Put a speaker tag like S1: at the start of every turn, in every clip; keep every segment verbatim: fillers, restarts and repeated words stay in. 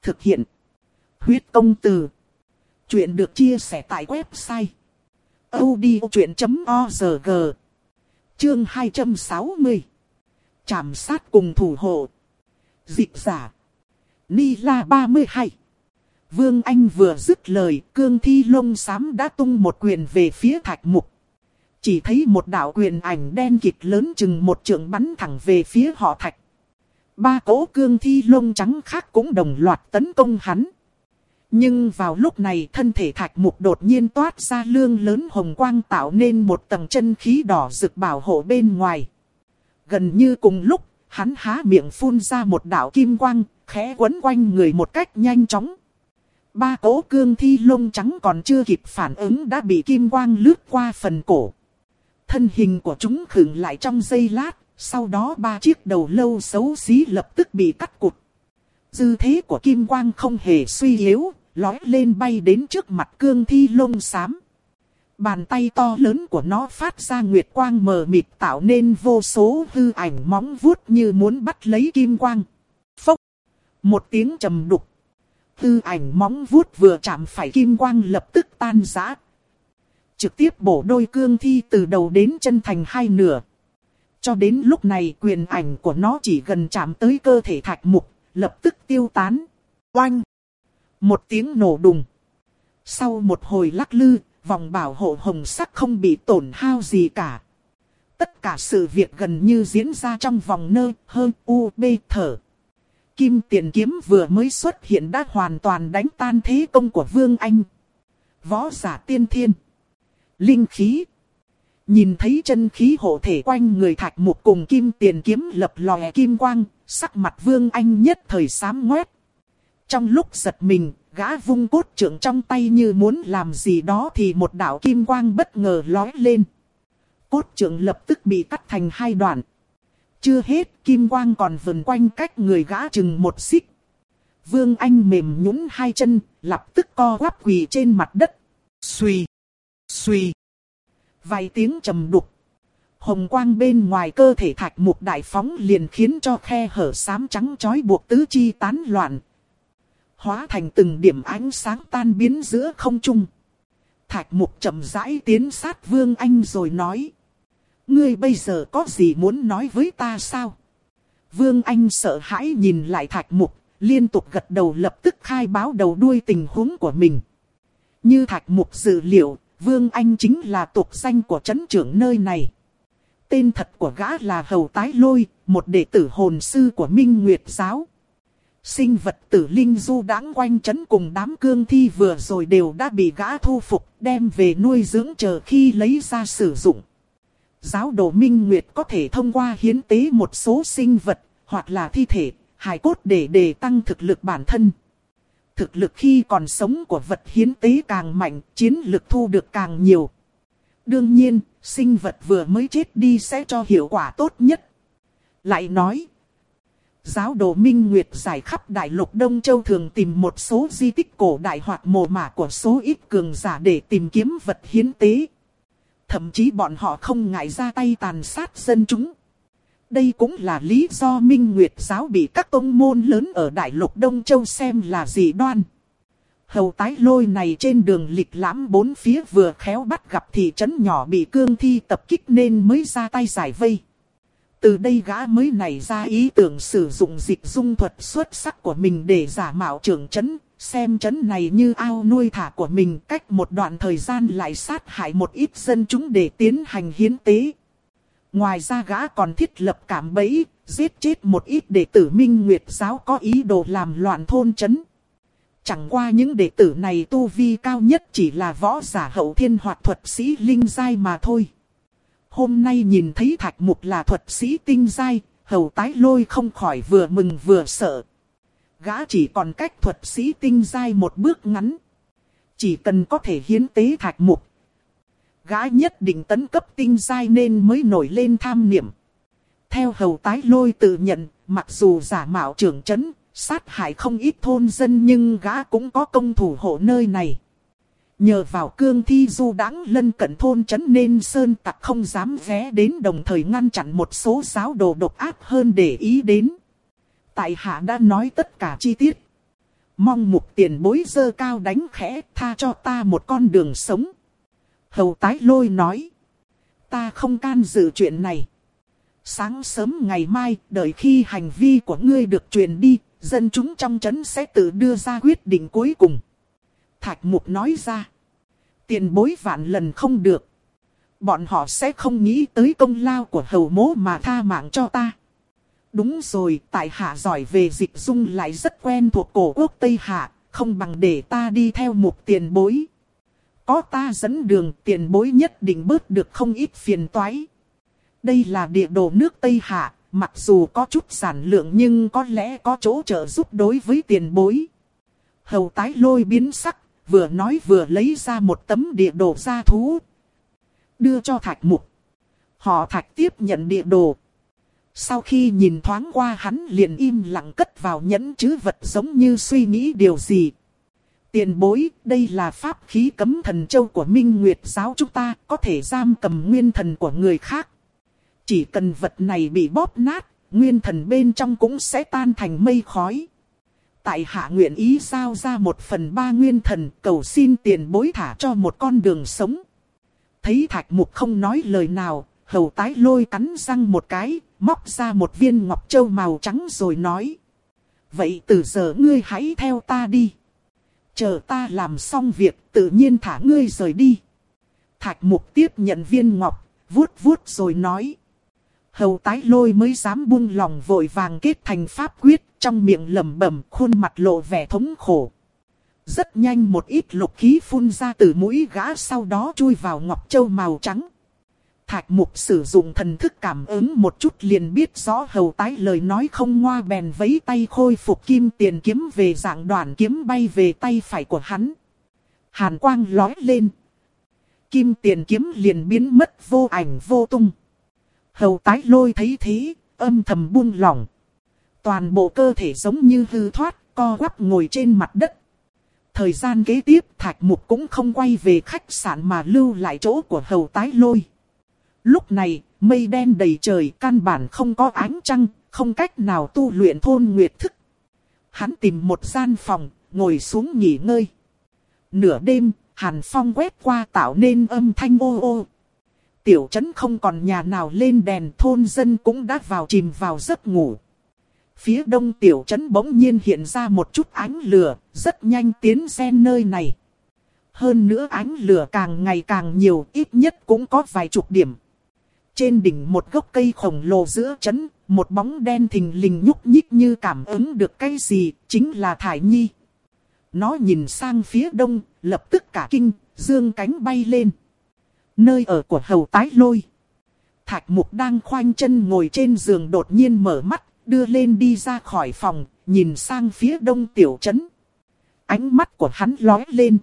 S1: Thực hiện. Huyết công từ. Chuyện được chia sẻ tại website audiochuyện chấm org. Chương hai trăm sáu mươi. Trảm sát cùng thủ hộ. Dịch giả. Ni La ba mươi hai. Vương Anh vừa dứt lời, cương thi lông xám đã tung một quyền về phía Thạch Mục. Chỉ thấy một đạo quyền ảnh đen kịt lớn chừng một trượng bắn thẳng về phía họ Thạch. Ba cỗ cương thi lông trắng khác cũng đồng loạt tấn công hắn. Nhưng vào lúc này thân thể Thạch Mục đột nhiên toát ra lương lớn hồng quang tạo nên một tầng chân khí đỏ rực bảo hộ bên ngoài. Gần như cùng lúc, hắn há miệng phun ra một đạo kim quang, khẽ quấn quanh người một cách nhanh chóng. Ba cỗ cương thi lông trắng còn chưa kịp phản ứng đã bị kim quang lướt qua phần cổ. Thân hình của chúng khựng lại trong giây lát, sau đó ba chiếc đầu lâu xấu xí lập tức bị cắt cụt. Dư thế của kim quang không hề suy yếu, lói lên bay đến trước mặt cương thi lông xám. Bàn tay to lớn của nó phát ra nguyệt quang mờ mịt tạo nên vô số hư ảnh móng vuốt như muốn bắt lấy kim quang. Phốc! Một tiếng trầm đục. Hư ảnh móng vuốt vừa chạm phải kim quang lập tức tan rã. Trực tiếp bổ đôi cương thi từ đầu đến chân thành hai nửa. Cho đến lúc này quyền ảnh của nó chỉ gần chạm tới cơ thể Thạch Mục, lập tức tiêu tán. Oanh! Một tiếng nổ đùng. Sau một hồi lắc lư, vòng bảo hộ hồng sắc không bị tổn hao gì cả. Tất cả sự việc gần như diễn ra trong vòng nơ, hơn, u, b, thở. Kim tiền kiếm vừa mới xuất hiện đã hoàn toàn đánh tan thế công của Vương Anh. Võ giả tiên thiên. Linh khí. Nhìn thấy chân khí hộ thể quanh người Thạch Mục cùng kim tiền kiếm lập lòe kim quang, sắc mặt Vương Anh nhất thời xám ngoét. Trong lúc giật mình, gã vung cốt trượng trong tay như muốn làm gì đó thì một đạo kim quang bất ngờ lói lên. Cốt trượng lập tức bị cắt thành hai đoạn. Chưa hết, kim quang còn vần quanh cách người gã chừng một xích. Vương Anh mềm nhũn hai chân, lập tức co quắp quỳ trên mặt đất. Xuy, xuy. Vài tiếng trầm đục. Hồng quang bên ngoài cơ thể Thạch Mục đại phóng liền khiến cho khe hở xám trắng chói buộc tứ chi tán loạn. Hóa thành từng điểm ánh sáng tan biến giữa không trung. Thạch Mục chậm rãi tiến sát Vương Anh rồi nói. Ngươi bây giờ có gì muốn nói với ta sao? Vương Anh sợ hãi nhìn lại Thạch Mục, liên tục gật đầu lập tức khai báo đầu đuôi tình huống của mình. Như Thạch Mục dự liệu, Vương Anh chính là tục danh của trấn trưởng nơi này. Tên thật của gã là Hầu Tái Lôi, một đệ tử hồn sư của Minh Nguyệt Giáo. Sinh vật tử linh du đãng quanh trấn cùng đám cương thi vừa rồi đều đã bị gã thu phục, đem về nuôi dưỡng chờ khi lấy ra sử dụng. Giáo đồ Minh Nguyệt có thể thông qua hiến tế một số sinh vật, hoặc là thi thể, hài cốt để đề tăng thực lực bản thân. Thực lực khi còn sống của vật hiến tế càng mạnh, chiến lực thu được càng nhiều. Đương nhiên, sinh vật vừa mới chết đi sẽ cho hiệu quả tốt nhất. Lại nói, giáo đồ Minh Nguyệt giải khắp đại lục Đông Châu thường tìm một số di tích cổ đại hoặc mồ mả của số ít cường giả để tìm kiếm vật hiến tế. Thậm chí bọn họ không ngại ra tay tàn sát dân chúng. Đây cũng là lý do Minh Nguyệt Giáo bị các tông môn lớn ở đại lục Đông Châu xem là dị đoan. Hầu Tái Lôi này trên đường lịch lãm bốn phía vừa khéo bắt gặp thị trấn nhỏ bị cương thi tập kích nên mới ra tay giải vây. Từ đây gã mới nảy ra ý tưởng sử dụng dịch dung thuật xuất sắc của mình để giả mạo trưởng trấn, xem trấn này như ao nuôi thả của mình, cách một đoạn thời gian lại sát hại một ít dân chúng để tiến hành hiến tế. Ngoài ra gã còn thiết lập cạm bẫy, giết chết một ít đệ tử Minh Nguyệt Giáo có ý đồ làm loạn thôn trấn. Chẳng qua những đệ tử này tu vi cao nhất chỉ là võ giả hậu thiên hoặc thuật sĩ linh giai mà thôi. Hôm nay nhìn thấy Thạch Mục là thuật sĩ tinh giai, Hầu Tái Lôi không khỏi vừa mừng vừa sợ. Gã chỉ còn cách thuật sĩ tinh giai một bước ngắn. Chỉ cần có thể hiến tế Thạch Mục, gã nhất định tấn cấp tinh giai nên mới nổi lên tham niệm. Theo Hầu Tái Lôi tự nhận, mặc dù giả mạo trưởng trấn, sát hại không ít thôn dân nhưng gã cũng có công thủ hộ nơi này. Nhờ vào cương thi du đãng lân cận thôn trấn nên sơn tặc không dám ghé đến, đồng thời ngăn chặn một số giáo đồ độc ác hơn để ý đến. Tại hạ đã nói tất cả chi tiết. Mong Mục tiền bối giơ cao đánh khẽ, tha cho ta một con đường sống. Hầu Tái Lôi nói. Ta không can dự chuyện này. Sáng sớm ngày mai, đợi khi hành vi của ngươi được truyền đi, dân chúng trong trấn sẽ tự đưa ra quyết định cuối cùng. Thạch Mục nói ra. Tiền bối vạn lần không được. Bọn họ sẽ không nghĩ tới công lao của hầu mỗ mà tha mạng cho ta. Đúng rồi, tại hạ giỏi về dịch dung lại rất quen thuộc cổ quốc Tây Hạ, không bằng để ta đi theo Mục tiền bối. Có ta dẫn đường, tiền bối nhất định bớt được không ít phiền toái. Đây là địa đồ nước Tây Hạ, mặc dù có chút sản lượng nhưng có lẽ có chỗ trợ giúp đối với tiền bối. Hầu Tái Lôi biến sắc, vừa nói vừa lấy ra một tấm địa đồ gia thú. Đưa cho Thạch Mục. Họ Thạch tiếp nhận địa đồ. Sau khi nhìn thoáng qua hắn liền im lặng cất vào nhẫn trữ vật giống như suy nghĩ điều gì. Tiền bối, đây là pháp khí cấm thần châu của Minh Nguyệt giáo chúng ta, có thể giam cầm nguyên thần của người khác. Chỉ cần vật này bị bóp nát, nguyên thần bên trong cũng sẽ tan thành mây khói. Tại hạ nguyện ý giao ra một phần ba nguyên thần, cầu xin tiền bối thả cho một con đường sống. Thấy Thạch Mục không nói lời nào, Hầu Tái Lôi cắn răng một cái, móc ra một viên ngọc châu màu trắng rồi nói. Vậy từ giờ ngươi hãy theo ta đi. Chờ ta làm xong việc, tự nhiên thả ngươi rời đi. Thạch Mục tiếp nhận viên ngọc, vuốt vuốt rồi nói. Hầu Tái Lôi mới dám buông lòng vội vàng kết thành pháp quyết, trong miệng lẩm bẩm, khuôn mặt lộ vẻ thống khổ. Rất nhanh một ít lục khí phun ra từ mũi gã, sau đó chui vào ngọc châu màu trắng. Thạch Mục sử dụng thần thức cảm ứng một chút liền biết rõ Hầu Tái lời nói không ngoa, bèn vẫy tay khôi phục kim tiền kiếm về dạng đoạn kiếm bay về tay phải của hắn. Hàn quang lói lên. Kim tiền kiếm liền biến mất vô ảnh vô tung. Hầu Tái Lôi thấy thế, âm thầm buông lỏng. Toàn bộ cơ thể giống như hư thoát, co quắp ngồi trên mặt đất. Thời gian kế tiếp, Thạch Mục cũng không quay về khách sạn mà lưu lại chỗ của Hầu Tái Lôi. Lúc này, mây đen đầy trời, căn bản không có ánh trăng, không cách nào tu luyện thôn nguyệt thức. Hắn tìm một gian phòng, ngồi xuống nghỉ ngơi. Nửa đêm, hàn phong quét qua tạo nên âm thanh ô ô. Tiểu trấn không còn nhà nào lên đèn, thôn dân cũng đã vào chìm vào giấc ngủ. Phía đông tiểu trấn bỗng nhiên hiện ra một chút ánh lửa, rất nhanh tiến xen nơi này. Hơn nữa ánh lửa càng ngày càng nhiều, ít nhất cũng có vài chục điểm. Trên đỉnh một gốc cây khổng lồ giữa trấn, một bóng đen thình lình nhúc nhích như cảm ứng được cái gì, chính là Thải Nhi. Nó nhìn sang phía đông, lập tức cả kinh, dương cánh bay lên. Nơi ở của Hầu Tái Lôi. Thạch Mục đang khoanh chân ngồi trên giường đột nhiên mở mắt, đưa lên đi ra khỏi phòng, nhìn sang phía đông tiểu trấn. Ánh mắt của hắn lóe lên.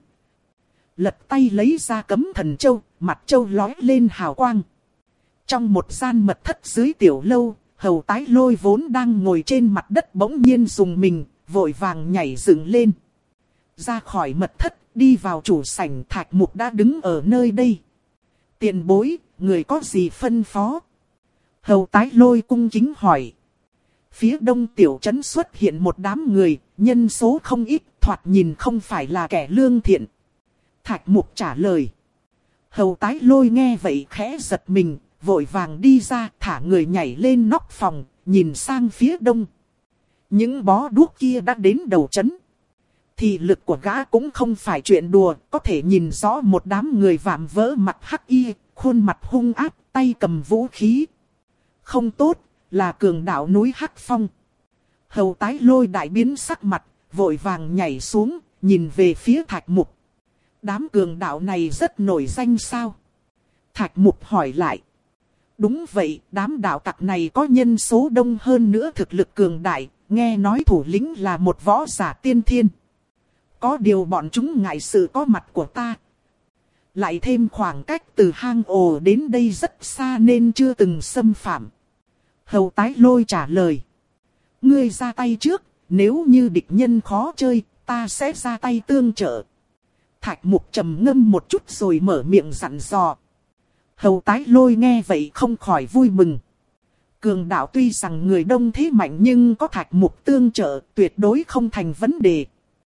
S1: Lật tay lấy ra cấm thần châu, mặt châu lóe lên hào quang. Trong một gian mật thất dưới tiểu lâu, Hầu Tái Lôi vốn đang ngồi trên mặt đất bỗng nhiên dùng mình, vội vàng nhảy dựng lên. Ra khỏi mật thất, đi vào chủ sảnh. Thạch Mục đã đứng ở nơi đây. Tiền bối, người có gì phân phó? Hầu Tái Lôi cung kính hỏi. Phía đông tiểu trấn xuất hiện một đám người, nhân số không ít, thoạt nhìn không phải là kẻ lương thiện. Thạch Mục trả lời. Hầu Tái Lôi nghe vậy khẽ giật mình, vội vàng đi ra, thả người nhảy lên nóc phòng, nhìn sang phía đông. Những bó đuốc kia đã đến đầu trấn. Thì lực của gã cũng không phải chuyện đùa, có thể nhìn rõ một đám người vạm vỡ mặt hắc y, khuôn mặt hung ác, tay cầm vũ khí. Không tốt, là cường đạo núi Hắc Phong. Hầu Tái Lôi đại biến sắc mặt, vội vàng nhảy xuống, nhìn về phía Thạch Mục. Đám cường đạo này rất nổi danh sao? Thạch Mục hỏi lại. Đúng vậy, đám đạo tặc này có nhân số đông hơn nữa, thực lực cường đại, nghe nói thủ lĩnh là một võ giả tiên thiên. Có điều bọn chúng ngại sự có mặt của ta. Lại thêm khoảng cách từ hang ổ đến đây rất xa nên chưa từng xâm phạm. Hầu Tái Lôi trả lời. Ngươi ra tay trước, nếu như địch nhân khó chơi, ta sẽ ra tay tương trợ. Thạch Mục trầm ngâm một chút rồi mở miệng dặn dò. Hầu Tái Lôi nghe vậy không khỏi vui mừng. Cường đạo tuy rằng người đông thế mạnh nhưng có Thạch Mục tương trợ tuyệt đối không thành vấn đề.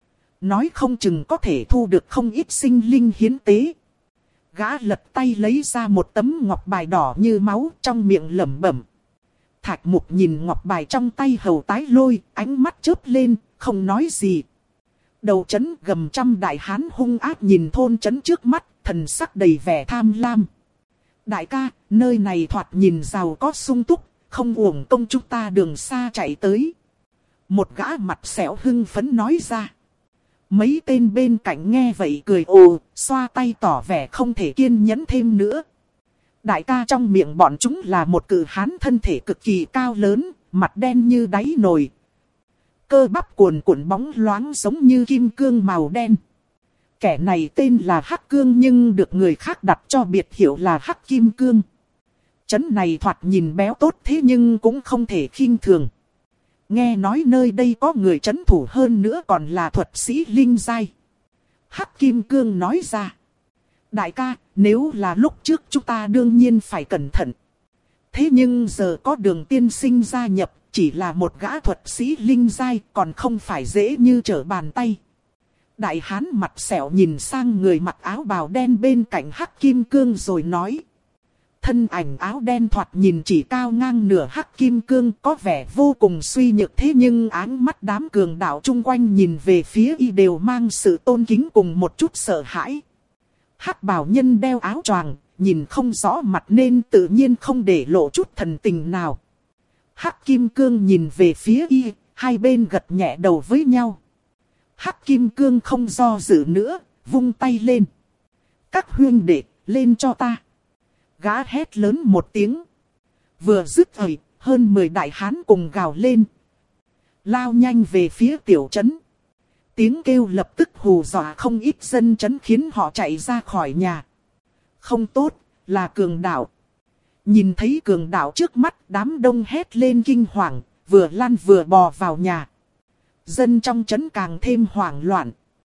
S1: Nói không chừng có thể thu được không ít sinh linh hiến tế. Gã lật tay lấy ra một tấm ngọc bài đỏ như máu, trong miệng lẩm bẩm. Thạch Mục nhìn ngọc bài trong tay hầu tái lôi, ánh mắt chớp lên, không nói gì. Đầu trấn gầm trăm đại hán hung ác nhìn thôn trấn trước mắt, thần sắc đầy vẻ tham lam. Đại ca, nơi này thoạt nhìn giàu có sung túc, không uổng công chúng ta đường xa chạy tới. Một gã mặt sẹo hưng phấn nói ra. Mấy tên bên cạnh nghe vậy cười ồ, xoa tay tỏ vẻ không thể kiên nhẫn thêm nữa. Đại ca, trong miệng bọn chúng là một cự hán thân thể cực kỳ cao lớn, mặt đen như đáy nồi. Cơ bắp cuồn cuộn bóng loáng giống như kim cương màu đen. Kẻ này tên là Hắc Cương nhưng được người khác đặt cho biệt hiệu là Hắc Kim Cương. Trấn này thoạt nhìn béo tốt thế nhưng cũng không thể khinh thường. Nghe nói nơi đây có người trấn thủ hơn nữa còn là thuật sĩ linh giai. Hắc Kim Cương nói ra. Đại ca, nếu là lúc trước chúng ta đương nhiên phải cẩn thận. Thế nhưng giờ có Đường tiên sinh gia nhập, chỉ là một gã thuật sĩ linh giai còn không phải dễ như trở bàn tay. Đại hán mặt sẹo nhìn sang người mặc áo bào đen bên cạnh Hắc Kim Cương rồi nói. Thân ảnh áo đen thoạt nhìn chỉ cao ngang nửa Hắc Kim Cương có vẻ vô cùng suy nhược, thế nhưng áng mắt đám cường đạo chung quanh nhìn về phía y đều mang sự tôn kính cùng một chút sợ hãi. Hắc bào nhân đeo áo choàng, nhìn không rõ mặt nên tự nhiên không để lộ chút thần tình nào. Hắc Kim Cương nhìn về phía y, hai bên gật nhẹ đầu với nhau. Hắc Kim Cương không do dự nữa, vung tay lên. Các huynh đệ, lên cho ta. Gã hét lớn một tiếng. Vừa dứt lời, hơn mười đại hán cùng gào lên. Lao nhanh về phía tiểu trấn. Tiếng kêu lập tức hù dọa không ít dân trấn khiến họ chạy ra khỏi nhà. Không tốt, là cường đạo. Nhìn thấy cường đạo trước mắt, đám đông hét lên kinh hoàng, vừa lăn vừa bò vào nhà. Dân trong trấn càng thêm hoảng loạn.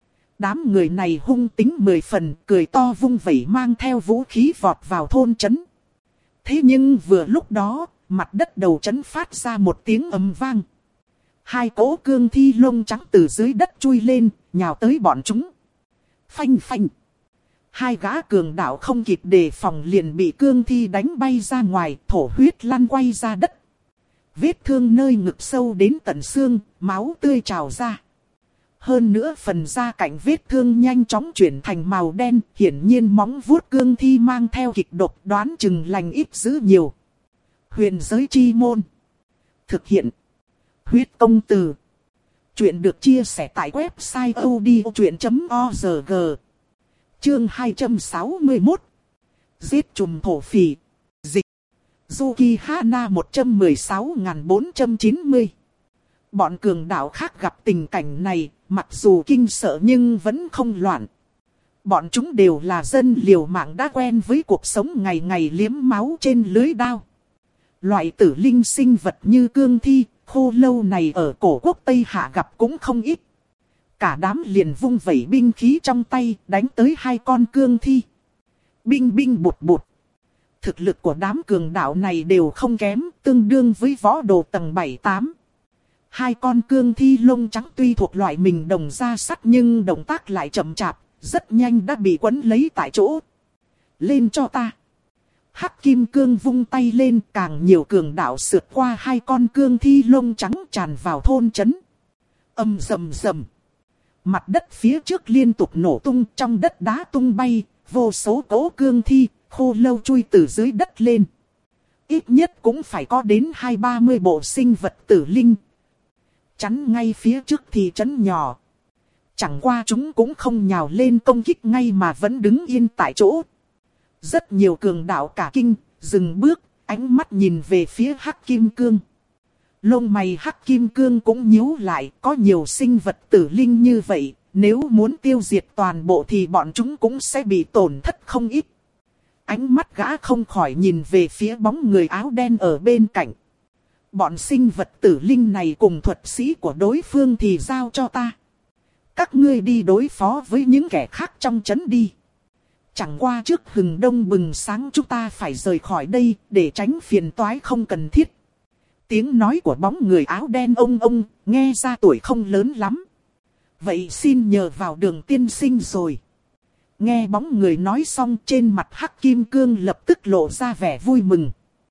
S1: Đám người này hung tính mười phần, cười to vung vẩy mang theo vũ khí vọt vào thôn trấn. Thế nhưng vừa lúc đó, mặt đất đầu trấn phát ra một tiếng ầm vang. Hai cỗ cương thi lông trắng từ dưới đất chui lên, nhào tới bọn chúng. Phanh phanh. Hai gã cường đạo không kịp đề phòng liền bị cương thi đánh bay ra ngoài, thổ huyết lăn quay ra đất. Vết thương nơi ngực sâu đến tận xương, máu tươi trào ra. Hơn nữa phần da cạnh vết thương nhanh chóng chuyển thành màu đen, hiển nhiên móng vuốt cương thi mang theo kịch độc, đoán chừng lành ít dữ nhiều. Huyền giới chi môn. Thực hiện. Huyết công từ. Chuyện được chia sẻ tại website odchuyện chấm org. Chương hai trăm sáu mươi mốt. Giết trùm thổ phỉ. Dịch. Yuki Hana một trăm mười sáu nghìn bốn trăm chín mươi. Bọn cường đạo khác gặp tình cảnh này, mặc dù kinh sợ nhưng vẫn không loạn. Bọn chúng đều là dân liều mạng đã quen với cuộc sống ngày ngày liếm máu trên lưới đao. Loại tử linh sinh vật như cương thi, khô lâu này ở cổ quốc Tây Hạ gặp cũng không ít. Cả đám liền vung vẩy binh khí trong tay, đánh tới hai con cương thi. Binh binh bụt bụt. Thực lực của đám cường đạo này đều không kém, tương đương với võ đồ tầng bảy tám. Hai con cương thi lông trắng tuy thuộc loại mình đồng da sắt nhưng động tác lại chậm chạp, rất nhanh đã bị quấn lấy tại chỗ. Lên cho ta. Hắc Kim Cương vung tay lên, càng nhiều cường đạo sượt qua hai con cương thi lông trắng tràn vào thôn trấn. Âm rầm rầm. Mặt đất phía trước liên tục nổ tung, trong đất đá tung bay, vô số cỗ cương thi, khô lâu chui từ dưới đất lên. Ít nhất cũng phải có đến hai ba mươi bộ sinh vật tử linh. Chắn ngay phía trước thì trấn nhỏ. Chẳng qua chúng cũng không nhào lên công kích ngay mà vẫn đứng yên tại chỗ. Rất nhiều cường đạo cả kinh, dừng bước, ánh mắt nhìn về phía Hắc Kim Cương. Lông mày Hắc Kim Cương cũng nhíu lại, có nhiều sinh vật tử linh như vậy, nếu muốn tiêu diệt toàn bộ thì bọn chúng cũng sẽ bị tổn thất không ít. Ánh mắt gã không khỏi nhìn về phía bóng người áo đen ở bên cạnh. Bọn sinh vật tử linh này cùng thuật sĩ của đối phương thì giao cho ta. Các ngươi đi đối phó với những kẻ khác trong trấn đi. Chẳng qua trước hừng đông bừng sáng chúng ta phải rời khỏi đây để tránh phiền toái không cần thiết. Tiếng nói của bóng người áo đen ông ông nghe ra tuổi không lớn lắm. Vậy xin nhờ vào Đường tiên sinh rồi. Nghe bóng người nói xong, trên mặt Hắc Kim Cương lập tức lộ ra vẻ vui mừng.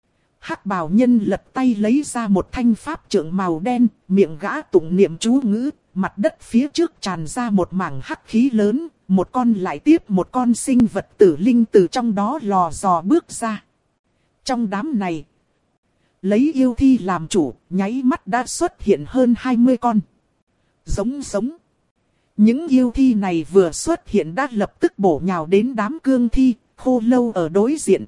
S1: Hắc bào nhân lật tay lấy ra một thanh pháp trượng màu đen, miệng gã tụng niệm chú ngữ, mặt đất phía trước tràn ra một mảng hắc khí lớn, một con lại tiếp một con sinh vật tử linh từ trong đó lò dò bước ra. Trong đám này, lấy yêu thi làm chủ, nháy mắt đã xuất hiện hơn hai mươi con. Giống giống. Những yêu thi này vừa xuất hiện đã lập tức bổ nhào đến đám cương thi, khô lâu ở đối diện.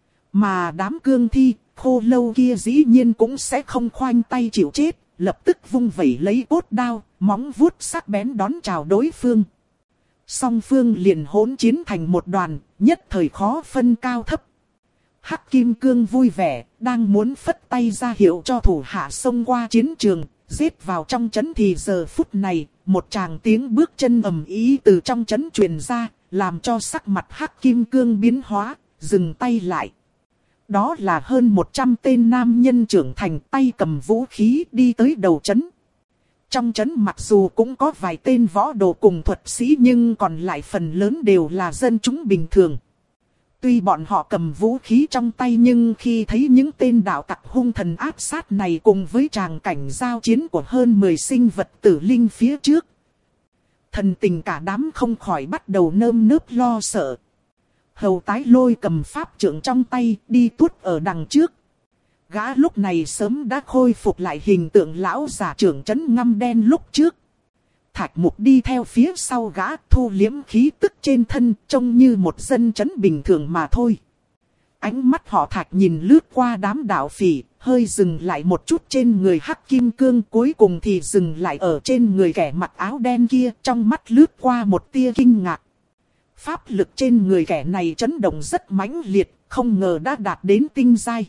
S1: Mà đám cương thi, khô lâu kia dĩ nhiên cũng sẽ không khoanh tay chịu chết, lập tức vung vẩy lấy cốt đao, móng vuốt sắc bén đón chào đối phương. Song phương liền hỗn chiến thành một đoàn, nhất thời khó phân cao thấp. Hắc Kim Cương vui vẻ, đang muốn phất tay ra hiệu cho thủ hạ xông qua chiến trường, giết vào trong trấn thì giờ phút này, một tràng tiếng bước chân ầm ĩ từ trong trấn truyền ra, làm cho sắc mặt Hắc Kim Cương biến hóa, dừng tay lại. Đó là hơn một trăm tên nam nhân trưởng thành tay cầm vũ khí đi tới đầu trấn. Trong trấn mặc dù cũng có vài tên võ đồ cùng thuật sĩ nhưng còn lại phần lớn đều là dân chúng bình thường. Tuy bọn họ cầm vũ khí trong tay nhưng khi thấy những tên đạo tặc hung thần áp sát này cùng với tràng cảnh giao chiến của hơn mười sinh vật tử linh phía trước, thần tình cả đám không khỏi bắt đầu nơm nớp lo sợ. Hầu Tái Lôi cầm pháp trượng trong tay đi tuốt ở đằng trước. Gã lúc này sớm đã khôi phục lại hình tượng lão giả trưởng trấn ngăm đen lúc trước. Thạch Mục đi theo phía sau gã, thu liếm khí tức trên thân, trông như một dân trấn bình thường mà thôi. Ánh mắt họ Thạch nhìn lướt qua đám đạo phỉ, hơi dừng lại một chút trên người Hắc Kim Cương, cuối cùng thì dừng lại ở trên người kẻ mặc áo đen kia, trong mắt lướt qua một tia kinh ngạc. Pháp lực trên người kẻ này chấn động rất mãnh liệt, không ngờ đã đạt đến tinh giai.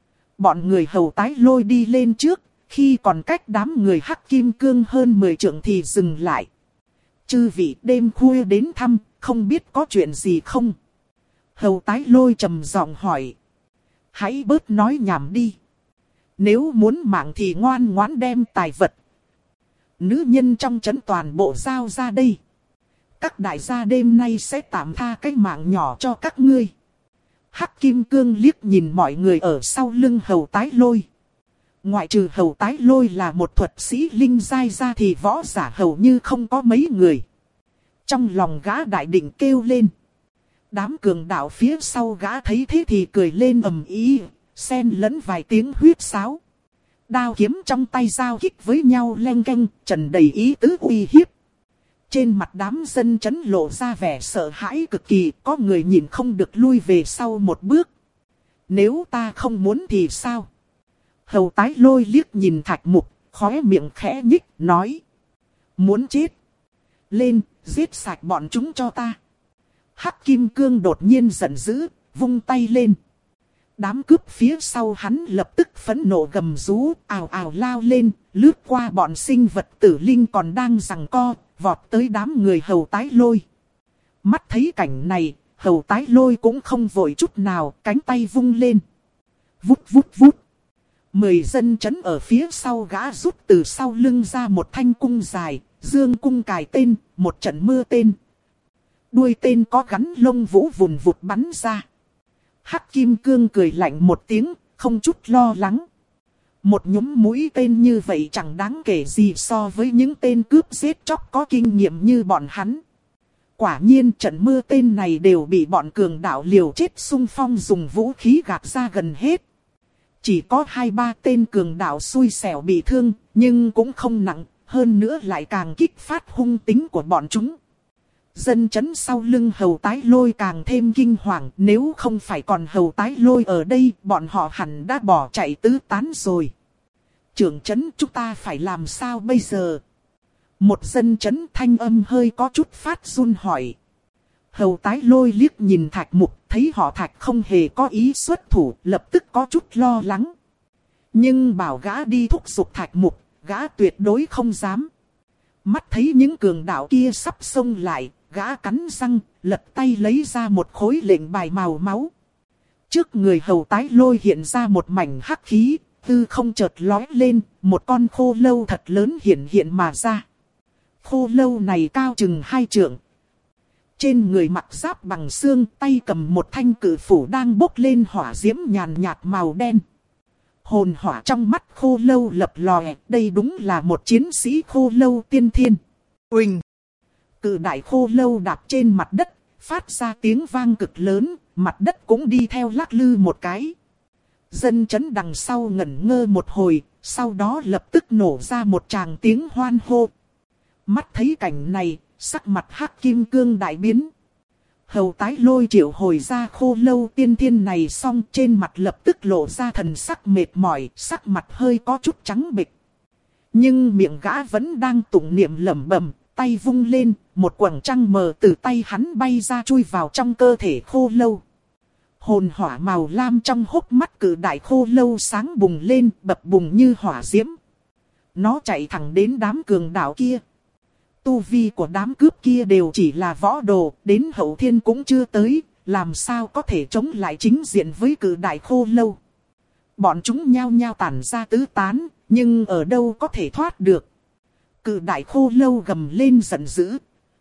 S1: Bọn người Hầu Tái Lôi đi lên trước, khi còn cách đám người Hắc Kim Cương hơn mười trượng thì dừng lại. Chư vị đêm khuya đến thăm, không biết có chuyện gì không? Hầu Tái Lôi trầm giọng hỏi. Hãy bớt nói nhảm đi. Nếu muốn mạng thì ngoan ngoãn đem tài vật, nữ nhân trong trấn toàn bộ giao ra đây. Các đại gia đêm nay sẽ tạm tha cái mạng nhỏ cho các ngươi. Hắc Kim Cương liếc nhìn mọi người ở sau lưng Hầu Tái Lôi. Ngoại trừ Hầu Tái Lôi là một thuật sĩ linh giai ra thì võ giả hầu như không có mấy người. Trong lòng gã đại định kêu lên. Đám cường đạo phía sau gã thấy thế thì cười lên ầm ĩ, xen lẫn vài tiếng huýt sáo. Đao kiếm trong tay giao kích với nhau leng keng, tràn đầy ý tứ uy hiếp. Trên mặt đám dân trấn lộ ra vẻ sợ hãi cực kỳ, có người nhìn không được lui về sau một bước. Nếu ta không muốn thì sao? Hầu Tái Lôi liếc nhìn Thạch Mục, khóe miệng khẽ nhích, nói. Muốn chết? Lên, giết sạch bọn chúng cho ta. Hắc Kim Cương đột nhiên giận dữ, vung tay lên. Đám cướp phía sau hắn lập tức phẫn nộ gầm rú, ào ào lao lên, lướt qua bọn sinh vật tử linh còn đang giằng co, vọt tới đám người Hầu Tái Lôi. Mắt thấy cảnh này, Hầu Tái Lôi cũng không vội chút nào, cánh tay vung lên. Vút vút vút. Mười dân trấn ở phía sau gã rút từ sau lưng ra một thanh cung dài, dương cung cài tên, một trận mưa tên. Đuôi tên có gắn lông vũ vùn vụt bắn ra. Hắc Kim Cương cười lạnh một tiếng, không chút lo lắng. Một nhúm mũi tên như vậy chẳng đáng kể gì so với những tên cướp giết chóc có kinh nghiệm như bọn hắn. Quả nhiên trận mưa tên này đều bị bọn cường đạo liều chết xung phong dùng vũ khí gạt ra gần hết. Chỉ có hai ba tên cường đạo xui xẻo bị thương, nhưng cũng không nặng, hơn nữa lại càng kích phát hung tính của bọn chúng. Dân trấn sau lưng Hầu Tái Lôi càng thêm kinh hoàng, nếu không phải còn Hầu Tái Lôi ở đây, bọn họ hẳn đã bỏ chạy tứ tán rồi. Trưởng trấn, chúng ta phải làm sao bây giờ? Một dân trấn thanh âm hơi có chút phát run hỏi. Hầu Tái Lôi liếc nhìn Thạch Mục, thấy họ Thạch không hề có ý xuất thủ, lập tức có chút lo lắng. Nhưng bảo gã đi thúc giục Thạch Mục, gã tuyệt đối không dám. Mắt thấy những cường đạo kia sắp xông lại, gã cắn răng, lật tay lấy ra một khối lệnh bài màu máu. Trước người Hầu Tái Lôi hiện ra một mảnh hắc khí, tư không chợt lói lên, một con khô lâu thật lớn hiện hiện mà ra. Khô lâu này cao chừng hai trượng. Trên người mặc giáp bằng xương, tay cầm một thanh cự phủ đang bốc lên hỏa diễm nhàn nhạt màu đen. Hồn hỏa trong mắt khô lâu lập lòe, đây đúng là một chiến sĩ khô lâu tiên thiên. Uỳnh! Cự đại khô lâu đạp trên mặt đất, phát ra tiếng vang cực lớn, mặt đất cũng đi theo lắc lư một cái. Dân chấn đằng sau ngẩn ngơ một hồi, sau đó lập tức nổ ra một tràng tiếng hoan hô. Mắt thấy cảnh này, sắc mặt Hắc Kim Cương đại biến. Hầu Tái Lôi triệu hồi ra khô lâu tiên thiên này xong, trên mặt lập tức lộ ra thần sắc mệt mỏi, sắc mặt hơi có chút trắng bệch. Nhưng miệng gã vẫn đang tụng niệm lẩm bẩm, tay vung lên, một quầng trăng mờ từ tay hắn bay ra chui vào trong cơ thể khô lâu. Hồn hỏa màu lam trong hốc mắt cự đại khô lâu sáng bùng lên, bập bùng như hỏa diễm. Nó chạy thẳng đến đám cường đạo kia. Tu vi của đám cướp kia đều chỉ là võ đồ, đến hậu thiên cũng chưa tới, làm sao có thể chống lại chính diện với cự đại khô lâu. Bọn chúng nhao nhao tản ra tứ tán, nhưng ở đâu có thể thoát được. Cự đại khô lâu gầm lên giận dữ.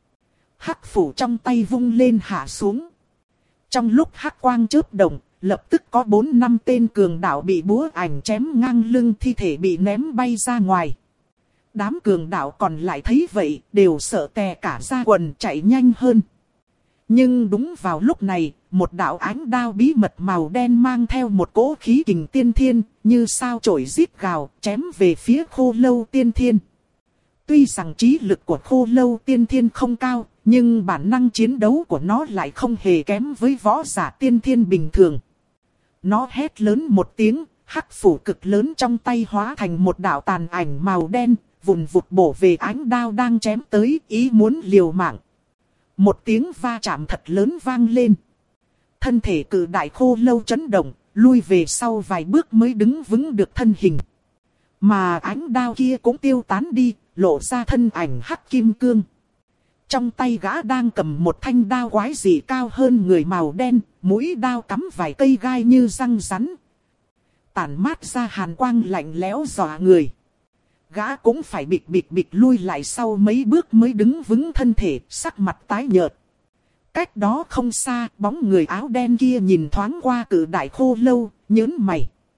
S1: Hắc phủ trong tay vung lên hạ xuống. Trong lúc hắc quang chớp động, lập tức có bốn năm tên cường đạo bị búa ảnh chém ngang lưng, thi thể bị ném bay ra ngoài. Đám cường đạo còn lại thấy vậy, đều sợ tè cả da quần chạy nhanh hơn. Nhưng đúng vào lúc này, một đạo ánh đao bí mật màu đen mang theo một cỗ khí kình tiên thiên, như sao chổi rít gào, chém về phía khô lâu tiên thiên. Tuy rằng trí lực của khô lâu tiên thiên không cao, nhưng bản năng chiến đấu của nó lại không hề kém với võ giả tiên thiên bình thường. Nó hét lớn một tiếng, hắc phủ cực lớn trong tay hóa thành một đạo tàn ảnh màu đen, vùn vụt bổ về ánh đao đang chém tới, ý muốn liều mạng. Một tiếng va chạm thật lớn vang lên. Thân thể cự đại khô lâu chấn động, lui về sau vài bước mới đứng vững được thân hình. Mà ánh đao kia cũng tiêu tán đi, lộ ra thân ảnh Hắc Kim Cương. Trong tay gã đang cầm một thanh đao quái dị cao hơn người màu đen, mũi đao cắm vài cây gai như răng rắn. Tản mát ra hàn quang lạnh lẽo dọa người. Gã cũng phải bịch bịch bịch lui lại sau mấy bước mới đứng vững thân thể, sắc mặt tái nhợt. Cách đó không xa, bóng người áo đen kia nhìn thoáng qua cự đại khô lâu, nhớn mày.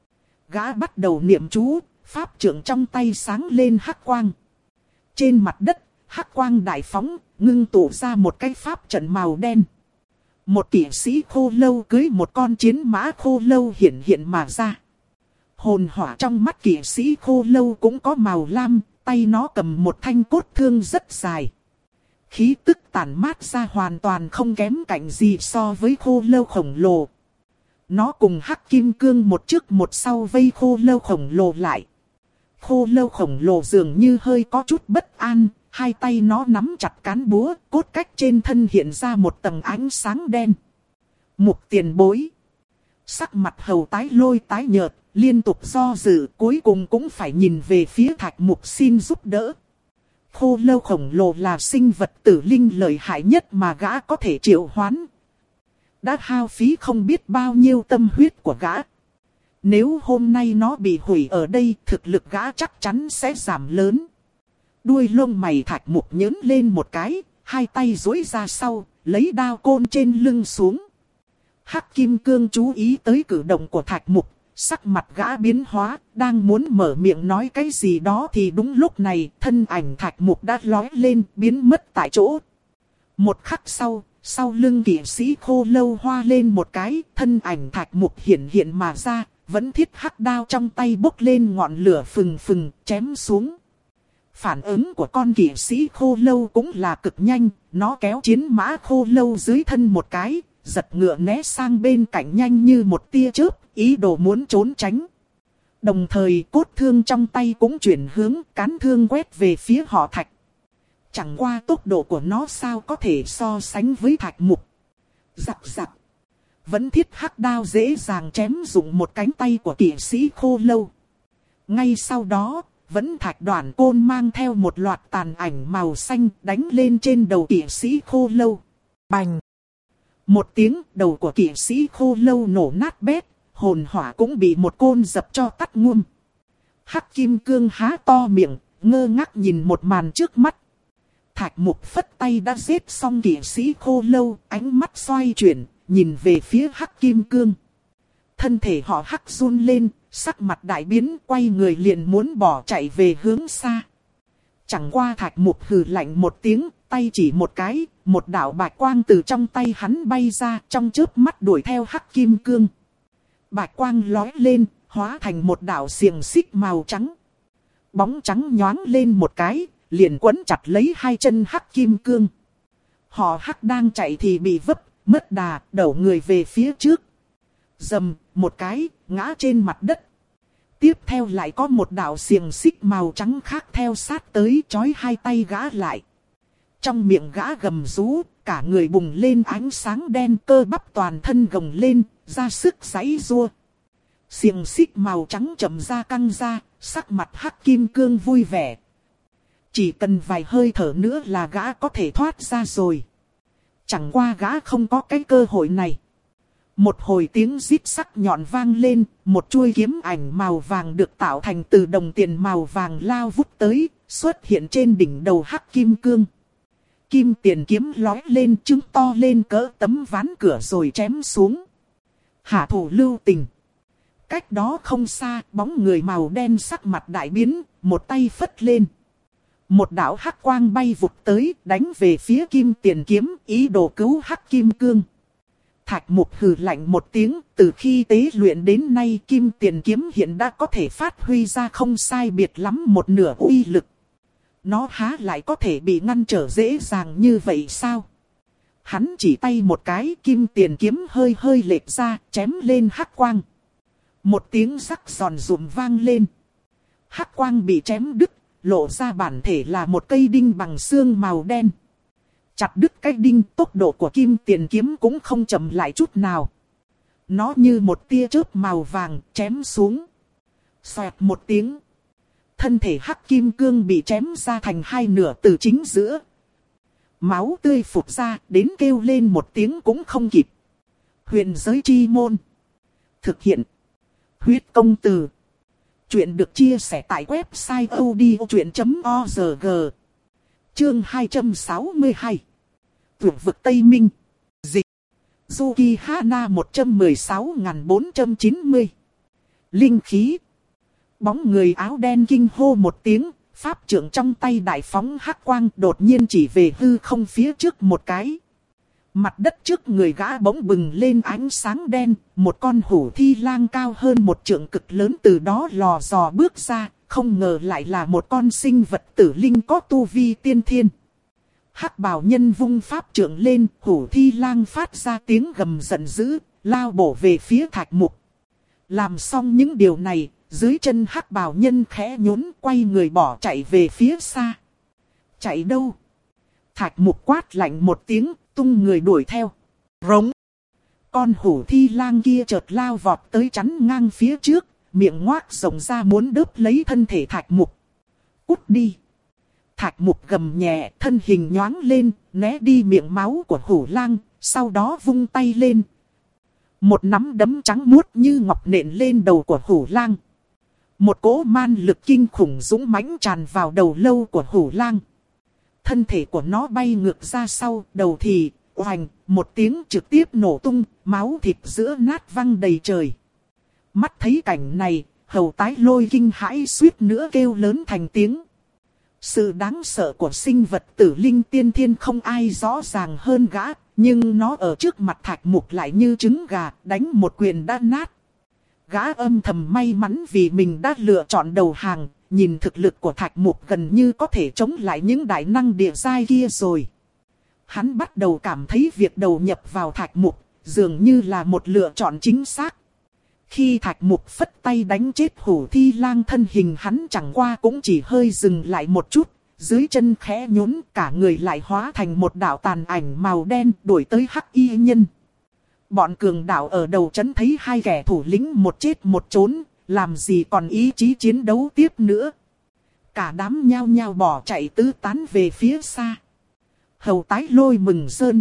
S1: Gã bắt đầu niệm chú, pháp trượng trong tay sáng lên hắc quang. Trên mặt đất, hắc quang đại phóng, ngưng tụ ra một cái pháp trận màu đen. Một kỵ sĩ khô lâu cưỡi một con chiến mã khô lâu hiện hiện mà ra. Hồn hỏa trong mắt kỵ sĩ khô lâu cũng có màu lam, tay nó cầm một thanh cốt thương rất dài. Khí tức tản mát ra hoàn toàn không kém cạnh gì so với khô lâu khổng lồ. Nó cùng Hắc Kim Cương một trước một sau vây khô lâu khổng lồ lại. Khô lâu khổng lồ dường như hơi có chút bất an, hai tay nó nắm chặt cán búa, cốt cách trên thân hiện ra một tầng ánh sáng đen. Mục tiền bối. Sắc mặt Hầu Tái Lôi tái nhợt, liên tục do dự, cuối cùng cũng phải nhìn về phía Thạch Mục xin giúp đỡ. Khô lâu khổng lồ là sinh vật tử linh lợi hại nhất mà gã có thể triệu hoán. Đã hao phí không biết bao nhiêu tâm huyết của gã. Nếu hôm nay nó bị hủy ở đây, thực lực gã chắc chắn sẽ giảm lớn. Đuôi lông mày Thạch Mục nhớn lên một cái, hai tay duỗi ra sau, lấy đao côn trên lưng xuống. Hắc Kim Cương chú ý tới cử động của Thạch Mục, sắc mặt gã biến hóa, đang muốn mở miệng nói cái gì đó thì đúng lúc này, thân ảnh Thạch Mục đã lói lên, biến mất tại chỗ. Một khắc sau, sau lưng kỵ sĩ khô lâu hoa lên một cái, thân ảnh Thạch Mục hiện hiện mà ra, vẫn thiết hắc đao trong tay bốc lên ngọn lửa phừng phừng, chém xuống. Phản ứng của con kỵ sĩ khô lâu cũng là cực nhanh, nó kéo chiến mã khô lâu dưới thân một cái, giật ngựa né sang bên cạnh nhanh như một tia chớp, ý đồ muốn trốn tránh. Đồng thời cốt thương trong tay cũng chuyển hướng, cán thương quét về phía họ Thạch. Chẳng qua tốc độ của nó sao có thể so sánh với Thạch Mục. Giặc giặc. Vẫn thiết hắc đao dễ dàng chém dụng một cánh tay của kỵ sĩ khô lâu. Ngay sau đó, vẫn thạch đoạn côn mang theo một loạt tàn ảnh màu xanh đánh lên trên đầu kỵ sĩ khô lâu. Bành! Một tiếng, đầu của kỵ sĩ khô lâu nổ nát bét, hồn hỏa cũng bị một côn dập cho tắt ngum. Hắc Kim Cương há to miệng, ngơ ngác nhìn một màn trước mắt. Thạch Mục phất tay đã giết xong kỵ sĩ Khô Lâu, ánh mắt xoay chuyển, nhìn về phía Hắc Kim Cương. Thân thể họ Hắc run lên, sắc mặt đại biến, quay người liền muốn bỏ chạy về hướng xa. Chẳng qua Thạch Mục hừ lạnh một tiếng, tay chỉ một cái, một đạo bạch quang từ trong tay hắn bay ra, trong chớp mắt đuổi theo Hắc Kim Cương. Bạch quang lói lên, hóa thành một đạo xiềng xích màu trắng. Bóng trắng nhoáng lên một cái, liền quấn chặt lấy hai chân Hắc Kim Cương. Họ Hắc đang chạy thì bị vấp, mất đà, đẩu người về phía trước. Dầm, một cái, ngã trên mặt đất. Tiếp theo lại có một đạo xiềng xích màu trắng khác theo sát tới, trói hai tay gã lại. Trong miệng gã gầm rú, cả người bùng lên ánh sáng đen, cơ bắp toàn thân gồng lên, ra sức giãy giụa. Xiềng xích màu trắng chậm ra căng ra, sắc mặt Hắc Kim Cương vui vẻ. Chỉ cần vài hơi thở nữa là gã có thể thoát ra rồi. Chẳng qua gã không có cái cơ hội này. Một hồi tiếng rít sắc nhọn vang lên, một chuôi kiếm ảnh màu vàng được tạo thành từ đồng tiền màu vàng lao vút tới, xuất hiện trên đỉnh đầu Hắc Kim Cương. Kim tiền kiếm lói lên, trứng to lên cỡ tấm ván cửa rồi chém xuống. Hạ thủ lưu tình. Cách đó không xa, bóng người màu đen sắc mặt đại biến, một tay phất lên. Một đạo hắc quang bay vụt tới, đánh về phía kim tiền kiếm, ý đồ cứu Hắc Kim Cương. Thạch Mục hừ lạnh một tiếng, từ khi tế luyện đến nay kim tiền kiếm hiện đã có thể phát huy ra không sai biệt lắm một nửa uy lực. Nó há lại có thể bị ngăn trở dễ dàng như vậy sao? Hắn chỉ tay một cái, kim tiền kiếm hơi hơi lệch ra, chém lên hắc quang. Một tiếng rắc giòn rụm vang lên. Hắc quang bị chém đứt, lộ ra bản thể là một cây đinh bằng xương màu đen. Chặt đứt cái đinh, tốc độ của kim tiền kiếm cũng không chậm lại chút nào. Nó như một tia chớp màu vàng chém xuống. Xoẹt một tiếng. Thân thể Hắc Kim Cương bị chém ra thành hai nửa từ chính giữa. Máu tươi phụt ra, đến kêu lên một tiếng cũng không kịp. Huyền giới chi môn. Thực hiện. Huyết công từ. Chuyện được chia sẻ tại website odchuyện chấm org. Chương hai trăm sáu mươi hai. Vượt vực Tây Minh. Dịch. Zuki Hana một trăm mười sáu nghìn bốn trăm chín mươi. Linh khí. Bóng người áo đen kinh hô một tiếng, pháp trượng trong tay đại phóng hắc quang đột nhiên chỉ về hư không phía trước một cái. Mặt đất trước người gã bỗng bừng lên ánh sáng đen, một con hổ thi lang cao hơn một trượng cực lớn từ đó lò dò bước ra, không ngờ lại là một con sinh vật tử linh có tu vi tiên thiên. Hắc bào nhân vung pháp trượng lên, hổ thi lang phát ra tiếng gầm giận dữ, lao bổ về phía Thạch Mục. Làm xong những điều này, dưới chân hắc bào nhân khẽ nhún, quay người bỏ chạy về phía xa. Chạy đâu? Thạch Mục quát lạnh một tiếng, tung người đuổi theo. Rống. Con hổ thi lang kia chợt lao vọt tới chắn ngang phía trước, miệng ngoác rộng ra muốn đớp lấy thân thể Thạch Mục. Cút đi. Thạch Mục gầm nhẹ, thân hình nhoáng lên, né đi miệng máu của hổ lang, sau đó vung tay lên. Một nắm đấm trắng muốt như ngọc nện lên đầu của hổ lang. Một cỗ man lực kinh khủng dũng mãnh tràn vào đầu lâu của hổ lang. Thân thể của nó bay ngược ra sau, đầu thì, oành, một tiếng trực tiếp nổ tung, máu thịt giữa nát văng đầy trời. Mắt thấy cảnh này, Hầu Tái Lôi kinh hãi suýt nữa kêu lớn thành tiếng. Sự đáng sợ của sinh vật tử linh tiên thiên không ai rõ ràng hơn gã, nhưng nó ở trước mặt Thạch Mục lại như trứng gà, đánh một quyền đã nát. Gã âm thầm may mắn vì mình đã lựa chọn đầu hàng, nhìn thực lực của Thạch Mục gần như có thể chống lại những đại năng địa giai kia rồi. Hắn bắt đầu cảm thấy việc đầu nhập vào Thạch Mục dường như là một lựa chọn chính xác. Khi Thạch Mục phất tay đánh chết hổ thi lang, thân hình hắn chẳng qua cũng chỉ hơi dừng lại một chút, dưới chân khẽ nhún, cả người lại hóa thành một đạo tàn ảnh màu đen đuổi tới Hắc Y Nhân. Bọn cường đạo ở đầu trấn thấy hai kẻ thủ lĩnh một chết một trốn, làm gì còn ý chí chiến đấu tiếp nữa. Cả đám nhao nhao bỏ chạy tứ tán về phía xa. Hầu Tái Lôi mừng rơn.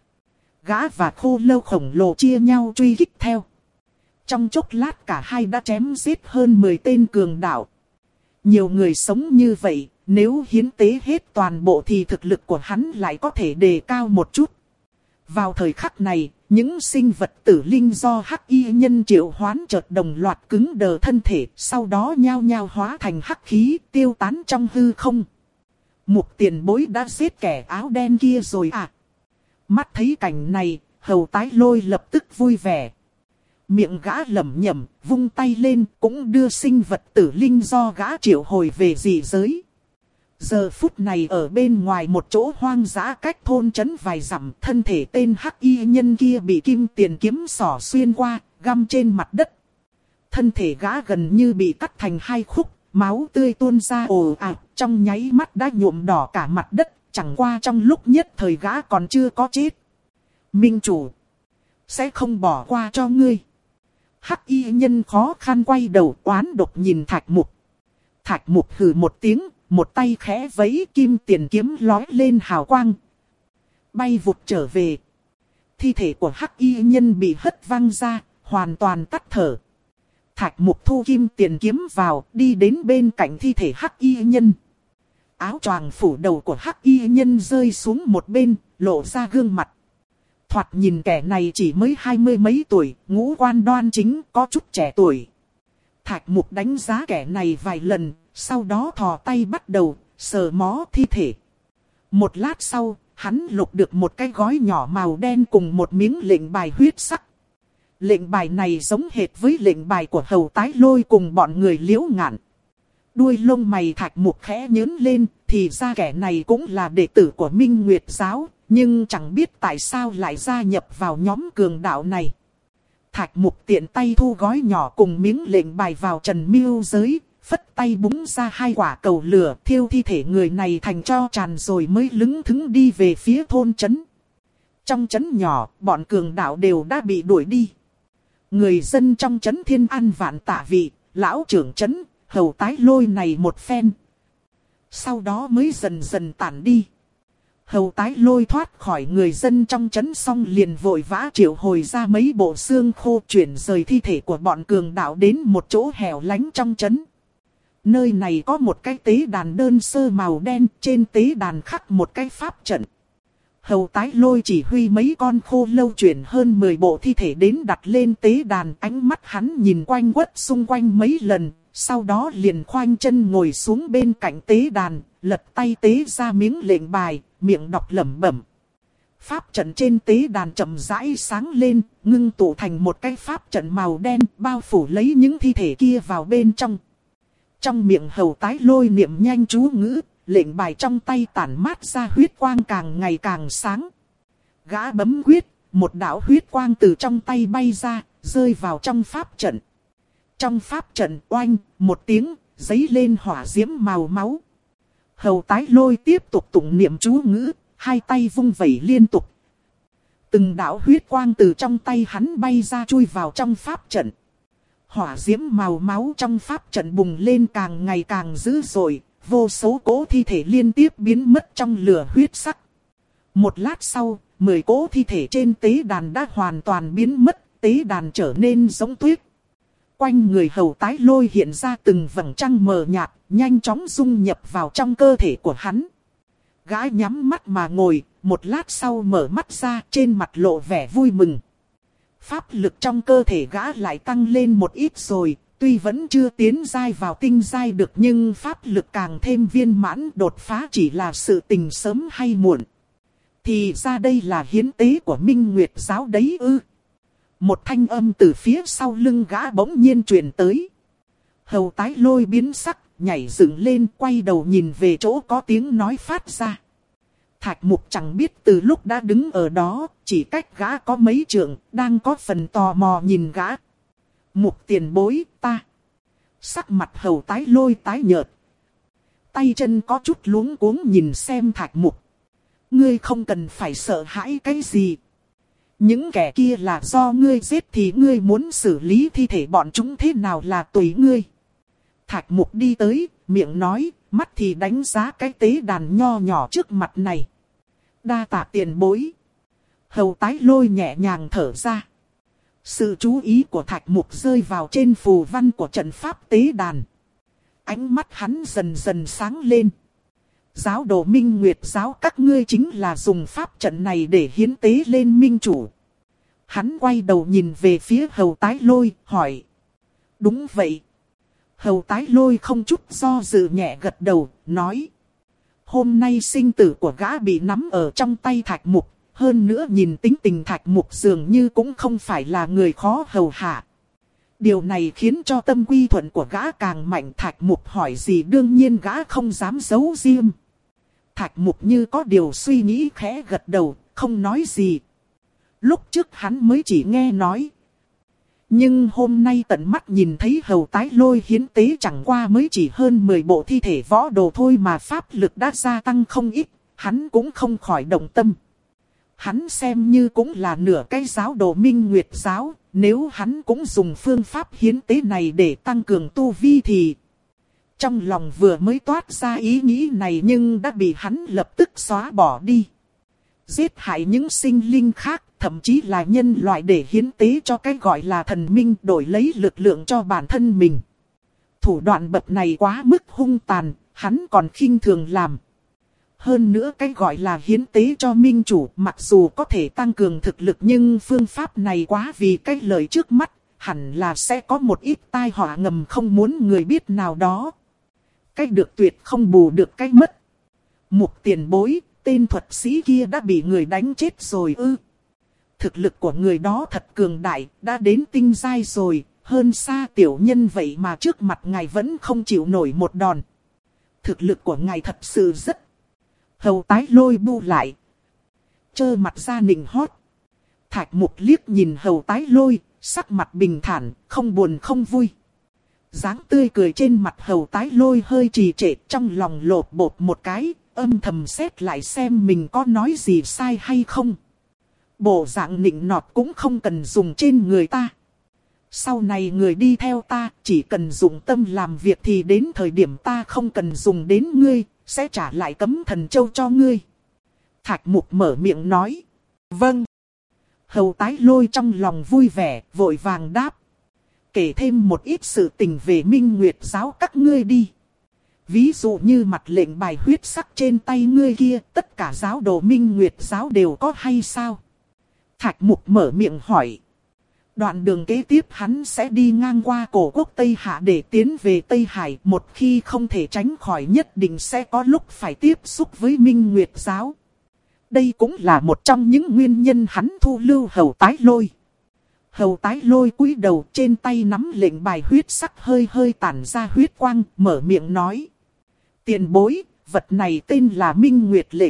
S1: Gã và Khô Lâu khổng lồ chia nhau truy kích theo. Trong chốc lát cả hai đã chém giết hơn mười tên cường đạo. Nhiều người sống như vậy, nếu hiến tế hết toàn bộ thì thực lực của hắn lại có thể đề cao một chút. Vào thời khắc này, những sinh vật tử linh do hắc y nhân triệu hoán chợt đồng loạt cứng đờ thân thể, sau đó nhao nhao hóa thành hắc khí tiêu tán trong hư không. Mục tiền bối đã giết kẻ áo đen kia rồi à? Mắt thấy cảnh này, Hầu Tái Lôi lập tức vui vẻ. Miệng gã lẩm nhẩm, vung tay lên cũng đưa sinh vật tử linh do gã triệu hồi về dị giới. Giờ phút này ở bên ngoài một chỗ hoang dã cách thôn trấn vài dặm, thân thể tên hắc y nhân kia bị kim tiền kiếm xỏ xuyên qua, găm trên mặt đất. Thân thể gã gần như bị cắt thành hai khúc, máu tươi tuôn ra ồ ạt, trong nháy mắt đã nhuộm đỏ cả mặt đất, chẳng qua trong lúc nhất thời gã còn chưa có chết. Minh chủ, sẽ không bỏ qua cho ngươi. Hắc y nhân khó khăn quay đầu oán độc nhìn Thạch Mục. Thạch Mục hừ một tiếng, một tay khẽ vẫy, kim tiền kiếm lói lên hào quang, bay vụt trở về. Thi thể của hắc y nhân bị hất văng ra, hoàn toàn tắt thở. Thạch Mục thu kim tiền kiếm vào, đi đến bên cạnh thi thể hắc y nhân. Áo choàng phủ đầu của hắc y nhân rơi xuống một bên, lộ ra gương mặt. Thoạt nhìn kẻ này chỉ mới hai mươi mấy tuổi, ngũ quan đoan chính, có chút trẻ tuổi. Thạch Mục đánh giá kẻ này vài lần, sau đó thò tay bắt đầu, sờ mó thi thể. Một lát sau, hắn lục được một cái gói nhỏ màu đen cùng một miếng lệnh bài huyết sắc. Lệnh bài này giống hệt với lệnh bài của Hầu Tái Lôi cùng bọn người Liễu Ngạn. Đuôi lông mày Thạch Mục khẽ nhướng lên, thì ra kẻ này cũng là đệ tử của Minh Nguyệt Giáo, nhưng chẳng biết tại sao lại gia nhập vào nhóm cường đạo này. Thạch Mục tiện tay thu gói nhỏ cùng miếng lệnh bài vào Trần Miêu giới, phất tay búng ra hai quả cầu lửa, thiêu thi thể người này thành tro tràn rồi mới lững thững đi về phía thôn trấn. Trong trấn nhỏ, bọn cường đạo đều đã bị đuổi đi. Người dân trong trấn Thiên An vạn tạ vị, lão trưởng trấn, Hầu Tái Lôi này một phen. Sau đó mới dần dần tản đi. Hầu Tái Lôi thoát khỏi người dân trong trấn xong liền vội vã triệu hồi ra mấy bộ xương khô, chuyển rời thi thể của bọn cường đạo đến một chỗ hẻo lánh trong trấn. Nơi này có một cái tế đàn đơn sơ màu đen, trên tế đàn khắc một cái pháp trận. Hầu Tái Lôi chỉ huy mấy con khô lâu chuyển hơn mười bộ thi thể đến đặt lên tế đàn, ánh mắt hắn nhìn quanh quất xung quanh mấy lần, sau đó liền khoanh chân ngồi xuống bên cạnh tế đàn, lật tay tế ra miếng lệnh bài, miệng đọc lẩm bẩm. Pháp trận trên tế đàn chậm rãi sáng lên, ngưng tụ thành một cái pháp trận màu đen, bao phủ lấy những thi thể kia vào bên trong. Trong miệng Hầu Tái Lôi niệm nhanh chú ngữ, lệnh bài trong tay tản mát ra huyết quang càng ngày càng sáng. Gã bấm quyết, một đạo huyết quang từ trong tay bay ra, rơi vào trong pháp trận. Trong pháp trận oanh, một tiếng, giấy lên hỏa diễm màu máu. Hầu Tái Lôi tiếp tục tụng niệm chú ngữ, hai tay vung vẩy liên tục. Từng đạo huyết quang từ trong tay hắn bay ra chui vào trong pháp trận. Hỏa diễm màu máu trong pháp trận bùng lên càng ngày càng dữ dội, vô số cỗ thi thể liên tiếp biến mất trong lửa huyết sắc. Một lát sau, mười cỗ thi thể trên tế đàn đã hoàn toàn biến mất, tế đàn trở nên giống tuyết. Quanh người Hầu Tái Lôi hiện ra từng vầng trăng mờ nhạt, nhanh chóng dung nhập vào trong cơ thể của hắn. Gã nhắm mắt mà ngồi, một lát sau mở mắt ra, trên mặt lộ vẻ vui mừng. Pháp lực trong cơ thể gã lại tăng lên một ít rồi, tuy vẫn chưa tiến giai vào tinh giai được nhưng pháp lực càng thêm viên mãn, đột phá chỉ là sự tình sớm hay muộn. Thì ra đây là hiến tế của Minh Nguyệt Giáo đấy ư. Một thanh âm từ phía sau lưng gã bỗng nhiên truyền tới. Hầu Tái Lôi biến sắc, nhảy dựng lên, quay đầu nhìn về chỗ có tiếng nói phát ra. Thạch Mục chẳng biết từ lúc đã đứng ở đó, chỉ cách gã có mấy trượng, đang có phần tò mò nhìn gã. Mục tiền bối, ta. Sắc mặt Hầu Tái Lôi tái nhợt. Tay chân có chút luống cuống nhìn xem Thạch Mục. Ngươi không cần phải sợ hãi cái gì. Những kẻ kia là do ngươi giết thì ngươi muốn xử lý thi thể bọn chúng thế nào là tùy ngươi. Thạch Mục đi tới, miệng nói, mắt thì đánh giá cái tế đàn nho nhỏ trước mặt này. Đa tạ tiền bối. Hầu Tái Lôi nhẹ nhàng thở ra. Sự chú ý của Thạch Mục rơi vào trên phù văn của trận pháp tế đàn. Ánh mắt hắn dần dần sáng lên. Giáo đồ Minh Nguyệt giáo các ngươi chính là dùng pháp trận này để hiến tế lên minh chủ. Hắn quay đầu nhìn về phía Hầu Tái Lôi, hỏi. Đúng vậy. Hầu Tái Lôi không chút do dự nhẹ gật đầu, nói. Hôm nay sinh tử của gã bị nắm ở trong tay Thạch Mục, hơn nữa nhìn tính tình Thạch Mục dường như cũng không phải là người khó hầu hạ. Điều này khiến cho tâm quy thuận của gã càng mạnh. Thạch Mục hỏi gì đương nhiên gã không dám giấu riêng. Thạch Mục như có điều suy nghĩ khẽ gật đầu, không nói gì. Lúc trước hắn mới chỉ nghe nói. Nhưng hôm nay tận mắt nhìn thấy Hầu Tái Lôi hiến tế chẳng qua mới chỉ hơn mười bộ thi thể võ đồ thôi mà pháp lực đã gia tăng không ít, hắn cũng không khỏi động tâm. Hắn xem như cũng là nửa cái giáo đồ Minh Nguyệt giáo, nếu hắn cũng dùng phương pháp hiến tế này để tăng cường tu vi thì... Trong lòng vừa mới toát ra ý nghĩ này nhưng đã bị hắn lập tức xóa bỏ đi. Giết hại những sinh linh khác, thậm chí là nhân loại để hiến tế cho cái gọi là thần minh đổi lấy lực lượng cho bản thân mình. Thủ đoạn bậc này quá mức hung tàn, hắn còn khinh thường làm. Hơn nữa cái gọi là hiến tế cho minh chủ mặc dù có thể tăng cường thực lực nhưng phương pháp này quá vì cái lợi trước mắt, hẳn là sẽ có một ít tai họa ngầm không muốn người biết nào đó. Cái được tuyệt không bù được cái mất. Mục tiền bối, tên thuật sĩ kia đã bị người đánh chết rồi ư. Thực lực của người đó thật cường đại, đã đến tinh giai rồi, hơn xa tiểu nhân vậy mà trước mặt ngài vẫn không chịu nổi một đòn. Thực lực của ngài thật sự rất... Hầu Tái Lôi bu lại. Chơ mặt ra nịnh hót. Thạch Mục liếc nhìn Hầu Tái Lôi, sắc mặt bình thản, không buồn không vui. Dáng tươi cười trên mặt Hầu Tái Lôi hơi trì trệ, trong lòng lột bột một cái, âm thầm xét lại xem mình có nói gì sai hay không. Bộ dạng nịnh nọt cũng không cần dùng trên người ta. Sau này người đi theo ta, chỉ cần dùng tâm làm việc thì đến thời điểm ta không cần dùng đến ngươi, sẽ trả lại Cấm Thần Châu cho ngươi. Thạch Mục mở miệng nói. Vâng. Hầu Tái Lôi trong lòng vui vẻ, vội vàng đáp. Kể thêm một ít sự tình về Minh Nguyệt giáo các ngươi đi. Ví dụ như mặt lệnh bài huyết sắc trên tay ngươi kia, tất cả giáo đồ Minh Nguyệt giáo đều có hay sao? Thạch Mục mở miệng hỏi. Đoạn đường kế tiếp hắn sẽ đi ngang qua cổ quốc Tây Hạ để tiến về Tây Hải. Một khi không thể tránh khỏi nhất định sẽ có lúc phải tiếp xúc với Minh Nguyệt giáo. Đây cũng là một trong những nguyên nhân hắn thu lưu Hầu Tái Lôi. Hầu Tái Lôi cúi đầu trên tay nắm lệnh bài huyết sắc hơi hơi tản ra huyết quang, mở miệng nói. Tiền bối, vật này tên là Minh Nguyệt lệnh.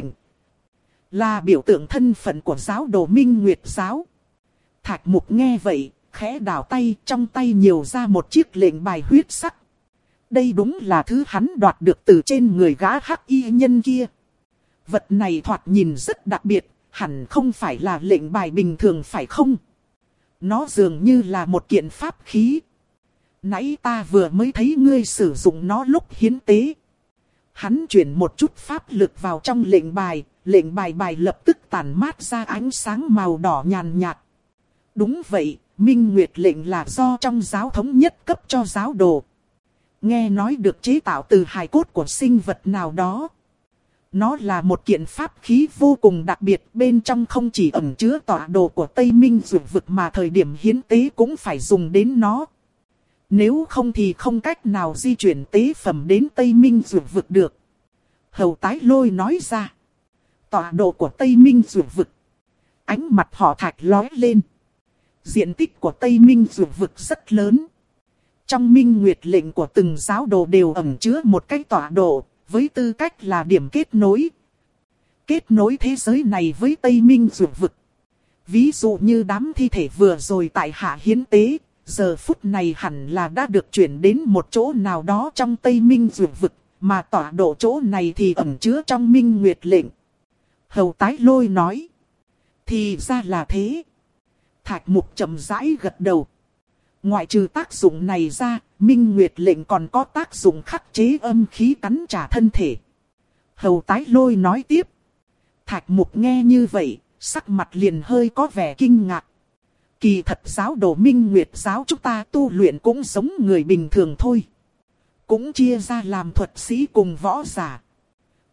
S1: Là biểu tượng thân phận của giáo đồ Minh Nguyệt giáo. Thạch Mục nghe vậy, khẽ đảo tay, trong tay nhiều ra một chiếc lệnh bài huyết sắc. Đây đúng là thứ hắn đoạt được từ trên người gã hắc y nhân kia. Vật này thoạt nhìn rất đặc biệt, hẳn không phải là lệnh bài bình thường phải không? Nó dường như là một kiện pháp khí. Nãy ta vừa mới thấy ngươi sử dụng nó lúc hiến tế. Hắn chuyển một chút pháp lực vào trong lệnh bài, lệnh bài bài lập tức tản mát ra ánh sáng màu đỏ nhàn nhạt. Đúng vậy, Minh Nguyệt lệnh là do trong giáo thống nhất cấp cho giáo đồ. Nghe nói được chế tạo từ hài cốt của sinh vật nào đó. Nó là một kiện pháp khí vô cùng đặc biệt, bên trong không chỉ ẩn chứa tọa độ của Tây Minh Dụ vực mà thời điểm hiến tế cũng phải dùng đến nó. Nếu không thì không cách nào di chuyển tế phẩm đến Tây Minh Dụ vực được. Hầu Tái Lôi nói ra. Tọa độ của Tây Minh Dụ vực. Ánh mặt họ Thạch lóe lên. Diện tích của Tây Minh Dụ vực rất lớn. Trong Minh Nguyệt lệnh của từng giáo đồ đều ẩn chứa một cái tọa độ, với tư cách là điểm kết nối. Kết nối thế giới này với Tây Minh Dụ vực. Ví dụ như đám thi thể vừa rồi tại Hạ hiến tế, giờ phút này hẳn là đã được chuyển đến một chỗ nào đó trong Tây Minh Dụ vực, mà tọa độ chỗ này thì ẩn chứa trong Minh Nguyệt lệnh. Hầu Tái Lôi nói. Thì ra là thế. Thạch Mục chậm rãi gật đầu. Ngoại trừ tác dụng này ra, Minh Nguyệt lệnh còn có tác dụng khắc chế âm khí cắn trả thân thể. Hầu Tái Lôi nói tiếp. Thạch Mục nghe như vậy, sắc mặt liền hơi có vẻ kinh ngạc. Kỳ thật giáo đồ Minh Nguyệt giáo chúng ta tu luyện cũng giống người bình thường thôi. Cũng chia ra làm thuật sĩ cùng võ giả.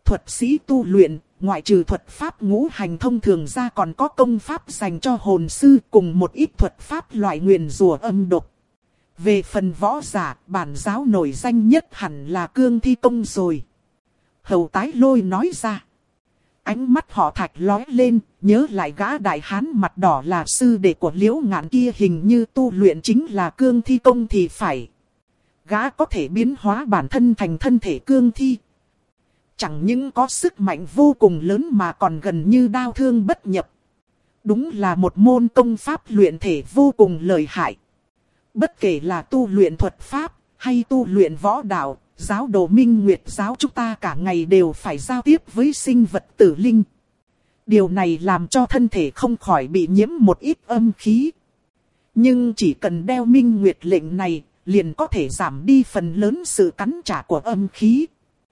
S1: Thuật sĩ tu luyện, ngoại trừ thuật pháp ngũ hành thông thường ra còn có công pháp dành cho hồn sư cùng một ít thuật pháp loại nguyền rủa âm độc. Về phần võ giả, bản giáo nổi danh nhất hẳn là Cương Thi Công rồi. Hầu Tái Lôi nói ra. Ánh mắt họ Thạch lóe lên, nhớ lại gã đại hán mặt đỏ là sư đệ của Liễu Ngạn kia, hình như tu luyện chính là Cương Thi Công thì phải. Gã có thể biến hóa bản thân thành thân thể cương thi. Chẳng những có sức mạnh vô cùng lớn mà còn gần như đao thương bất nhập. Đúng là một môn công pháp luyện thể vô cùng lợi hại. Bất kể là tu luyện thuật pháp hay tu luyện võ đạo, giáo đồ Minh Nguyệt giáo chúng ta cả ngày đều phải giao tiếp với sinh vật tử linh. Điều này làm cho thân thể không khỏi bị nhiễm một ít âm khí. Nhưng chỉ cần đeo Minh Nguyệt lệnh này, liền có thể giảm đi phần lớn sự cắn trả của âm khí.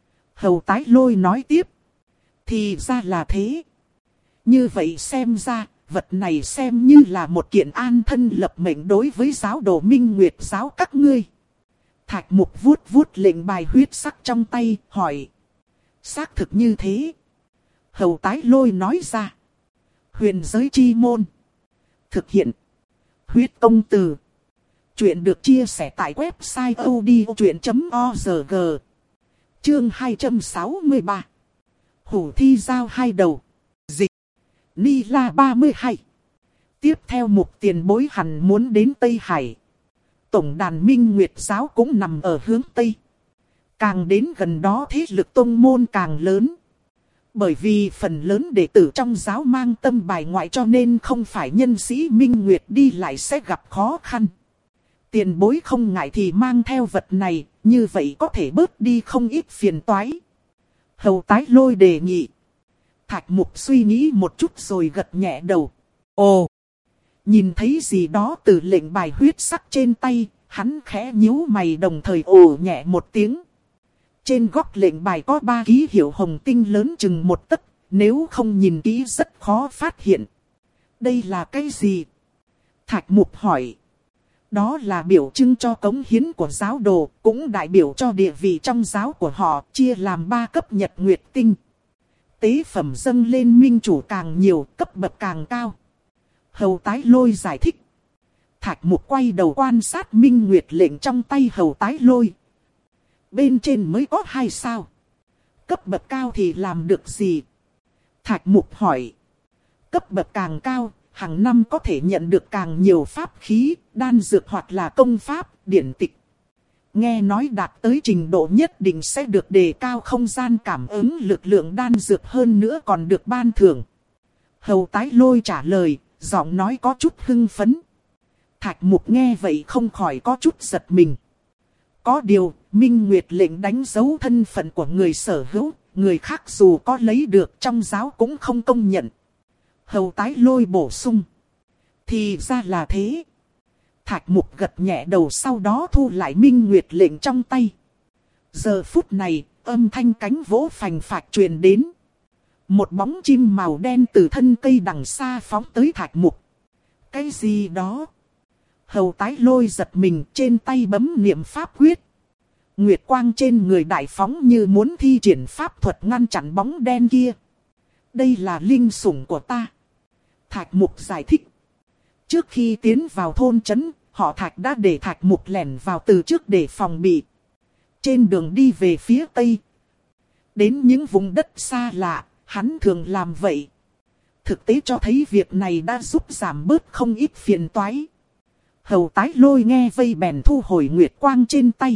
S1: Hầu Tái Lôi nói tiếp. Thì ra là thế. Như vậy xem ra, vật này xem như là một kiện an thân lập mệnh đối với giáo đồ Minh Nguyệt giáo các ngươi. Thạch Mục vuốt vuốt lệnh bài huyết sắc trong tay, hỏi. Xác thực như thế. Hầu Tái Lôi nói ra. Huyền giới chi môn. Thực hiện. Huyết công từ. Chuyện được chia sẻ tại website odchuyện chấm org. Chương hai trăm sáu mươi ba. Hủ thi giao hai đầu. Dịch. Ni La ba mươi hai. Tiếp theo mục tiền bối hẳn muốn đến Tây Hải. Tổng đàn Minh Nguyệt giáo cũng nằm ở hướng Tây. Càng đến gần đó thế lực tông môn càng lớn. Bởi vì phần lớn đệ tử trong giáo mang tâm bài ngoại cho nên không phải nhân sĩ Minh Nguyệt đi lại sẽ gặp khó khăn. Tiền bối không ngại thì mang theo vật này, như vậy có thể bớt đi không ít phiền toái. Hầu Tái Lôi đề nghị. Thạch Mục suy nghĩ một chút rồi gật nhẹ đầu. Ồ! Nhìn thấy gì đó từ lệnh bài huyết sắc trên tay, hắn khẽ nhíu mày đồng thời ồ nhẹ một tiếng. Trên góc lệnh bài có ba ký hiệu hồng tinh lớn chừng một tấc, nếu không nhìn kỹ rất khó phát hiện. Đây là cái gì? Thạch Mục hỏi. Đó là biểu trưng cho cống hiến của giáo đồ, cũng đại biểu cho địa vị trong giáo của họ, chia làm ba cấp nhật nguyệt tinh. Tế phẩm dâng lên minh chủ càng nhiều, cấp bậc càng cao. Hầu Tái Lôi giải thích. Thạch Mục quay đầu quan sát minh nguyệt lệnh trong tay Hầu Tái Lôi. Bên trên mới có hai sao. Cấp bậc cao thì làm được gì? Thạch Mục hỏi. Cấp bậc càng cao, hàng năm có thể nhận được càng nhiều pháp khí, đan dược hoặc là công pháp, điển tịch. Nghe nói đạt tới trình độ nhất định sẽ được đề cao không gian cảm ứng lực lượng đan dược, hơn nữa còn được ban thưởng. Hầu Tái Lôi trả lời, giọng nói có chút hưng phấn. Thạch Mục nghe vậy không khỏi có chút giật mình. Có điều, Minh Nguyệt lệnh đánh dấu thân phận của người sở hữu, người khác dù có lấy được trong giáo cũng không công nhận. Hầu Tái Lôi bổ sung. Thì ra là thế. Thạch Mục gật nhẹ đầu, sau đó thu lại Minh Nguyệt lệnh trong tay. Giờ phút này, âm thanh cánh vỗ phành phạch truyền đến. Một bóng chim màu đen từ thân cây đằng xa phóng tới Thạch Mục. Cái gì đó? Hầu Tái Lôi giật mình, trên tay bấm niệm pháp quyết. Nguyệt quang trên người đại phóng như muốn thi triển pháp thuật ngăn chặn bóng đen kia. Đây là linh sủng của ta. Thạch Mục giải thích. Trước khi tiến vào thôn trấn, họ Thạch đã để Thạch Mục lẻn vào từ trước để phòng bị. Trên đường đi về phía tây, đến những vùng đất xa lạ, hắn thường làm vậy. Thực tế cho thấy việc này đã giúp giảm bớt không ít phiền toái. Hầu Tái Lôi nghe vây bèn thu hồi nguyệt quang trên tay.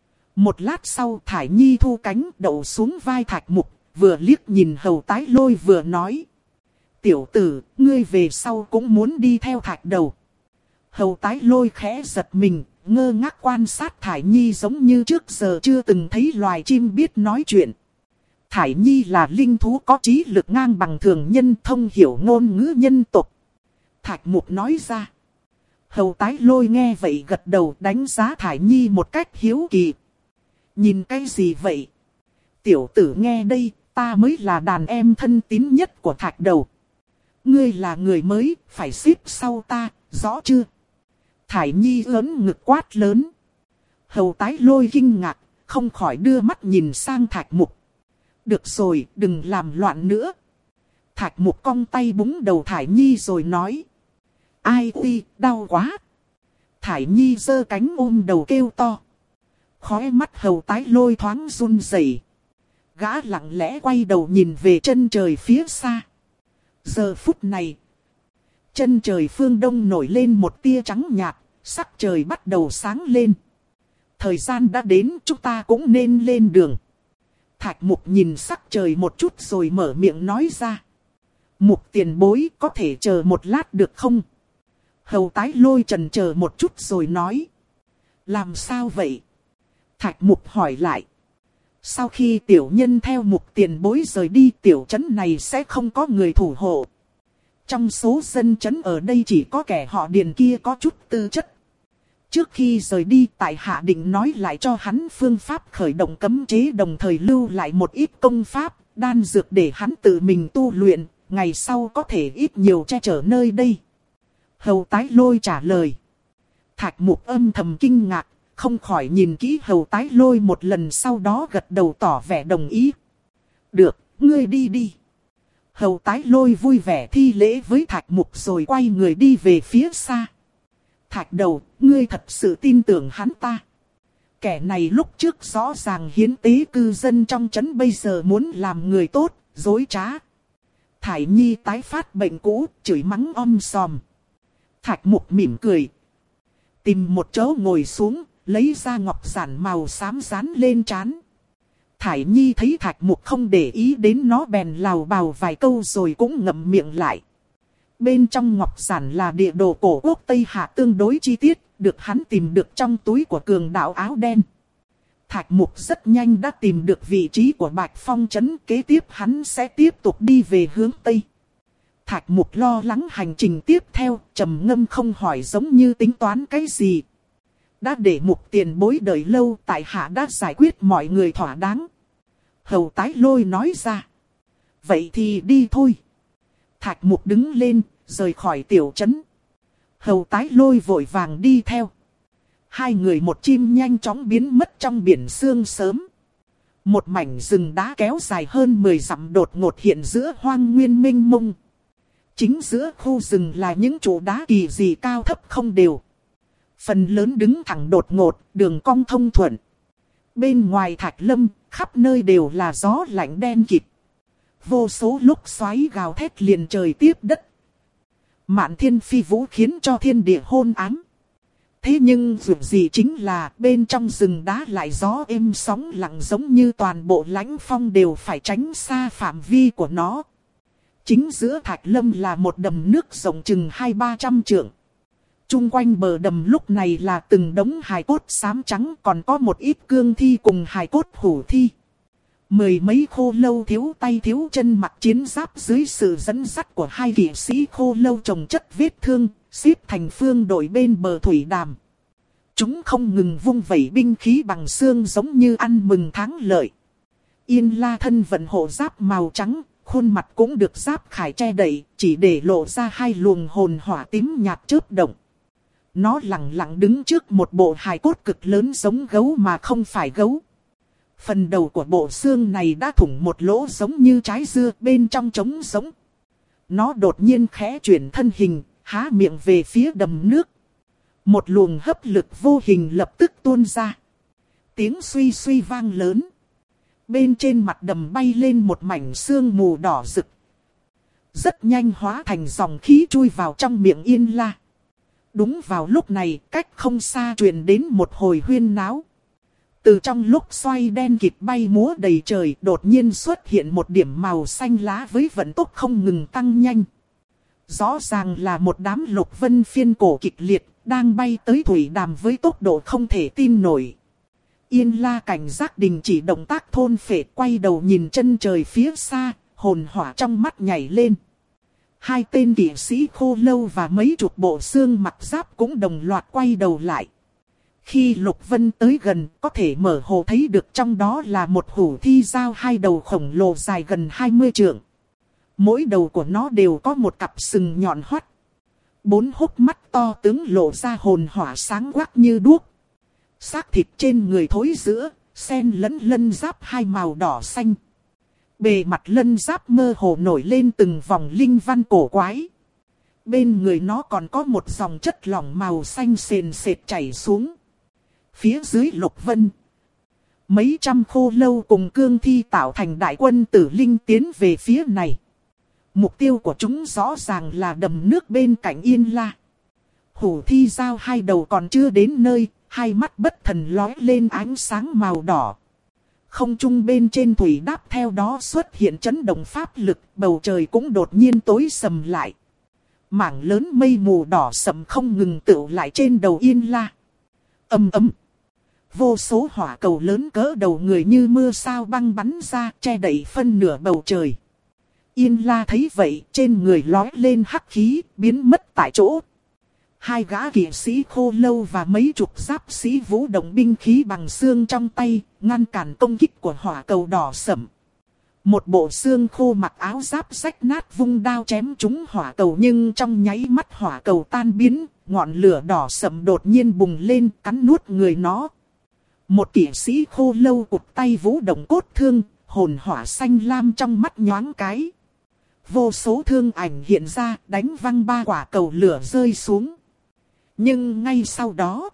S1: Một lát sau Thải Nhi thu cánh đậu xuống vai Thạch Mục, vừa liếc nhìn Hầu Tái Lôi vừa nói. Tiểu tử, ngươi về sau cũng muốn đi theo Thạch Đầu. Hầu Tái Lôi khẽ giật mình, ngơ ngác quan sát Thải Nhi giống như trước giờ chưa từng thấy loài chim biết nói chuyện. Thải Nhi là linh thú có trí lực ngang bằng thường nhân, thông hiểu ngôn ngữ nhân tộc. Thạch Mục nói ra. Hầu Tái Lôi nghe vậy gật đầu, đánh giá Thải Nhi một cách hiếu kỳ. Nhìn cái gì vậy? Tiểu tử nghe đây, ta mới là đàn em thân tín nhất của Thạch Đầu. Ngươi là người mới, phải xếp sau ta, rõ chưa? Thải Nhi ớn ngực quát lớn. Hầu Tái Lôi kinh ngạc, không khỏi đưa mắt nhìn sang Thạch Mục. được rồi, đừng làm loạn nữa. Thạch Mục cong tay búng đầu Thải Nhi rồi nói. Ai ui, đau quá. Thải Nhi giơ cánh ôm đầu kêu to. Khóe mắt Hầu Tái Lôi thoáng run rẩy. Gã lặng lẽ quay đầu nhìn về chân trời phía xa. Giờ phút này, chân trời phương đông nổi lên một tia trắng nhạt, sắc trời bắt đầu sáng lên. Thời gian đã đến, chúng ta cũng nên lên đường. Thạch Mục nhìn sắc trời một chút rồi mở miệng nói ra. Mục tiền bối, có thể chờ một lát được không? Hầu Tái Lôi chần chờ một chút rồi nói. Làm sao vậy? Thạch Mục hỏi lại. Sau khi tiểu nhân theo Mục tiền bối rời đi, tiểu trấn này sẽ không có người thủ hộ. Trong số dân trấn ở đây chỉ có kẻ họ Điền kia có chút tư chất. Trước khi rời đi, tại hạ định nói lại cho hắn phương pháp khởi động cấm chế, đồng thời lưu lại một ít công pháp, đan dược để hắn tự mình tu luyện, ngày sau có thể ít nhiều che chở nơi đây. Hầu Tái Lôi trả lời. Thạch Mục âm thầm kinh ngạc, không khỏi nhìn kỹ Hầu Tái Lôi một lần, sau đó gật đầu tỏ vẻ đồng ý. Được, ngươi đi đi. Hầu Tái Lôi vui vẻ thi lễ với Thạch Mục rồi quay người đi về phía xa. Thạch Đầu, ngươi thật sự tin tưởng hắn ta? Kẻ này lúc trước rõ ràng hiến tế cư dân trong trấn, bây giờ muốn làm người tốt, dối trá. Thải Nhi tái phát bệnh cũ, chửi mắng om sòm. Thạch Mục mỉm cười. Tìm một chỗ ngồi xuống, lấy ra ngọc giản màu xám dán lên trán. Thải Nhi thấy Thạch Mục không để ý đến nó bèn lào bào vài câu rồi cũng ngậm miệng lại. Bên trong ngọc giản là địa đồ cổ quốc Tây Hạ tương đối chi tiết, được hắn tìm được trong túi của cường đạo áo đen. Thạch Mục rất nhanh đã tìm được vị trí của Bạch Phong trấn, kế tiếp hắn sẽ tiếp tục đi về hướng Tây. Thạch Mục lo lắng hành trình tiếp theo, trầm ngâm không hỏi giống như tính toán cái gì. Đã để Mục tiền bối đợi lâu, tại hạ đã giải quyết mọi người thỏa đáng. Hầu Tái Lôi nói ra. Vậy thì đi thôi. Thạch Mục đứng lên, rời khỏi tiểu trấn. Hầu Tái Lôi vội vàng đi theo. Hai người một chim nhanh chóng biến mất trong biển sương sớm. Một mảnh rừng đá kéo dài hơn mười dặm đột ngột hiện giữa hoang nguyên mênh mông. Chính giữa khu rừng là những trụ đá kỳ dị cao thấp không đều. Phần lớn đứng thẳng đột ngột, đường cong thông thuận. Bên ngoài Thạch Lâm, khắp nơi đều là gió lạnh đen kịt. Vô số lúc xoáy gào thét liền trời tiếp đất. Mạn thiên phi vũ khiến cho thiên địa hôn ám. Thế nhưng dù gì chính là bên trong rừng đá lại gió êm sóng lặng, giống như toàn bộ lãnh phong đều phải tránh xa phạm vi của nó. Chính giữa Thạch Lâm là một đầm nước rộng chừng hai ba trăm trượng. Trung quanh bờ đầm lúc này là từng đống hài cốt xám trắng, còn có một ít cương thi cùng hài cốt hủ thi. Mười mấy khô lâu thiếu tay thiếu chân mặc chiến giáp dưới sự dẫn dắt của hai kỵ sĩ khô lâu chồng chất vết thương, xếp thành phương đội bên bờ thủy đàm. Chúng không ngừng vung vẩy binh khí bằng xương giống như ăn mừng thắng lợi. Yên La thân vận hộ giáp màu trắng, khuôn mặt cũng được giáp khải che đậy, chỉ để lộ ra hai luồng hồn hỏa tím nhạt chớp động. Nó lặng lặng đứng trước một bộ hài cốt cực lớn giống gấu mà không phải gấu. Phần đầu của bộ xương này đã thủng một lỗ giống như trái dưa, bên trong trống giống. Nó đột nhiên khẽ chuyển thân hình, há miệng về phía đầm nước. Một luồng hấp lực vô hình lập tức tuôn ra. Tiếng suy suy vang lớn. Bên trên mặt đầm bay lên một mảnh sương mù đỏ rực. Rất nhanh hóa thành dòng khí chui vào trong miệng Yên La. Đúng vào lúc này, cách không xa truyền đến một hồi huyên náo. Từ trong lúc xoay đen kịt bay múa đầy trời, đột nhiên xuất hiện một điểm màu xanh lá với vận tốc không ngừng tăng nhanh. Rõ ràng là một đám lục vân phiên cổ kịch liệt, đang bay tới thủy đàm với tốc độ không thể tin nổi. Yên La cảnh giác đình chỉ động tác thôn phệ, quay đầu nhìn chân trời phía xa, hồn hỏa trong mắt nhảy lên. Hai tên kỵ sĩ khô lâu và mấy chục bộ xương mặc giáp cũng đồng loạt quay đầu lại. Khi Lục Vân tới gần, có thể mở hồ thấy được trong đó là một hủ thi dao hai đầu khổng lồ dài gần hai mươi trượng. Mỗi đầu của nó đều có một cặp sừng nhọn hoắt. Bốn hốc mắt to tướng lộ ra hồn hỏa sáng quắc như đuốc. Xác thịt trên người thối giữa, xen lẫn lân giáp hai màu đỏ xanh. Bề mặt lân giáp mơ hồ nổi lên từng vòng linh văn cổ quái. Bên người nó còn có một dòng chất lỏng màu xanh sền sệt chảy xuống. Phía dưới Lục Vân, mấy trăm khô lâu cùng cương thi tạo thành đại quân tử linh tiến về phía này. Mục tiêu của chúng rõ ràng là đầm nước bên cạnh Yên La. Hủ thi giao hai đầu còn chưa đến nơi, hai mắt bất thần lóe lên ánh sáng màu đỏ. Không trung bên trên thủy đáp theo đó xuất hiện chấn động pháp lực, bầu trời cũng đột nhiên tối sầm lại. Mảng lớn mây mù đỏ sầm không ngừng tựu lại trên đầu Yên La. Ầm ầm. Vô số hỏa cầu lớn cỡ đầu người như mưa sao băng bắn ra, che đậy phân nửa bầu trời. Yên La thấy vậy, trên người lói lên hắc khí, biến mất tại chỗ. Hai gã kỵ sĩ khô lâu và mấy chục giáp sĩ vũ động binh khí bằng xương trong tay, ngăn cản công kích của hỏa cầu đỏ sẫm. Một bộ xương khô mặc áo giáp rách nát vung đao chém trúng hỏa cầu, nhưng trong nháy mắt hỏa cầu tan biến, ngọn lửa đỏ sẫm đột nhiên bùng lên cắn nuốt người nó. Một kỵ sĩ khô lâu cụt tay vũ động cốt thương, hồn hỏa xanh lam trong mắt nhoáng cái. Vô số thương ảnh hiện ra, đánh văng ba quả cầu lửa rơi xuống. Nhưng ngay sau đó,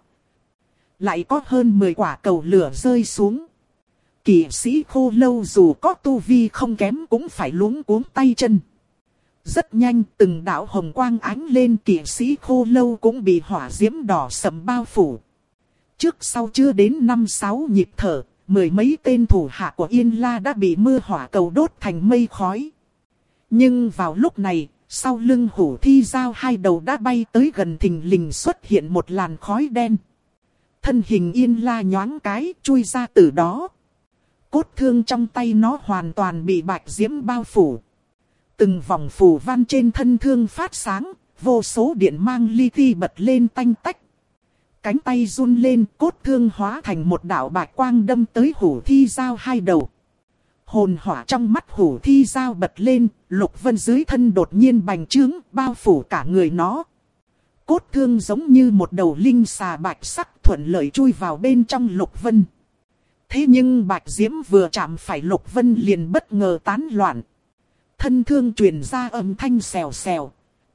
S1: lại có hơn mười quả cầu lửa rơi xuống. Kỵ sĩ khô lâu dù có tu vi không kém cũng phải luống cuống tay chân. Rất nhanh, từng đạo hồng quang ánh lên, kỵ sĩ khô lâu cũng bị hỏa diễm đỏ sẫm bao phủ. Trước sau chưa đến năm sáu nhịp thở, mười mấy tên thủ hạ của Yên La đã bị mưa hỏa cầu đốt thành mây khói. Nhưng vào lúc này, sau lưng hủ thi giao hai đầu đã bay tới gần, thình lình xuất hiện một làn khói đen. Thân hình Yên La nhoáng cái chui ra từ đó. Cốt thương trong tay nó hoàn toàn bị bạch diễm bao phủ. Từng vòng phù văn trên thân thương phát sáng, vô số điện mang li ti bật lên tanh tách. Cánh tay run lên, cốt thương hóa thành một đạo bạch quang đâm tới hủ thi giao hai đầu. Hồn hỏa trong mắt hủ thi giao bật lên, Lục Vân dưới thân đột nhiên bành trướng, bao phủ cả người nó. Cốt thương giống như một đầu linh xà bạch sắc thuận lợi chui vào bên trong Lục Vân. Thế nhưng bạch diễm vừa chạm phải Lục Vân liền bất ngờ tán loạn. Thân thương truyền ra âm thanh xèo xèo.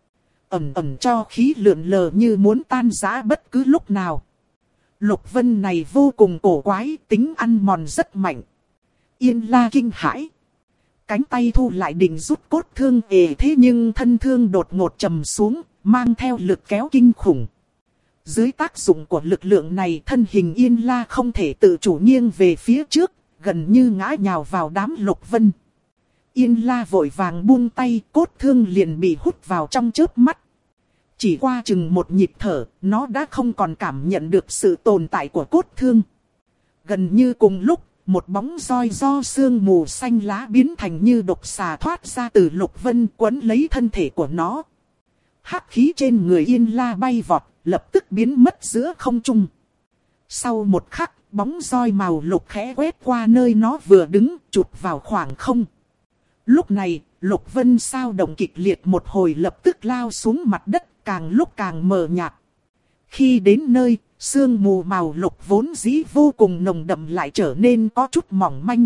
S1: Ẩm ẩm cho khí lượn lờ như muốn tan rã bất cứ lúc nào. Lục Vân này vô cùng cổ quái, tính ăn mòn rất mạnh. Yên La kinh hãi. Cánh tay thu lại định rút cốt thương ề, thế nhưng thân thương đột ngột trầm xuống, mang theo lực kéo kinh khủng. Dưới tác dụng của lực lượng này, thân hình Yên La không thể tự chủ nghiêng về phía trước, gần như ngã nhào vào đám Lục Vân. Yên La vội vàng buông tay, cốt thương liền bị hút vào trong chớp mắt. Chỉ qua chừng một nhịp thở, nó đã không còn cảm nhận được sự tồn tại của cốt thương. Gần như cùng lúc, một bóng roi do sương mù xanh lá biến thành như độc xà thoát ra từ Lục Vân, quấn lấy thân thể của nó. Hắc khí trên người Yên La bay vọt, lập tức biến mất giữa không trung. Sau một khắc, bóng roi màu lục khẽ quét qua nơi nó vừa đứng, chụp vào khoảng không. Lúc này, Lục Vân sao động kịch liệt một hồi, lập tức lao xuống mặt đất, càng lúc càng mờ nhạt. Khi đến nơi, sương mù màu lục vốn dĩ vô cùng nồng đậm lại trở nên có chút mỏng manh,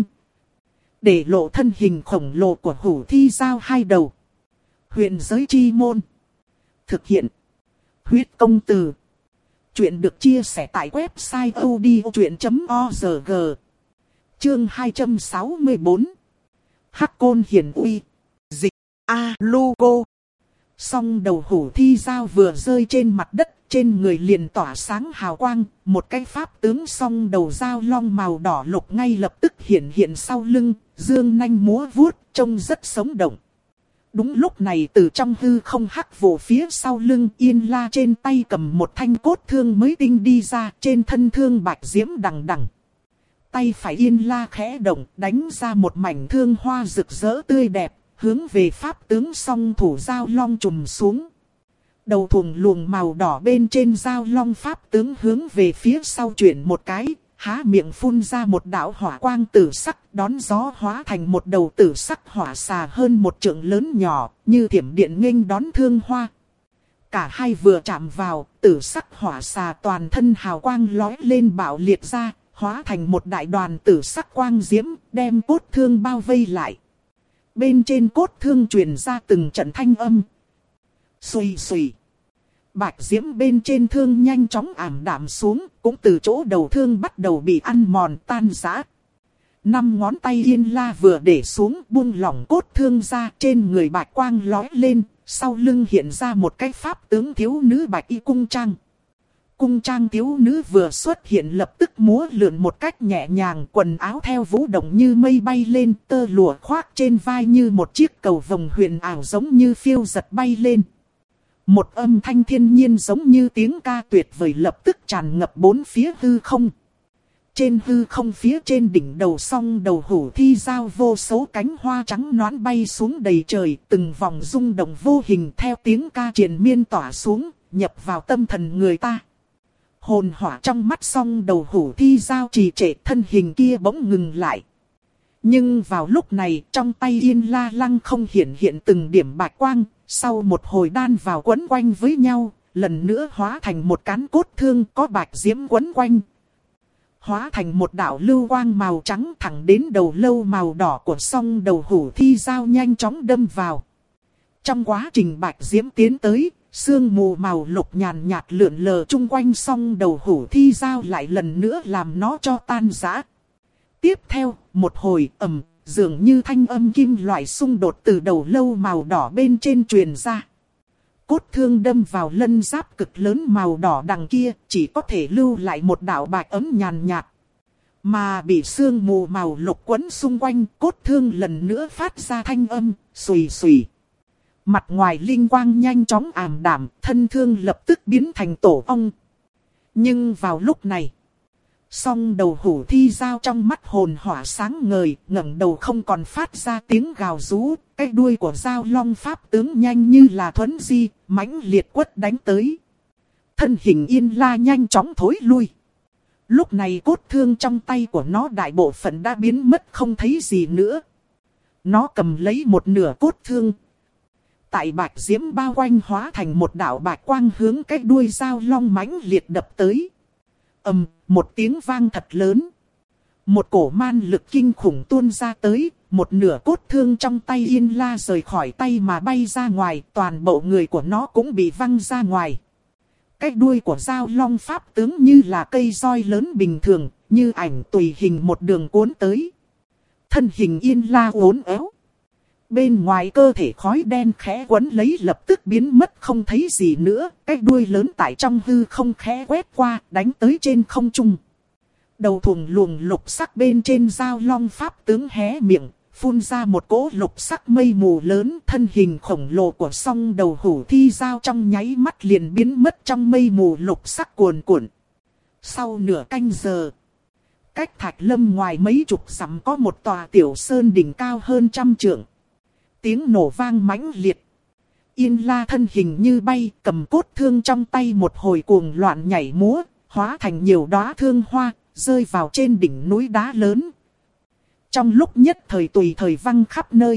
S1: để lộ thân hình khổng lồ của hủ thi giao hai đầu. Huyền giới chi môn. Thực hiện. Huyết công từ. Chuyện được chia sẻ tại website odchuyện chấm org. Chương hai trăm sáu mươi bốn. Hắc Côn Hiển Uy. Dịch. A-lu-cô. Song đầu hủ thi giao vừa rơi trên mặt đất, trên người liền tỏa sáng hào quang, một cái pháp tướng song đầu dao long màu đỏ lục ngay lập tức hiện hiện sau lưng, dương nanh múa vuốt, trông rất sống động. Đúng lúc này từ trong hư không hắc vụ phía sau lưng Yên La trên tay cầm một thanh cốt thương mới tinh đi ra, trên thân thương bạch diễm đằng đằng. Tay phải Yên La khẽ động, đánh ra một mảnh thương hoa rực rỡ tươi đẹp, hướng về pháp tướng song thủ dao long trùm xuống. Đầu thuồng luồng màu đỏ bên trên dao long pháp tướng hướng về phía sau chuyển một cái, há miệng phun ra một đạo hỏa quang tử sắc, đón gió hóa thành một đầu tử sắc hỏa xà hơn một trượng lớn nhỏ, như thiểm điện nghênh đón thương hoa. Cả hai vừa chạm vào, tử sắc hỏa xà toàn thân hào quang lói lên bạo liệt ra, hóa thành một đại đoàn tử sắc quang diễm, đem cốt thương bao vây lại. Bên trên cốt thương truyền ra từng trận thanh âm. Xùy xùy. Bạch diễm bên trên thương nhanh chóng ảm đạm xuống, cũng từ chỗ đầu thương bắt đầu bị ăn mòn tan rã. Năm ngón tay Yên La vừa để xuống buông lỏng cốt thương ra, trên người bạch quang lói lên, sau lưng hiện ra một cái pháp tướng thiếu nữ bạch y cung trang. Cung trang thiếu nữ vừa xuất hiện lập tức múa lượn một cách nhẹ nhàng, quần áo theo vũ động như mây bay lên, tơ lụa khoác trên vai như một chiếc cầu vồng huyền ảo giống như phiêu giật bay lên. Một âm thanh thiên nhiên giống như tiếng ca tuyệt vời lập tức tràn ngập bốn phía hư không. Trên hư không phía trên đỉnh đầu song đầu hổ thi giao vô số cánh hoa trắng nõn bay xuống đầy trời, từng vòng rung động vô hình theo tiếng ca triền miên tỏa xuống, nhập vào tâm thần người ta. Hồn hỏa trong mắt song đầu hổ thi giao trì trệ, thân hình kia bỗng ngừng lại. Nhưng vào lúc này trong tay Yên La Lăng không hiện hiện từng điểm bạch quang, sau một hồi đan vào quấn quanh với nhau, lần nữa hóa thành một cán cốt thương có bạch diễm quấn quanh. Hóa thành một đạo lưu quang màu trắng thẳng đến đầu lâu màu đỏ của song đầu hổ thi giao nhanh chóng đâm vào. Trong quá trình bạch diễm tiến tới, sương mù màu lục nhàn nhạt lượn lờ chung quanh song đầu hổ thi giao lại lần nữa làm nó cho tan rã. Tiếp theo, một hồi ầm, dường như thanh âm kim loại xung đột từ đầu lâu màu đỏ bên trên truyền ra. Cốt thương đâm vào lân giáp cực lớn màu đỏ đằng kia, chỉ có thể lưu lại một đạo bạch ấm nhàn nhạt. Mà bị sương mù màu lục quấn xung quanh, cốt thương lần nữa phát ra thanh âm, xùy xùy. Mặt ngoài linh quang nhanh chóng ảm đạm, thân thương lập tức biến thành tổ ong. Nhưng vào lúc này, song đầu hổ thi giao trong mắt hồn hỏa sáng ngời, ngẩng đầu không còn phát ra tiếng gào rú, cái đuôi của giao long pháp tướng nhanh như là thuấn di, mãnh liệt quất đánh tới. Thân hình Yên La nhanh chóng thối lui. Lúc này cốt thương trong tay của nó đại bộ phận đã biến mất không thấy gì nữa. Nó cầm lấy một nửa cốt thương. Tại bạch diễm bao quanh hóa thành một đạo bạch quang hướng cái đuôi giao long mãnh liệt đập tới. Ầm, một tiếng vang thật lớn. Một cổ man lực kinh khủng tuôn ra tới, một nửa cốt thương trong tay Yên La rời khỏi tay mà bay ra ngoài, toàn bộ người của nó cũng bị văng ra ngoài. Cái đuôi của giao long pháp tướng như là cây roi lớn bình thường, như ảnh tùy hình một đường cuốn tới. Thân hình Yên La uốn éo. Bên ngoài cơ thể khói đen khẽ quấn lấy lập tức biến mất không thấy gì nữa. Cái đuôi lớn tại trong hư không khẽ quét qua, đánh tới trên không trung. Đầu thùng luồng lục sắc bên trên giao long pháp tướng hé miệng, phun ra một cỗ lục sắc mây mù lớn. Thân hình khổng lồ của song đầu hổ thi giao trong nháy mắt liền biến mất trong mây mù lục sắc cuồn cuộn. Sau nửa canh giờ, cách Thạch Lâm ngoài mấy chục dặm có một tòa tiểu sơn đỉnh cao hơn trăm trượng. Tiếng nổ vang mãnh liệt. Yên La thân hình như bay, cầm cốt thương trong tay một hồi cuồng loạn nhảy múa, hóa thành nhiều đóa thương hoa, rơi vào trên đỉnh núi đá lớn. Trong lúc nhất thời tùy thời văng khắp nơi.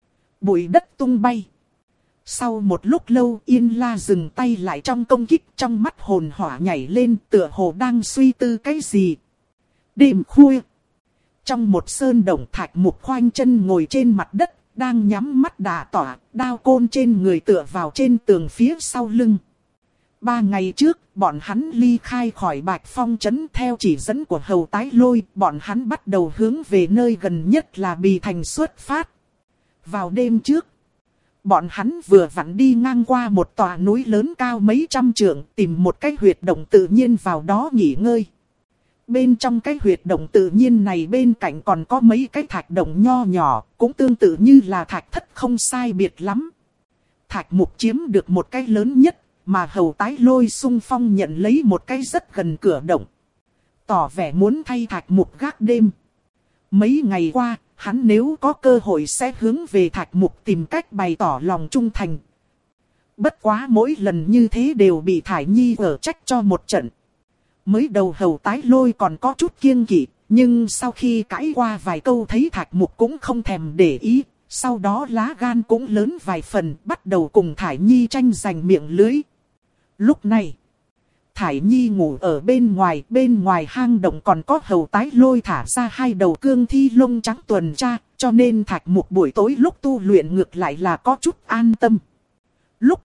S1: Bụi đất tung bay. Sau một lúc lâu Yên La dừng tay lại trong công kích, trong mắt hồn hỏa nhảy lên tựa hồ đang suy tư cái gì. Đêm khuya. Trong một sơn động Thạch Mục khoanh chân ngồi trên mặt đất. Đang nhắm mắt đả tỏa, đao côn trên người tựa vào trên tường phía sau lưng. Ba ngày trước, bọn hắn ly khai khỏi Bạch Phong trấn theo chỉ dẫn của Hầu Tái Lôi. Bọn hắn bắt đầu hướng về nơi gần nhất là Bì Thành xuất phát. Vào đêm trước, bọn hắn vừa vặn đi ngang qua một tòa núi lớn cao mấy trăm trượng, tìm một cái huyệt động tự nhiên vào đó nghỉ ngơi. Bên trong cái huyệt động tự nhiên này bên cạnh còn có mấy cái thạch động nho nhỏ, cũng tương tự như là thạch thất không sai biệt lắm. Thạch Mục chiếm được một cái lớn nhất, mà Hầu Tái Lôi xung phong nhận lấy một cái rất gần cửa động. Tỏ vẻ muốn thay Thạch Mục gác đêm. Mấy ngày qua, hắn nếu có cơ hội sẽ hướng về Thạch Mục tìm cách bày tỏ lòng trung thành. Bất quá mỗi lần như thế đều bị Thải Nhi ở trách cho một trận. Mới đầu Hầu Tái Lôi còn có chút kiêng kỵ, nhưng sau khi cãi qua vài câu thấy Thạch Mục cũng không thèm để ý, sau đó lá gan cũng lớn vài phần, bắt đầu cùng Thải Nhi tranh giành miệng lưới. Lúc này, Thải Nhi ngủ ở bên ngoài, bên ngoài hang động còn có Hầu Tái Lôi thả ra hai đầu cương thi lông trắng tuần tra, Cho nên Thạch Mục buổi tối lúc tu luyện ngược lại là có chút an tâm. Lúc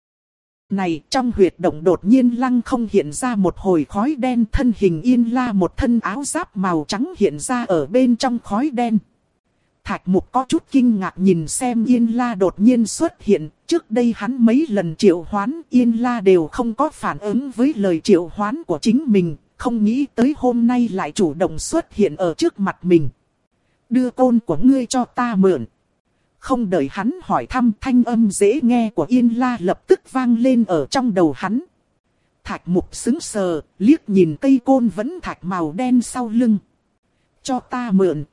S1: này trong huyệt động đột nhiên lăng không hiện ra một hồi khói đen, thân hình Yên La một thân áo giáp màu trắng hiện ra ở bên trong khói đen. Thạch Mục có chút kinh ngạc nhìn xem Yên La đột nhiên xuất hiện, trước đây hắn mấy lần triệu hoán Yên La đều không có phản ứng với lời triệu hoán của chính mình, không nghĩ tới hôm nay lại chủ động xuất hiện ở trước mặt mình. Đưa côn của ngươi cho ta mượn. Không đợi hắn hỏi thăm, thanh âm dễ nghe của Yên La lập tức vang lên ở trong đầu hắn. Thạch Mục sững sờ, liếc nhìn cây côn vẫn thạch màu đen sau lưng. Cho ta mượn.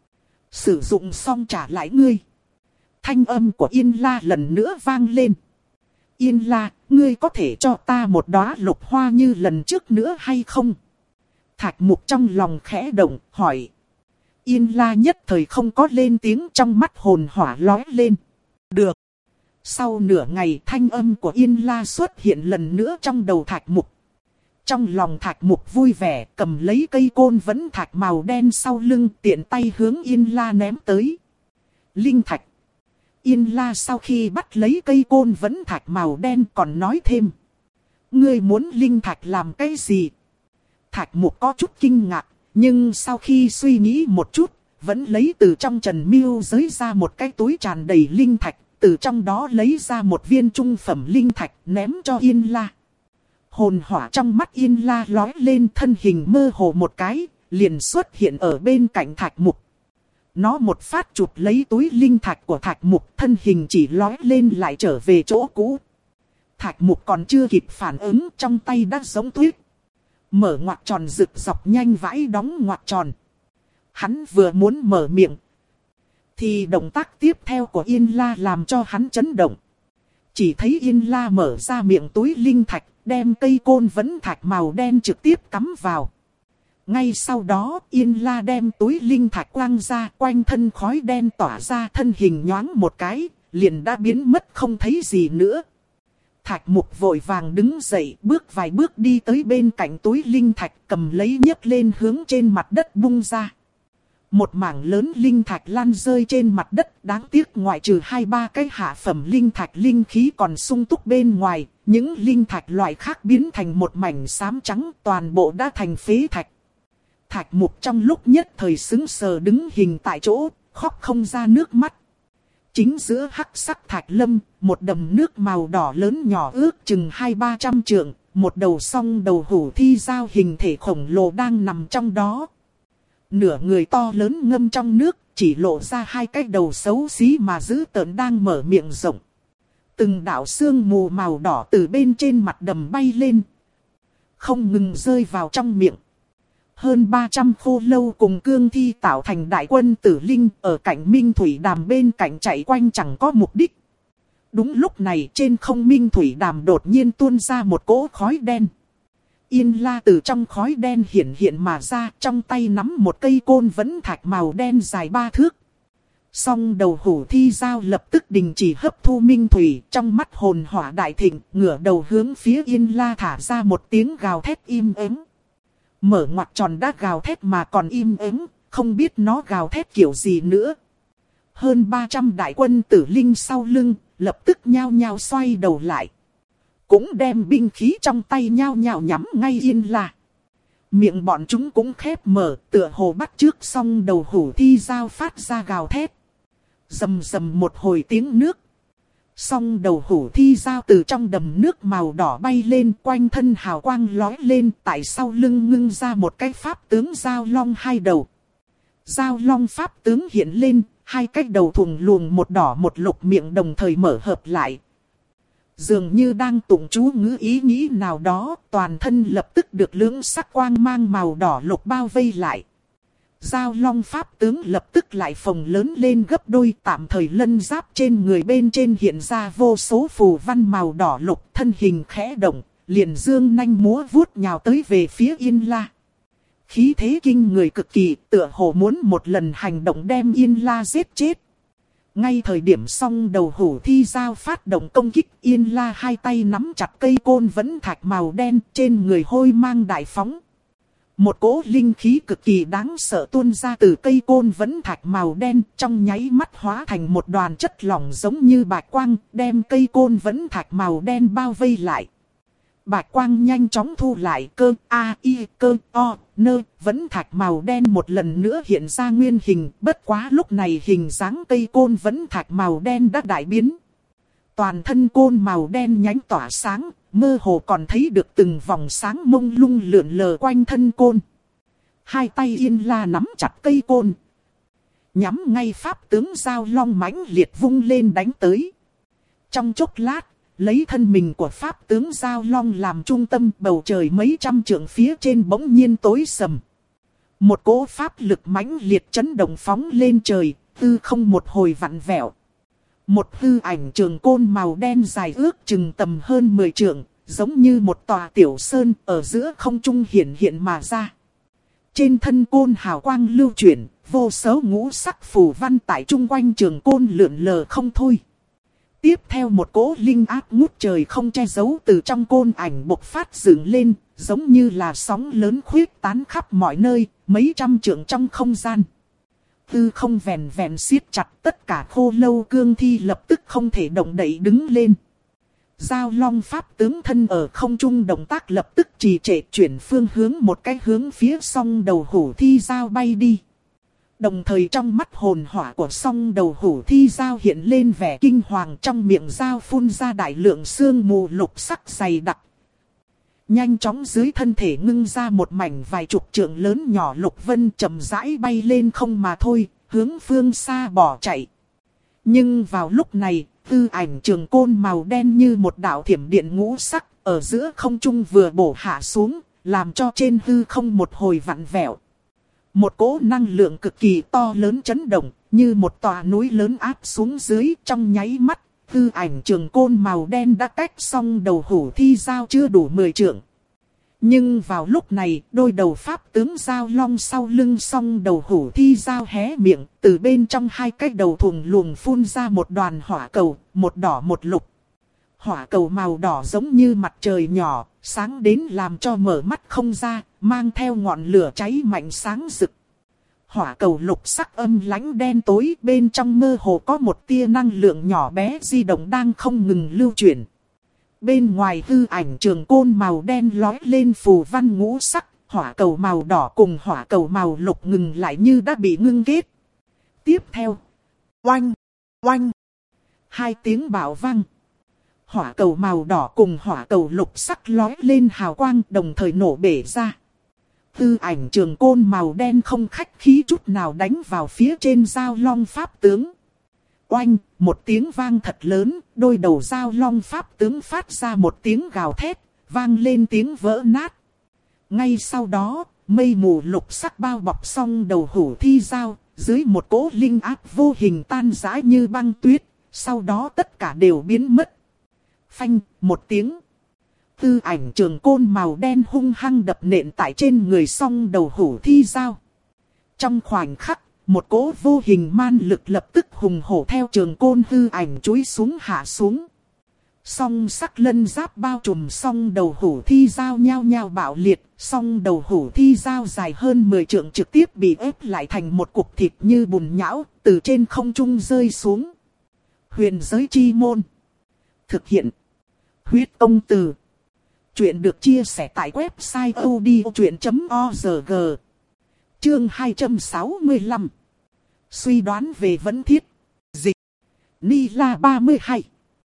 S1: Sử dụng xong trả lại ngươi. Thanh âm của Yên La lần nữa vang lên. Yên La, ngươi có thể cho ta một đóa lục hoa như lần trước nữa hay không? Thạch Mục trong lòng khẽ động, hỏi. Yên La nhất thời không có lên tiếng, trong mắt hồn hỏa lóe lên. Được. Sau nửa ngày thanh âm của Yên La xuất hiện lần nữa trong đầu Thạch Mục. Trong lòng Thạch Mục vui vẻ, cầm lấy cây côn vẫn thạch màu đen sau lưng, tiện tay hướng Yên La ném tới. Linh thạch. Yên La sau khi bắt lấy cây côn vẫn thạch màu đen còn nói thêm. Ngươi muốn linh thạch làm cái gì? Thạch Mục có chút kinh ngạc, nhưng sau khi suy nghĩ một chút, vẫn lấy từ trong Trần Miêu giới ra một cái túi tràn đầy linh thạch, từ trong đó lấy ra một viên trung phẩm linh thạch ném cho Yên La. Hồn hỏa trong mắt Yên La lói lên, thân hình mơ hồ một cái, liền xuất hiện ở bên cạnh Thạch Mục. Nó một phát chụp lấy túi linh thạch của Thạch Mục, thân hình chỉ lói lên lại trở về chỗ cũ. Thạch Mục còn chưa kịp phản ứng, trong tay đã giống tuyết. Mở ngoặc tròn rực dọc nhanh vãi đóng ngoặc tròn. Hắn vừa muốn mở miệng, thì động tác tiếp theo của Yên La làm cho hắn chấn động. Chỉ thấy Yên La mở ra miệng túi linh thạch, đem cây côn vẫn thạch màu đen trực tiếp cắm vào. Ngay sau đó Yên La đem túi linh thạch quăng ra, quanh thân khói đen tỏa ra, thân hình nhoáng một cái, liền đã biến mất không thấy gì nữa. Thạch Mục vội vàng đứng dậy, bước vài bước đi tới bên cạnh túi linh thạch, cầm lấy nhấc lên hướng trên mặt đất bung ra. Một mảng lớn linh thạch lan rơi trên mặt đất, đáng tiếc ngoại trừ hai ba cái hạ phẩm linh thạch linh khí còn sung túc bên ngoài, những linh thạch loại khác biến thành một mảnh xám trắng, toàn bộ đã thành phế thạch. Thạch Mục trong lúc nhất thời sững sờ đứng hình tại chỗ, khóc không ra nước mắt. Chính giữa hắc sắc thạch lâm, một đầm nước màu đỏ lớn nhỏ ước chừng hai ba trăm trượng, một đầu song đầu hủ thi dao hình thể khổng lồ đang nằm trong đó. Nửa người to lớn ngâm trong nước, chỉ lộ ra hai cái đầu xấu xí mà dữ tợn đang mở miệng rộng. Từng đạo sương mù màu đỏ từ bên trên mặt đầm bay lên, không ngừng rơi vào trong miệng. Hơn ba trăm khô lâu cùng cương thi tạo thành đại quân tử linh ở cạnh Minh Thủy Đàm bên cạnh chạy quanh chẳng có mục đích. Đúng lúc này trên không Minh Thủy Đàm đột nhiên tuôn ra một cỗ khói đen. Yên La từ trong khói đen hiện hiện mà ra, trong tay nắm một cây côn vẫn thạch màu đen dài ba thước. Song đầu hủ thi dao lập tức đình chỉ hấp thu Minh Thủy, trong mắt hồn hỏa đại thịnh, ngửa đầu hướng phía Yên La thả ra một tiếng gào thét im ắng. Mở ngoặc tròn đã gào thét mà còn im ắng, không biết nó gào thét kiểu gì nữa. Hơn ba trăm đại quân tử linh sau lưng, lập tức nhao nhao xoay đầu lại. Cũng đem binh khí trong tay nhao nhao nhắm ngay Yên La. Miệng bọn chúng cũng khép mở, tựa hồ bắt trước xong đầu hủ thi dao phát ra gào thét. Rầm rầm một hồi tiếng nước. Xong đầu hủ thi dao từ trong đầm nước màu đỏ bay lên, quanh thân hào quang lói lên, tại sau lưng ngưng ra một cái pháp tướng dao long hai đầu. Dao long pháp tướng hiện lên, hai cái đầu thùng luồng một đỏ một lục miệng đồng thời mở hợp lại. Dường như đang tụng chú ngữ ý nghĩ nào đó, toàn thân lập tức được lưỡng sắc quang mang màu đỏ lục bao vây lại. Dao long pháp tướng lập tức lại phồng lớn lên gấp đôi, tạm thời lân giáp trên người bên trên hiện ra vô số phù văn màu đỏ lục, thân hình khẽ động, liền dương nanh múa vuốt nhào tới về phía Yên La. Khí thế kinh người cực kỳ, tựa hồ muốn một lần hành động đem Yên La giết chết. Ngay thời điểm song đầu hủ thi dao phát động công kích, Yên La hai tay nắm chặt cây côn vẫn thạch màu đen, trên người hôi mang đại phóng. Một cỗ linh khí cực kỳ đáng sợ tuôn ra từ cây côn vẫn thạch màu đen, trong nháy mắt hóa thành một đoàn chất lỏng giống như bạch quang, đem cây côn vẫn thạch màu đen bao vây lại. Bạch quang nhanh chóng thu lại, cơ a i cơ o nơ vẫn thạch màu đen một lần nữa hiện ra nguyên hình, bất quá lúc này hình dáng cây côn vẫn thạch màu đen đã đại biến. Toàn thân côn màu đen nhánh tỏa sáng, mơ hồ còn thấy được từng vòng sáng mông lung lượn lờ quanh thân côn. Hai tay Yên La nắm chặt cây côn, nhắm ngay pháp tướng Giao Long mãnh liệt vung lên đánh tới. Trong chốc lát, lấy thân mình của pháp tướng Giao Long làm trung tâm, bầu trời mấy trăm trượng phía trên bỗng nhiên tối sầm. Một cỗ pháp lực mãnh liệt chấn động phóng lên trời, hư không một hồi vặn vẹo. Một hư ảnh trường côn màu đen dài ước chừng tầm hơn mười trượng, giống như một tòa tiểu sơn ở giữa không trung hiện hiện mà ra. Trên thân côn hào quang lưu chuyển, vô số ngũ sắc phù văn tại trung quanh trường côn lượn lờ không thôi. Tiếp theo một cỗ linh áp ngút trời không che giấu từ trong côn ảnh bộc phát dựng lên, giống như là sóng lớn khuyết tán khắp mọi nơi, mấy trăm trượng trong không gian. Tư không vèn vèn siết chặt, tất cả khô lâu cương thi lập tức không thể động đậy đứng lên. Giao Long pháp tướng thân ở không trung động tác lập tức trì trệ, chuyển phương hướng một cái hướng phía song đầu hổ thi giao bay đi. Đồng thời trong mắt hồn hỏa của song đầu hổ thi giao hiện lên vẻ kinh hoàng, trong miệng giao phun ra đại lượng sương mù lục sắc dày đặc. Nhanh chóng dưới thân thể ngưng ra một mảnh vài chục trượng lớn nhỏ lục vân chậm rãi bay lên không mà thôi, hướng phương xa bỏ chạy. Nhưng vào lúc này, tư ảnh trường côn màu đen như một đạo thiểm điện ngũ sắc, ở giữa không trung vừa bổ hạ xuống, làm cho trên hư không một hồi vặn vẹo. Một cỗ năng lượng cực kỳ to lớn chấn động, như một tòa núi lớn áp xuống dưới, trong nháy mắt, tư ảnh trường côn màu đen đã cách xong đầu hổ thi giao chưa đủ mười trượng. Nhưng vào lúc này, đôi đầu pháp tướng Giao Long sau lưng song đầu hổ thi giao hé miệng, từ bên trong hai cái đầu thùng luồng phun ra một đoàn hỏa cầu, một đỏ một lục. Hỏa cầu màu đỏ giống như mặt trời nhỏ, sáng đến làm cho mở mắt không ra, mang theo ngọn lửa cháy mạnh sáng rực. Hỏa cầu lục sắc âm lãnh đen tối, bên trong mơ hồ có một tia năng lượng nhỏ bé di động đang không ngừng lưu chuyển. Bên ngoài hư ảnh trường côn màu đen lói lên phù văn ngũ sắc, hỏa cầu màu đỏ cùng hỏa cầu màu lục ngừng lại như đã bị ngưng kết. Tiếp theo, oanh, oanh, hai tiếng bạo vang. Hỏa cầu màu đỏ cùng hỏa cầu lục sắc lói lên hào quang đồng thời nổ bể ra. Hư ảnh trường côn màu đen không khách khí chút nào đánh vào phía trên Giao Long pháp tướng. Oanh, một tiếng vang thật lớn, đôi đầu Giao Long pháp tướng phát ra một tiếng gào thét, vang lên tiếng vỡ nát. Ngay sau đó, mây mù lục sắc bao bọc xong đầu hổ thi giao, dưới một cỗ linh áp vô hình tan rã như băng tuyết, sau đó tất cả đều biến mất. Phanh, một tiếng. Tư ảnh trường côn màu đen hung hăng đập nện tại trên người song đầu hổ thi giao. Trong khoảnh khắc, một cỗ vô hình man lực lập tức hùng hổ theo trường côn hư ảnh chúi xuống hạ xuống. Song sắc lân giáp bao trùm song đầu hổ thi giao nhao nhao bạo liệt, song đầu hổ thi giao dài hơn mười trượng trực tiếp bị ép lại thành một cục thịt như bùn nhão, từ trên không trung rơi xuống. Huyền giới chi môn. Thực hiện. Huyết công từ. Chuyện được chia sẻ tại website odchuyện chấm org. Chương hai trăm sáu mươi lăm. Suy đoán về vấn thiết. Dịch. Ni La ba mươi hai.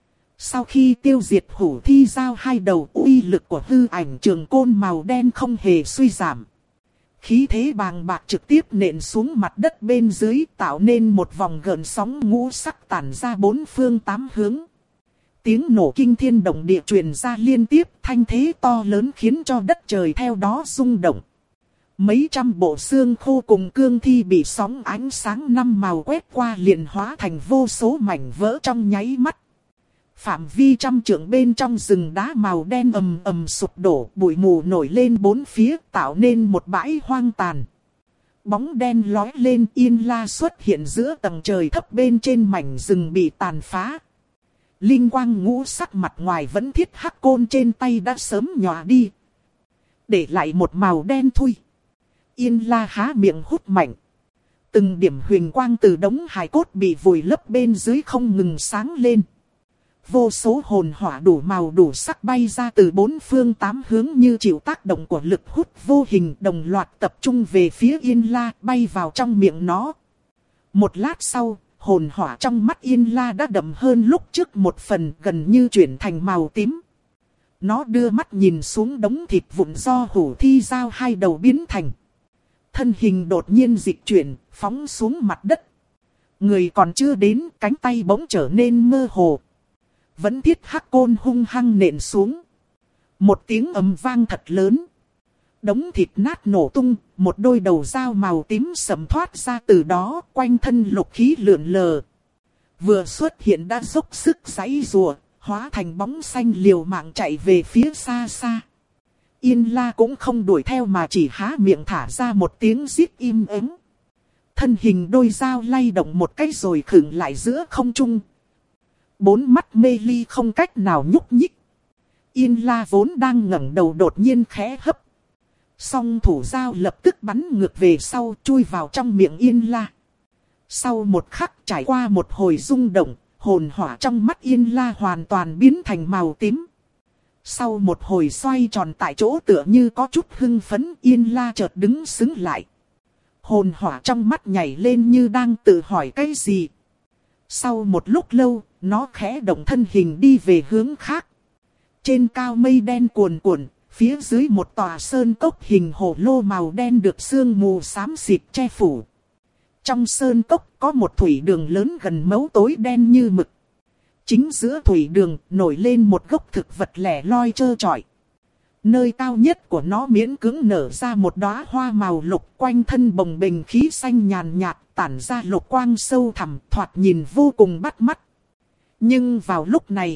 S1: Sau khi tiêu diệt hổ thi giao hai đầu, uy lực của hư ảnh trường côn màu đen không hề suy giảm. Khí thế bàng bạc trực tiếp nện xuống mặt đất bên dưới, tạo nên một vòng gợn sóng ngũ sắc tản ra bốn phương tám hướng. Tiếng nổ kinh thiên động địa truyền ra liên tiếp, thanh thế to lớn khiến cho đất trời theo đó rung động. Mấy trăm bộ xương khô cùng cương thi bị sóng ánh sáng năm màu quét qua liền hóa thành vô số mảnh vỡ trong nháy mắt. Phạm vi trăm trượng bên trong rừng đá màu đen ầm ầm sụp đổ, bụi mù nổi lên bốn phía, tạo nên một bãi hoang tàn. Bóng đen lói lên, Yên La xuất hiện giữa tầng trời thấp bên trên mảnh rừng bị tàn phá. Linh quang ngũ sắc mặt ngoài vẫn thiết hắc côn trên tay đã sớm nhòa đi, để lại một màu đen thui. Yên La há miệng hút mạnh. Từng điểm huyền quang từ đống hài cốt bị vùi lấp bên dưới không ngừng sáng lên. Vô số hồn hỏa đủ màu đủ sắc bay ra từ bốn phương tám hướng như chịu tác động của lực hút vô hình, đồng loạt tập trung về phía Yên La, bay vào trong miệng nó. Một lát sau, hồn hỏa trong mắt Yên La đã đậm hơn lúc trước một phần, gần như chuyển thành màu tím. Nó đưa mắt nhìn xuống đống thịt vụn do hủ thi dao hai đầu biến thành. Thân hình đột nhiên dịch chuyển, phóng xuống mặt đất. Người còn chưa đến, cánh tay bỗng trở nên mơ hồ. Vẫn thiết hắc côn hung hăng nện xuống. Một tiếng ầm vang thật lớn. Đống thịt nát nổ tung, một đôi đầu dao màu tím sầm thoát ra từ đó, quanh thân lục khí lượn lờ. Vừa xuất hiện đã dốc sức giãy giụa, hóa thành bóng xanh liều mạng chạy về phía xa xa. Yên La cũng không đuổi theo mà chỉ há miệng thả ra một tiếng rít im ắng. Thân hình đôi dao lay động một cái rồi khựng lại giữa không trung. Bốn mắt mê ly không cách nào nhúc nhích. Yên La vốn đang ngẩng đầu đột nhiên khẽ hấp. Song thủ dao lập tức bắn ngược về sau, chui vào trong miệng Yên La. Sau một khắc trải qua một hồi rung động, hồn hỏa trong mắt Yên La hoàn toàn biến thành màu tím. Sau một hồi xoay tròn tại chỗ tựa như có chút hưng phấn, Yên La chợt đứng sững lại. Hồn hỏa trong mắt nhảy lên như đang tự hỏi cái gì. Sau một lúc lâu, nó khẽ động thân hình đi về hướng khác. Trên cao mây đen cuồn cuộn, phía dưới một tòa sơn cốc hình hổ lô màu đen được sương mù xám xịt che phủ. Trong sơn cốc có một thủy đường lớn gần mấu tối đen như mực. Chính giữa thủy đường nổi lên một gốc thực vật lẻ loi trơ trọi. Nơi cao nhất của nó miễn cưỡng nở ra một đóa hoa màu lục, quanh thân bồng bềnh khí xanh nhàn nhạt, tản ra lục quang sâu thẳm, thoạt nhìn vô cùng bắt mắt. Nhưng vào lúc này,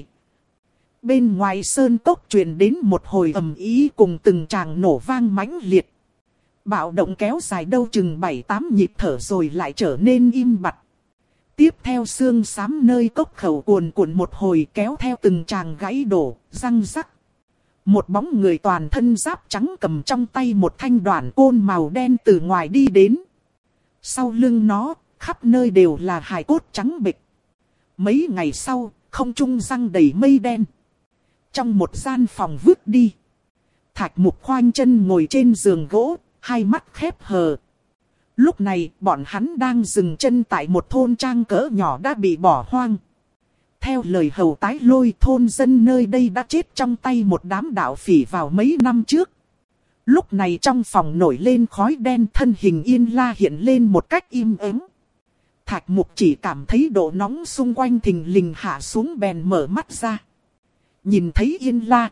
S1: bên ngoài sơn cốc truyền đến một hồi ầm ĩ cùng từng tràng nổ vang mãnh liệt. Bạo động kéo dài đâu chừng bảy tám nhịp thở rồi lại trở nên im bặt. Tiếp theo xương xám nơi cốc khẩu cuồn cuộn một hồi, kéo theo từng tràng gãy đổ, răng rắc. Một bóng người toàn thân giáp trắng cầm trong tay một thanh đoạn côn màu đen từ ngoài đi đến. Sau lưng nó, khắp nơi đều là hài cốt trắng bệch. Mấy ngày sau, không trung răng đầy mây đen. Trong một gian phòng vứt đi, Thạch Mục khoanh chân ngồi trên giường gỗ, hai mắt khép hờ. Lúc này, bọn hắn đang dừng chân tại một thôn trang cỡ nhỏ đã bị bỏ hoang. Theo lời hầu tái lôi, thôn dân nơi đây đã chết trong tay một đám đạo phỉ vào mấy năm trước. Lúc này trong phòng nổi lên khói đen, thân hình Yên La hiện lên một cách im ắng. Thạch Mục chỉ cảm thấy độ nóng xung quanh thình lình hạ xuống, bèn mở mắt ra. Nhìn thấy Yên La,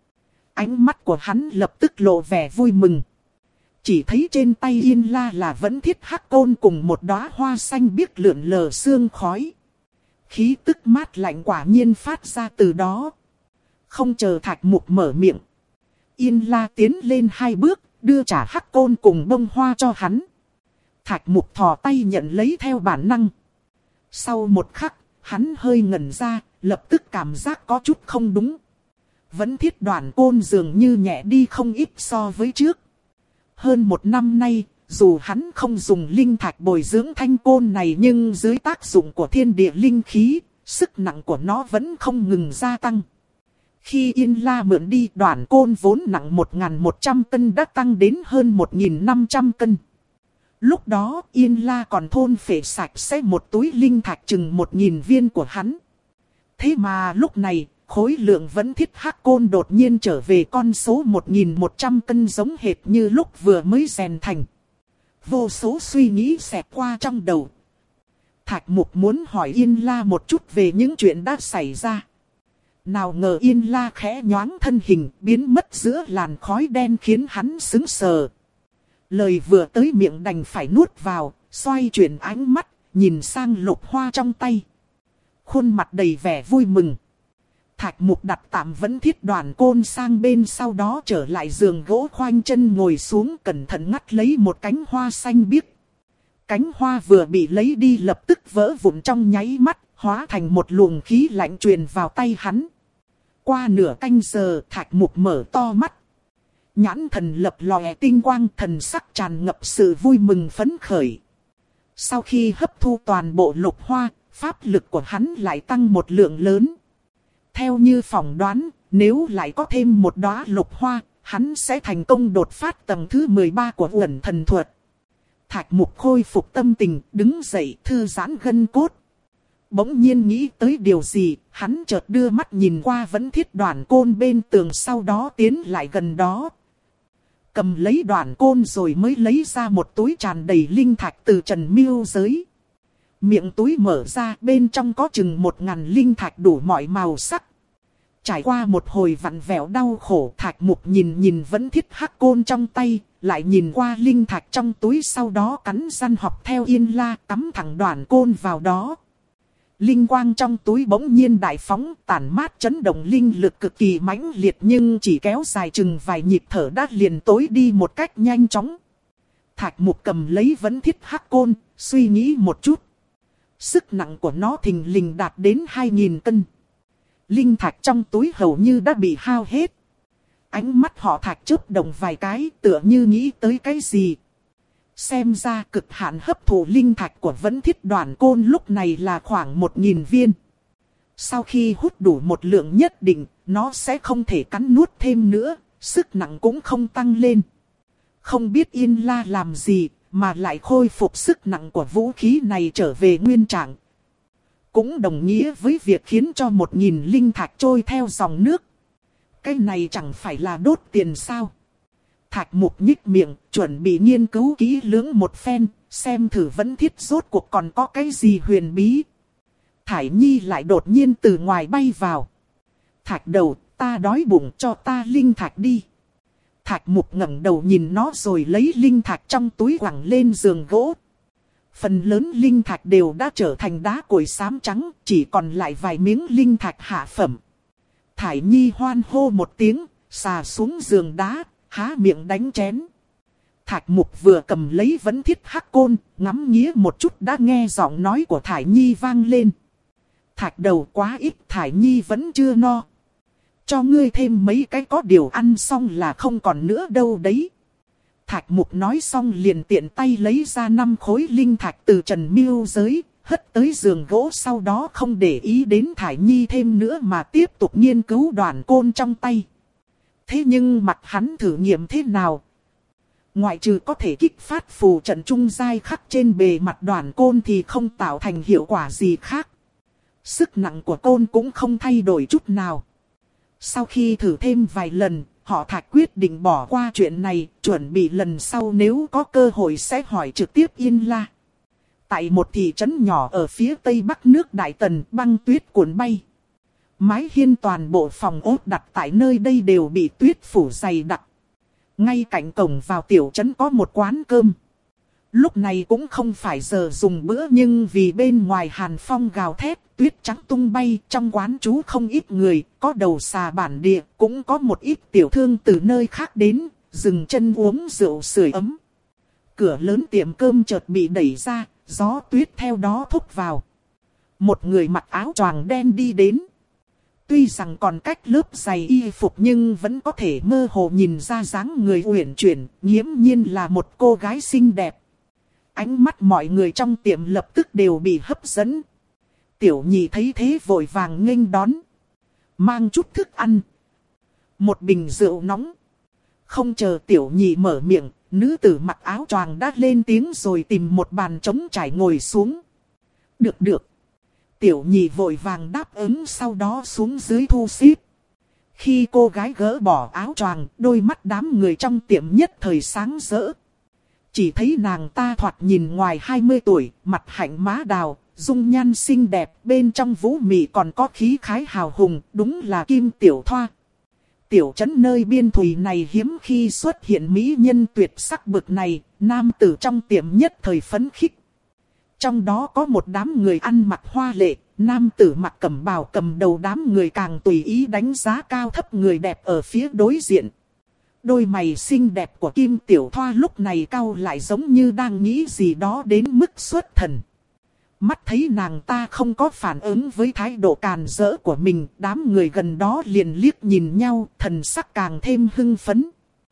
S1: ánh mắt của hắn lập tức lộ vẻ vui mừng. Chỉ thấy trên tay Yên La là vẫn thiết hắc côn cùng một đóa hoa xanh biếc lượn lờ sương khói. Khí tức mát lạnh quả nhiên phát ra từ đó. Không chờ Thạch Mục mở miệng, Yên La tiến lên hai bước, đưa trả hắc côn cùng bông hoa cho hắn. Thạch Mục thò tay nhận lấy theo bản năng. Sau một khắc, hắn hơi ngẩn ra, lập tức cảm giác có chút không đúng. Vẫn thiết đoạn côn dường như nhẹ đi không ít so với trước. Hơn một năm nay, dù hắn không dùng linh thạch bồi dưỡng thanh côn này, nhưng dưới tác dụng của thiên địa linh khí, sức nặng của nó vẫn không ngừng gia tăng. Khi Yên La mượn đi, đoạn côn vốn nặng một nghìn một trăm cân đã tăng đến hơn một nghìn năm trăm cân. Lúc đó Yên La còn thôn phệ sạch sẽ một túi linh thạch chừng một nghìn viên của hắn. Thế mà lúc này, khối lượng vẫn thiết hắc côn đột nhiên trở về con số một nghìn một trăm cân, giống hệt như lúc vừa mới rèn thành. Vô số suy nghĩ xẹt qua trong đầu. Thạch Mục muốn hỏi Yên La một chút về những chuyện đã xảy ra. Nào ngờ Yên La khẽ nhoáng thân hình, biến mất giữa làn khói đen khiến hắn sững sờ. Lời vừa tới miệng đành phải nuốt vào, xoay chuyển ánh mắt, nhìn sang lục hoa trong tay. Khuôn mặt đầy vẻ vui mừng. Thạch Mục đặt tạm vẫn thiết đoạn côn sang bên, sau đó trở lại giường gỗ khoanh chân ngồi xuống, cẩn thận ngắt lấy một cánh hoa xanh biếc. Cánh hoa vừa bị lấy đi lập tức vỡ vụn trong nháy mắt, hóa thành một luồng khí lạnh truyền vào tay hắn. Qua nửa canh giờ, Thạch Mục mở to mắt. Nhãn thần lập lòe tinh quang, thần sắc tràn ngập sự vui mừng phấn khởi. Sau khi hấp thu toàn bộ lục hoa, pháp lực của hắn lại tăng một lượng lớn. Theo như phỏng đoán, nếu lại có thêm một đóa lục hoa, hắn sẽ thành công đột phát tầng thứ mười ba của uẩn thần thuật. Thạch Mục khôi phục tâm tình, đứng dậy thư giãn gân cốt. Bỗng nhiên nghĩ tới điều gì, hắn chợt đưa mắt nhìn qua Vẫn Thiết Đoản Côn bên tường, sau đó tiến lại gần đó. Cầm lấy đoản côn rồi mới lấy ra một túi tràn đầy linh thạch từ Trần Miêu giới. Miệng túi mở ra, bên trong có chừng một ngàn linh thạch đủ mọi màu sắc. Trải qua một hồi vặn vẹo đau khổ, Thạch Mục nhìn nhìn Vẫn Thiết hắc côn trong tay, lại nhìn qua linh thạch trong túi, sau đó cắn răng học theo Yên La cắm thẳng đoản côn vào đó. Linh quang trong túi bỗng nhiên đại phóng, tản mát chấn động linh lực cực kỳ mãnh liệt, nhưng chỉ kéo dài chừng vài nhịp thở đã liền tối đi một cách nhanh chóng. Thạch Mục cầm lấy Vẫn Thiết hắc côn, suy nghĩ một chút. Sức nặng của nó thình lình đạt đến hai nghìn cân. Linh thạch trong túi hầu như đã bị hao hết. Ánh mắt họ Thạch chớp động vài cái, tựa như nghĩ tới cái gì. Xem ra cực hạn hấp thụ linh thạch của Vẫn Thiết Đoản Côn lúc này là khoảng một nghìn viên. Sau khi hút đủ một lượng nhất định, nó sẽ không thể cắn nuốt thêm nữa, sức nặng cũng không tăng lên. Không biết Yên La làm gì mà lại khôi phục sức nặng của vũ khí này trở về nguyên trạng. Cũng đồng nghĩa với việc khiến cho một nghìn linh thạch trôi theo dòng nước. Cái này chẳng phải là đốt tiền sao? Thạch Mục nhích miệng, chuẩn bị nghiên cứu kỹ lưỡng một phen, xem thử Vẫn Thiết rốt cuộc còn có cái gì huyền bí. Thải Nhi lại đột nhiên từ ngoài bay vào. Thạch đầu, ta đói bụng, cho ta linh thạch đi. Thạch Mục ngẩng đầu nhìn nó rồi lấy linh thạch trong túi quẳng lên giường gỗ. Phần lớn linh thạch đều đã trở thành đá cuội xám trắng, chỉ còn lại vài miếng linh thạch hạ phẩm. Thải Nhi hoan hô một tiếng, xà xuống giường đá, há miệng đánh chén. Thạch Mục vừa cầm lấy Vẫn Thiết hắc côn, ngắm nghía một chút đã nghe giọng nói của Thải Nhi vang lên. Thạch đầu, quá ít, Thải Nhi vẫn chưa no. Cho ngươi thêm mấy cái, có điều ăn xong là không còn nữa đâu đấy. Thạch Mục nói xong liền tiện tay lấy ra năm khối linh thạch từ Trần Miêu giới, hất tới giường gỗ, sau đó không để ý đến Thải Nhi thêm nữa mà tiếp tục nghiên cứu đoản côn trong tay. Thế nhưng mặt hắn thử nghiệm thế nào? Ngoại trừ có thể kích phát phù trận trung giai khắc trên bề mặt đoản côn thì không tạo thành hiệu quả gì khác. Sức nặng của côn cũng không thay đổi chút nào. Sau khi thử thêm vài lần, họ Thạch quyết định bỏ qua chuyện này, chuẩn bị lần sau nếu có cơ hội sẽ hỏi trực tiếp Yên La. Tại một thị trấn nhỏ ở phía tây bắc nước Đại Tần, băng tuyết cuốn bay. Mái hiên toàn bộ phòng ốt đặt tại nơi đây đều bị tuyết phủ dày đặc. Ngay cạnh cổng vào tiểu trấn có một quán cơm. Lúc này cũng không phải giờ dùng bữa, nhưng vì bên ngoài hàn phong gào thét, tuyết trắng tung bay, trong quán trú không ít người, có đầu xà bản địa, cũng có một ít tiểu thương từ nơi khác đến, dừng chân uống rượu sưởi ấm. Cửa lớn tiệm cơm chợt bị đẩy ra, gió tuyết theo đó thúc vào. Một người mặc áo choàng đen đi đến. Tuy rằng còn cách lớp giày y phục nhưng vẫn có thể mơ hồ nhìn ra dáng người uyển chuyển, nghiễm nhiên là một cô gái xinh đẹp. Ánh mắt mọi người trong tiệm lập tức đều bị hấp dẫn. Tiểu Nhị thấy thế vội vàng nghênh đón. Mang chút thức ăn. Một bình rượu nóng. Không chờ Tiểu Nhị mở miệng, nữ tử mặc áo choàng đã lên tiếng rồi tìm một bàn trống trải ngồi xuống. Được được. Tiểu Nhị vội vàng đáp ứng, sau đó xuống dưới thu xếp. Khi cô gái gỡ bỏ áo choàng, đôi mắt đám người trong tiệm nhất thời sáng rỡ. Chỉ thấy nàng ta thoạt nhìn ngoài hai mươi tuổi, mặt hạnh má đào, dung nhan xinh đẹp, bên trong vũ mị còn có khí khái hào hùng, đúng là Kim Tiểu Thoa. Tiểu trấn nơi biên thùy này hiếm khi xuất hiện mỹ nhân tuyệt sắc bực này, nam tử trong tiệm nhất thời phấn khích. Trong đó có một đám người ăn mặc hoa lệ, nam tử mặc cẩm bào cầm đầu đám người càng tùy ý đánh giá cao thấp người đẹp ở phía đối diện. Đôi mày xinh đẹp của Kim Tiểu Thoa lúc này cau lại giống như đang nghĩ gì đó đến mức xuất thần. Mắt thấy nàng ta không có phản ứng với thái độ càn rỡ của mình, đám người gần đó liền liếc nhìn nhau, thần sắc càng thêm hưng phấn.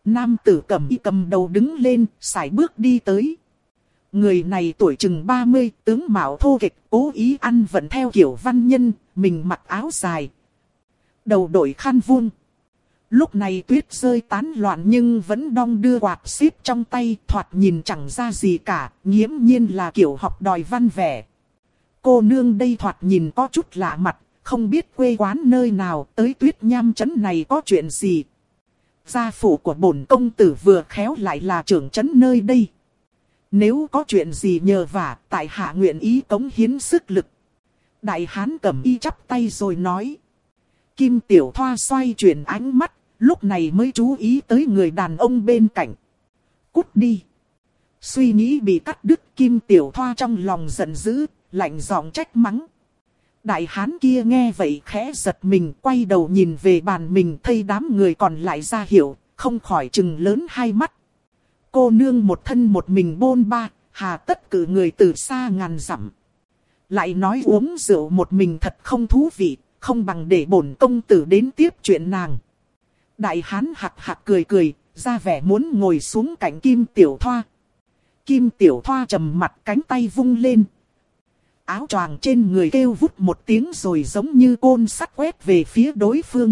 S1: Nam tử cẩm y cầm đầu đứng lên, sải bước đi tới. Người này tuổi chừng ba mươi, tướng mạo thô kệch, cố ý ăn vận theo kiểu văn nhân, mình mặc áo dài. Đầu đội khăn vuông. Lúc này tuyết rơi tán loạn nhưng vẫn đong đưa quạt xếp trong tay, thoạt nhìn chẳng ra gì cả, nghiễm nhiên là kiểu học đòi văn vẻ. Cô nương đây thoạt nhìn có chút lạ mặt, không biết quê quán nơi nào, tới Tuyết Nham trấn này có chuyện gì. Gia phụ của bổn công tử vừa khéo lại là trưởng trấn nơi đây. Nếu có chuyện gì nhờ vả, tại hạ nguyện ý cống hiến sức lực. Đại hán Cẩm Y chắp tay rồi nói. Kim Tiểu Thoa xoay chuyển ánh mắt, lúc này mới chú ý tới người đàn ông bên cạnh. Cút đi. Suy nghĩ bị cắt đứt, Kim Tiểu Thoa trong lòng giận dữ, lạnh giọng trách mắng. Đại hán kia nghe vậy khẽ giật mình, quay đầu nhìn về bàn mình, thấy đám người còn lại ra hiệu, không khỏi trừng lớn hai mắt. Cô nương một thân một mình bôn ba, hà tất cử người từ xa ngàn dặm. Lại nói uống rượu một mình thật không thú vị, không bằng để bổn công tử đến tiếp chuyện nàng. Đại hán hạc hạc cười cười, ra vẻ muốn ngồi xuống cạnh Kim Tiểu Thoa. Kim Tiểu Thoa trầm mặt, cánh tay vung lên. Áo choàng trên người kêu vút một tiếng rồi giống như côn sắt quét về phía đối phương.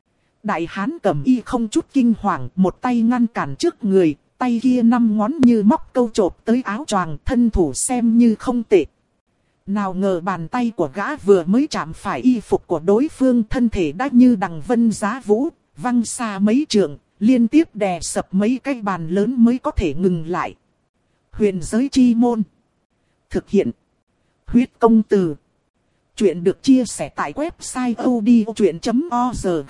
S1: Đại hán Cẩm Y không chút kinh hoàng, một tay ngăn cản trước người, tay kia năm ngón như móc câu chộp tới áo choàng, thân thủ xem như không tệ. Nào ngờ bàn tay của gã vừa mới chạm phải y phục của đối phương, thân thể đã như đằng vân giá vũ, văng xa mấy trượng, liên tiếp đè sập mấy cái bàn lớn mới có thể ngừng lại. Huyền giới chi môn. Thực hiện. Huyết công từ. Chuyện được chia sẻ tại website odchuyện chấm org.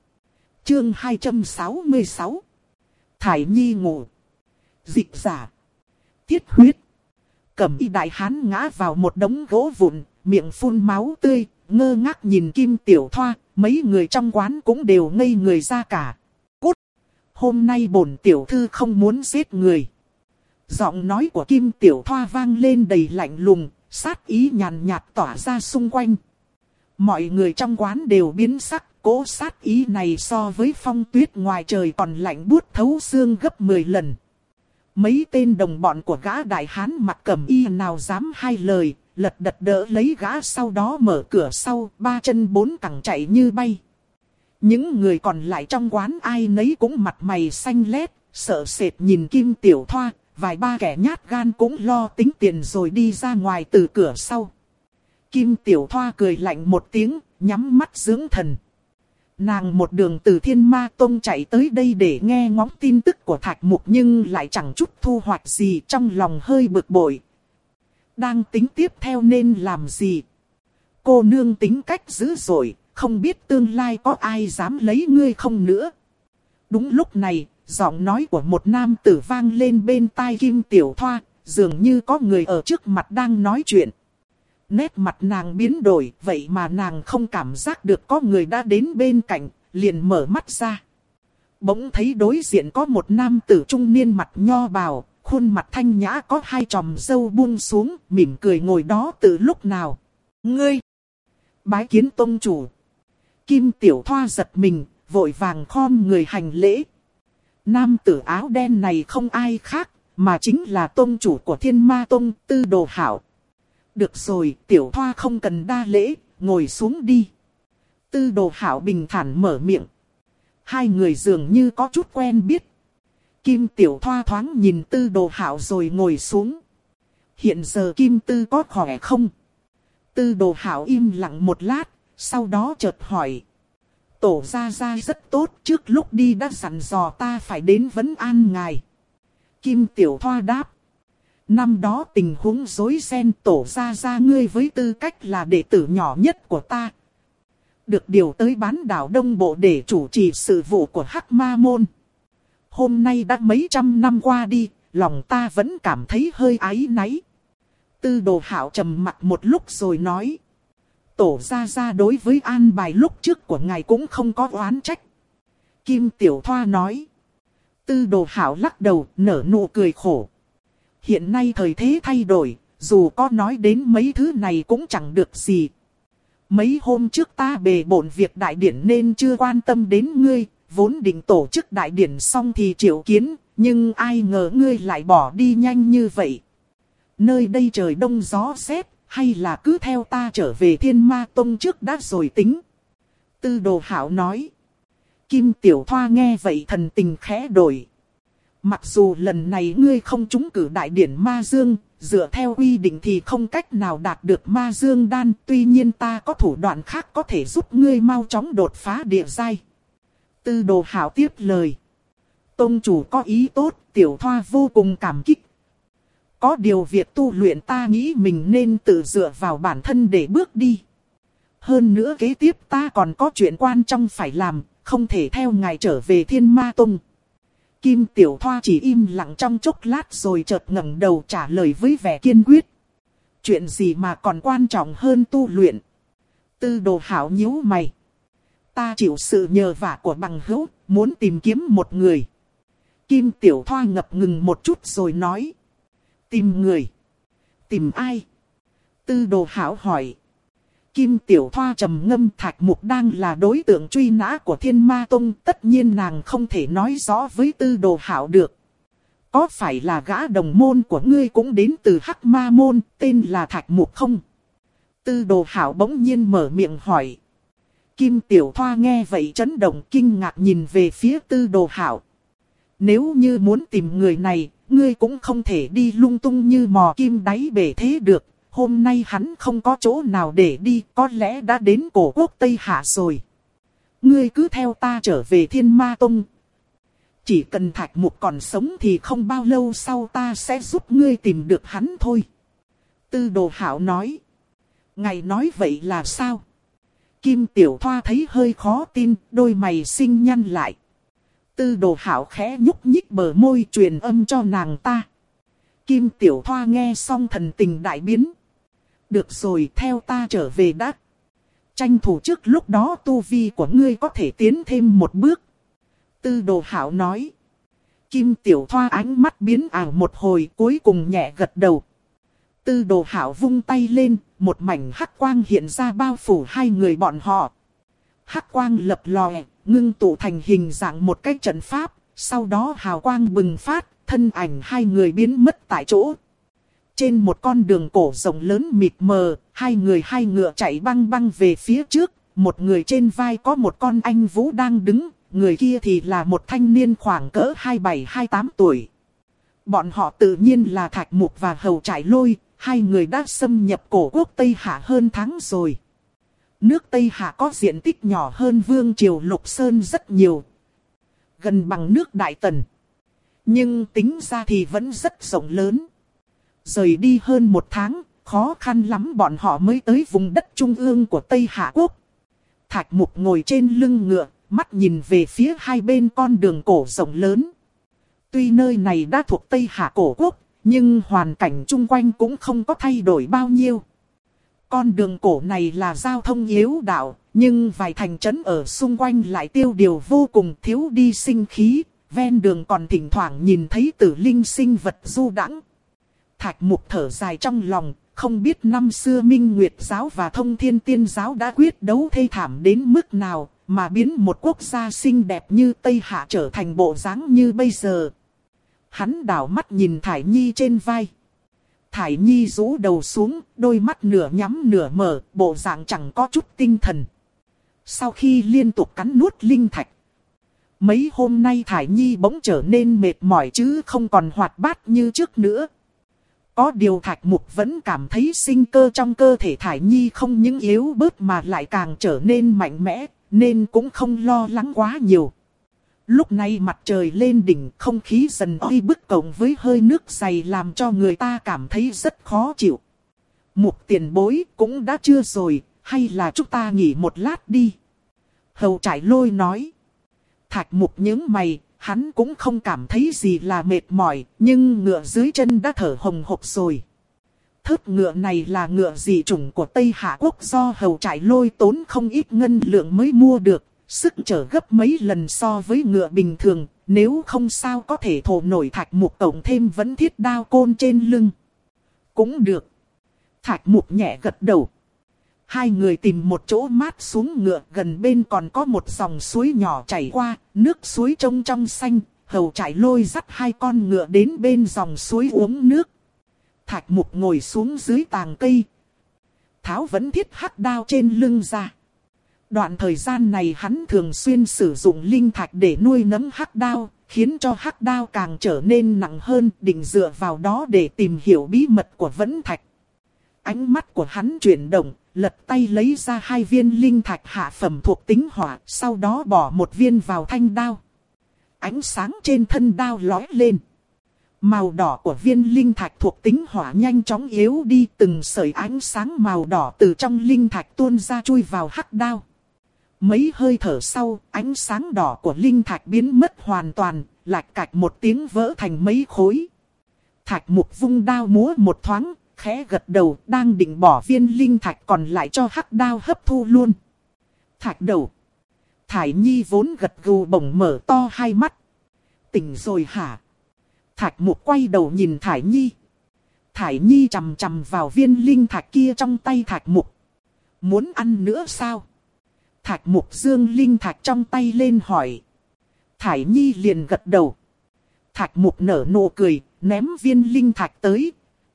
S1: Chương hai trăm sáu mươi sáu. Thải Nhi ngủ. Dịch giả. Tiết huyết. Cẩm Y đại hán ngã vào một đống gỗ vụn, miệng phun máu tươi, ngơ ngác nhìn Kim Tiểu Thoa, mấy người trong quán cũng đều ngây người ra cả. Cút! Hôm nay bổn tiểu thư không muốn giết người. Giọng nói của Kim Tiểu Thoa vang lên đầy lạnh lùng, sát ý nhàn nhạt tỏa ra xung quanh. Mọi người trong quán đều biến sắc, cỗ sát ý này so với phong tuyết ngoài trời còn lạnh buốt thấu xương gấp mười lần. Mấy tên đồng bọn của gã đại hán mặc cẩm y nào dám hai lời, lật đật đỡ lấy gã, sau đó mở cửa sau, ba chân bốn cẳng chạy như bay. Những người còn lại trong quán ai nấy cũng mặt mày xanh lét, sợ sệt nhìn Kim Tiểu Thoa, vài ba kẻ nhát gan cũng lo tính tiền rồi đi ra ngoài từ cửa sau. Kim Tiểu Thoa cười lạnh một tiếng, nhắm mắt dưỡng thần. Nàng một đường từ Thiên Ma Tông chạy tới đây để nghe ngóng tin tức của Thạch Mục nhưng lại chẳng chút thu hoạch gì, trong lòng hơi bực bội. Đang tính tiếp theo nên làm gì? Cô nương tính cách dữ dội, không biết tương lai có ai dám lấy ngươi không nữa. Đúng lúc này, giọng nói của một nam tử vang lên bên tai Kim Tiểu Thoa, dường như có người ở trước mặt đang nói chuyện. Nét mặt nàng biến đổi, vậy mà nàng không cảm giác được có người đã đến bên cạnh, liền mở mắt ra. Bỗng thấy đối diện có một nam tử trung niên mặt nho bào, khuôn mặt thanh nhã, có hai chòm râu buông xuống, mỉm cười ngồi đó từ lúc nào. Ngươi! Bái kiến tông chủ. Kim Tiểu Thoa giật mình, vội vàng khom người hành lễ. Nam tử áo đen này không ai khác, mà chính là tông chủ của Thiên Ma Tông, Tư Đồ Hạo. Được rồi, Tiểu Thoa không cần đa lễ, ngồi xuống đi. Tư Đồ Hạo bình thản mở miệng. Hai người dường như có chút quen biết. Kim Tiểu Thoa thoáng nhìn Tư Đồ Hạo rồi ngồi xuống. Hiện giờ Kim Tư có khỏe không? Tư Đồ Hạo im lặng một lát, sau đó chợt hỏi. Tổ gia gia rất tốt, trước lúc đi đã dặn dò ta phải đến vấn an ngài. Kim Tiểu Thoa đáp. Năm đó tình huống rối ren, tổ gia gia ngươi với tư cách là đệ tử nhỏ nhất của ta, được điều tới bán đảo Đông Bộ để chủ trì sự vụ của Hắc Ma Môn. Hôm nay đã mấy trăm năm qua đi, lòng ta vẫn cảm thấy hơi áy náy. Tư Đồ Hạo trầm mặc một lúc rồi nói. Tổ gia gia đối với an bài lúc trước của ngài cũng không có oán trách. Kim Tiểu Thoa nói. Tư Đồ Hạo lắc đầu, nở nụ cười khổ. Hiện nay thời thế thay đổi, dù có nói đến mấy thứ này cũng chẳng được gì. Mấy hôm trước ta bề bộn việc đại điển nên chưa quan tâm đến ngươi, vốn định tổ chức đại điển xong thì triệu kiến, nhưng ai ngờ ngươi lại bỏ đi nhanh như vậy. Nơi đây trời đông gió rét, hay là cứ theo ta trở về Thiên Ma Tông trước đã rồi tính. Tư Đồ Hạo nói. Kim Tiểu Thoa nghe vậy thần tình khẽ đổi. Mặc dù lần này ngươi không trúng cử đại điển Ma Dương, dựa theo quy định thì không cách nào đạt được Ma Dương đan, tuy nhiên ta có thủ đoạn khác có thể giúp ngươi mau chóng đột phá địa giai. Tư Đồ Hạo tiếp lời. Tông chủ có ý tốt, Tiểu Thoa vô cùng cảm kích. Có điều việc tu luyện ta nghĩ mình nên tự dựa vào bản thân để bước đi. Hơn nữa kế tiếp ta còn có chuyện quan trọng phải làm, không thể theo ngài trở về Thiên Ma Tông. Kim Tiểu Thoa chỉ im lặng trong chốc lát rồi chợt ngẩng đầu trả lời với vẻ kiên quyết. Chuyện gì mà còn quan trọng hơn tu luyện? Tư Đồ Hạo nhíu mày. Ta chịu sự nhờ vả của bằng hữu, muốn tìm kiếm một người. Kim Tiểu Thoa ngập ngừng một chút rồi nói. Tìm người? Tìm ai? Tư Đồ Hạo hỏi. Kim Tiểu Thoa trầm ngâm. Thạch Mục đang là đối tượng truy nã của Thiên Ma Tông, tất nhiên nàng không thể nói rõ với Tư Đồ Hạo được. Có phải là gã đồng môn của ngươi cũng đến từ Hắc Ma Môn, tên là Thạch Mục không? Tư Đồ Hạo bỗng nhiên mở miệng hỏi. Kim Tiểu Thoa nghe vậy chấn động kinh ngạc nhìn về phía Tư Đồ Hạo. Nếu như muốn tìm người này, ngươi cũng không thể đi lung tung như mò kim đáy bể thế được. Hôm nay hắn không có chỗ nào để đi, có lẽ đã đến cổ quốc Tây Hạ rồi. Ngươi cứ theo ta trở về Thiên Ma Tông. Chỉ cần Thạch Mục còn sống thì không bao lâu sau ta sẽ giúp ngươi tìm được hắn thôi. Tư Đồ Hạo nói. Ngài nói vậy là sao? Kim Tiểu Thoa thấy hơi khó tin, đôi mày xinh nhăn lại. Tư Đồ Hạo khẽ nhúc nhích bờ môi truyền âm cho nàng ta. Kim Tiểu Thoa nghe xong thần tình đại biến. Được rồi, theo ta trở về đã. Tranh thủ trước lúc đó tu vi của ngươi có thể tiến thêm một bước. Tư Đồ Hạo nói. Kim Tiểu Thoa ánh mắt biến ảo một hồi, cuối cùng nhẹ gật đầu. Tư Đồ Hạo vung tay lên, một mảnh hắc quang hiện ra bao phủ hai người bọn họ. Hắc quang lập lòe, ngưng tụ thành hình dạng một cái trận pháp, sau đó hào quang bừng phát, thân ảnh hai người biến mất tại chỗ. Trên một con đường cổ rộng lớn mịt mờ, hai người hai ngựa chạy băng băng về phía trước, một người trên vai có một con anh vũ đang đứng, người kia thì là một thanh niên khoảng cỡ hai mươi bảy hai mươi tám tuổi. Bọn họ tự nhiên là Thạch Mục và Hầu Trải Lôi, hai người đã xâm nhập cổ quốc Tây Hạ hơn tháng rồi. Nước Tây Hạ có diện tích nhỏ hơn Vương Triều Lục Sơn rất nhiều, gần bằng nước Đại Tần. Nhưng tính ra thì vẫn rất rộng lớn. Rời đi hơn một tháng, khó khăn lắm bọn họ mới tới vùng đất trung ương của Tây Hạ Quốc. Thạch Mục ngồi trên lưng ngựa, mắt nhìn về phía hai bên con đường cổ rộng lớn. Tuy nơi này đã thuộc Tây Hạ Cổ Quốc, nhưng hoàn cảnh chung quanh cũng không có thay đổi bao nhiêu. Con đường cổ này là giao thông yếu đạo, nhưng vài thành trấn ở xung quanh lại tiêu điều vô cùng, thiếu đi sinh khí. Ven đường còn thỉnh thoảng nhìn thấy tử linh sinh vật du đãng. Thạch Mục thở dài trong lòng, không biết năm xưa Minh Nguyệt Giáo và Thông Thiên Tiên Giáo đã quyết đấu thê thảm đến mức nào, mà biến một quốc gia xinh đẹp như Tây Hạ trở thành bộ dáng như bây giờ. Hắn đảo mắt nhìn Thải Nhi trên vai. Thải Nhi rũ đầu xuống, đôi mắt nửa nhắm nửa mở, bộ dạng chẳng có chút tinh thần. Sau khi liên tục cắn nuốt linh thạch, mấy hôm nay Thải Nhi bỗng trở nên mệt mỏi chứ không còn hoạt bát như trước nữa. Có điều Thạch Mục vẫn cảm thấy sinh cơ trong cơ thể Thải Nhi không những yếu bớt mà lại càng trở nên mạnh mẽ, nên cũng không lo lắng quá nhiều. Lúc này mặt trời lên đỉnh, không khí dần oi bức cộng với hơi nước dày làm cho người ta cảm thấy rất khó chịu. Mục tiền bối cũng đã trưa rồi, hay là chúng ta nghỉ một lát đi? Hầu Trải Lôi nói. Thạch Mục nhướng mày, hắn cũng không cảm thấy gì là mệt mỏi, nhưng ngựa dưới chân đã thở hồng hộc rồi. Thớt ngựa này là ngựa dị chủng của Tây Hạ Quốc do Hầu Trải Lôi tốn không ít ngân lượng mới mua được, sức chở gấp mấy lần so với ngựa bình thường, nếu không sao có thể thổ nổi. Thạch Mục cộng thêm vẫn thiết đao côn trên lưng. Cũng được. Thạch Mục nhẹ gật đầu. Hai người tìm một chỗ mát xuống ngựa, gần bên còn có một dòng suối nhỏ chảy qua, nước suối trông trong xanh. Hầu Trải Lôi dắt hai con ngựa đến bên dòng suối uống nước. Thạch Mục ngồi xuống dưới tàng cây, tháo vẫn thiết hắc đao trên lưng ra. Đoạn thời gian này hắn thường xuyên sử dụng linh thạch để nuôi nấng hắc đao, khiến cho hắc đao càng trở nên nặng hơn, định dựa vào đó để tìm hiểu bí mật của vẫn thạch. Ánh mắt của hắn chuyển động, lật tay lấy ra hai viên linh thạch hạ phẩm thuộc tính hỏa, sau đó bỏ một viên vào thanh đao. Ánh sáng trên thân đao lóe lên. Màu đỏ của viên linh thạch thuộc tính hỏa nhanh chóng yếu đi, từng sợi ánh sáng màu đỏ từ trong linh thạch tuôn ra chui vào hắc đao. Mấy hơi thở sau, ánh sáng đỏ của linh thạch biến mất hoàn toàn, lạch cạch một tiếng vỡ thành mấy khối. Thạch Mục vung đao múa một thoáng, khẽ gật đầu, đang định bỏ viên linh thạch còn lại cho hắc đao hấp thu luôn. Thạch đầu. Thải Nhi vốn gật gù bỗng mở to hai mắt. Tỉnh rồi hả? Thạch Mục quay đầu nhìn Thải Nhi. Thải Nhi chằm chằm vào viên linh thạch kia trong tay Thạch Mục. Muốn ăn nữa sao? Thạch Mục dương linh thạch trong tay lên hỏi. Thải Nhi liền gật đầu. Thạch Mục nở nụ cười, ném viên linh thạch tới.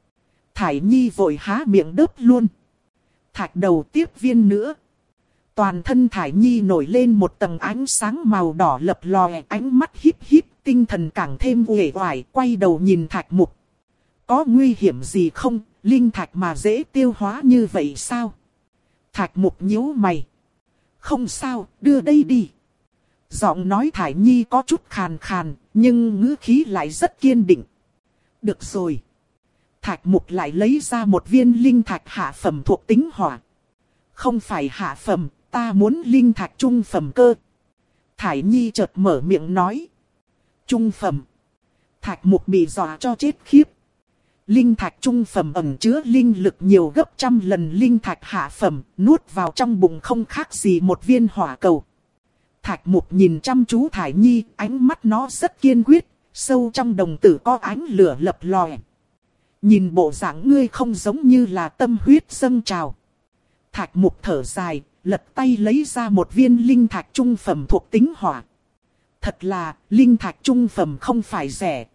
S1: Thải Nhi vội há miệng đớp luôn. Thạch đầu tiếp viên nữa. Toàn thân Thải Nhi nổi lên một tầng ánh sáng màu đỏ lập lòe, ánh mắt híp híp, tinh thần càng thêm uể oải, quay đầu nhìn Thạch Mục. Có nguy hiểm gì không, linh thạch mà dễ tiêu hóa như vậy sao? Thạch Mục nhíu mày. Không sao, đưa đây đi. Giọng nói Thải Nhi có chút khàn khàn, nhưng ngữ khí lại rất kiên định. Được rồi. Thạch Mục lại lấy ra một viên linh thạch hạ phẩm thuộc tính hỏa. Không phải hạ phẩm, ta muốn linh thạch trung phẩm cơ. Thải Nhi chợt mở miệng nói. Trung phẩm. Thạch Mục bị dọa cho chết khiếp. Linh thạch trung phẩm ẩn chứa linh lực nhiều gấp trăm lần linh thạch hạ phẩm, nuốt vào trong bụng không khác gì một viên hỏa cầu. Thạch Mục nhìn chăm chú Thải Nhi, ánh mắt nó rất kiên quyết, sâu trong đồng tử có ánh lửa lập lòe. Nhìn bộ dạng ngươi không giống như là tâm huyết dâng trào. Thạch Mục thở dài, lật tay lấy ra một viên linh thạch trung phẩm thuộc tính hỏa. Thật là, linh thạch trung phẩm không phải rẻ.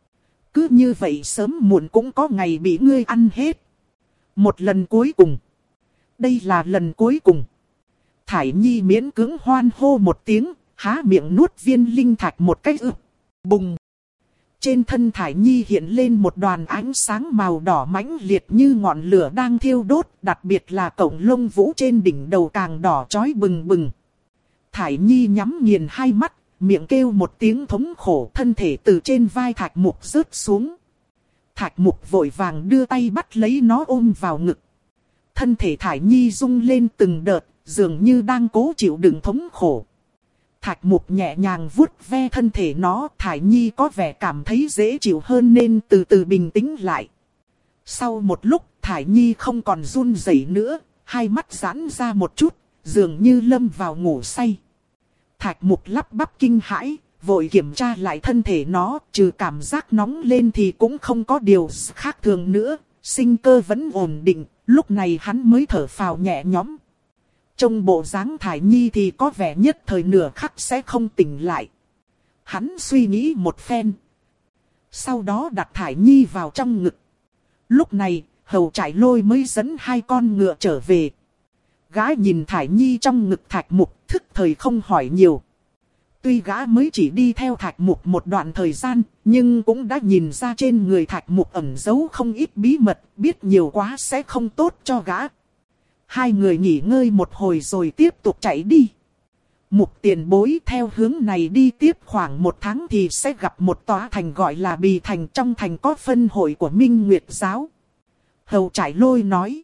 S1: Cứ như vậy sớm muộn cũng có ngày bị ngươi ăn hết. Một lần cuối cùng. Đây là lần cuối cùng. Thải Nhi miễn cưỡng hoan hô một tiếng, há miệng nuốt viên linh thạch một cách ư. Bùng. Trên thân Thải Nhi hiện lên một đoàn ánh sáng màu đỏ mãnh liệt như ngọn lửa đang thiêu đốt, đặc biệt là cổng lông vũ trên đỉnh đầu càng đỏ chói bừng bừng. Thải Nhi nhắm nghiền hai mắt, miệng kêu một tiếng thống khổ, thân thể từ trên vai Thạch Mục rớt xuống. Thạch Mục vội vàng đưa tay bắt lấy nó ôm vào ngực. Thân thể Thải Nhi rung lên từng đợt, dường như đang cố chịu đựng thống khổ. Thạch Mục nhẹ nhàng vuốt ve thân thể nó, Thải Nhi có vẻ cảm thấy dễ chịu hơn nên từ từ bình tĩnh lại. Sau một lúc, Thải Nhi không còn run rẩy nữa, hai mắt giãn ra một chút, dường như lâm vào ngủ say. Thạch Mục lắp bắp kinh hãi, vội kiểm tra lại thân thể nó, trừ cảm giác nóng lên thì cũng không có điều khác thường nữa, sinh cơ vẫn ổn định, lúc này hắn mới thở phào nhẹ nhõm. Trong bộ dáng Thải Nhi thì có vẻ nhất thời nửa khắc sẽ không tỉnh lại. Hắn suy nghĩ một phen. Sau đó đặt Thải Nhi vào trong ngực. Lúc này, Hầu Trải Lôi mới dẫn hai con ngựa trở về. Gã nhìn Thải Nhi trong ngực Thạch Mục, thức thời không hỏi nhiều. Tuy gã mới chỉ đi theo Thạch Mục một đoạn thời gian, nhưng cũng đã nhìn ra trên người Thạch Mục ẩn giấu không ít bí mật, biết nhiều quá sẽ không tốt cho gã. Hai người nghỉ ngơi một hồi rồi tiếp tục chạy đi. Mục tiền bối theo hướng này đi tiếp khoảng một tháng thì sẽ gặp một tòa thành gọi là Bì Thành, trong thành có phân hội của Minh Nguyệt Giáo. Hầu Trải Lôi nói.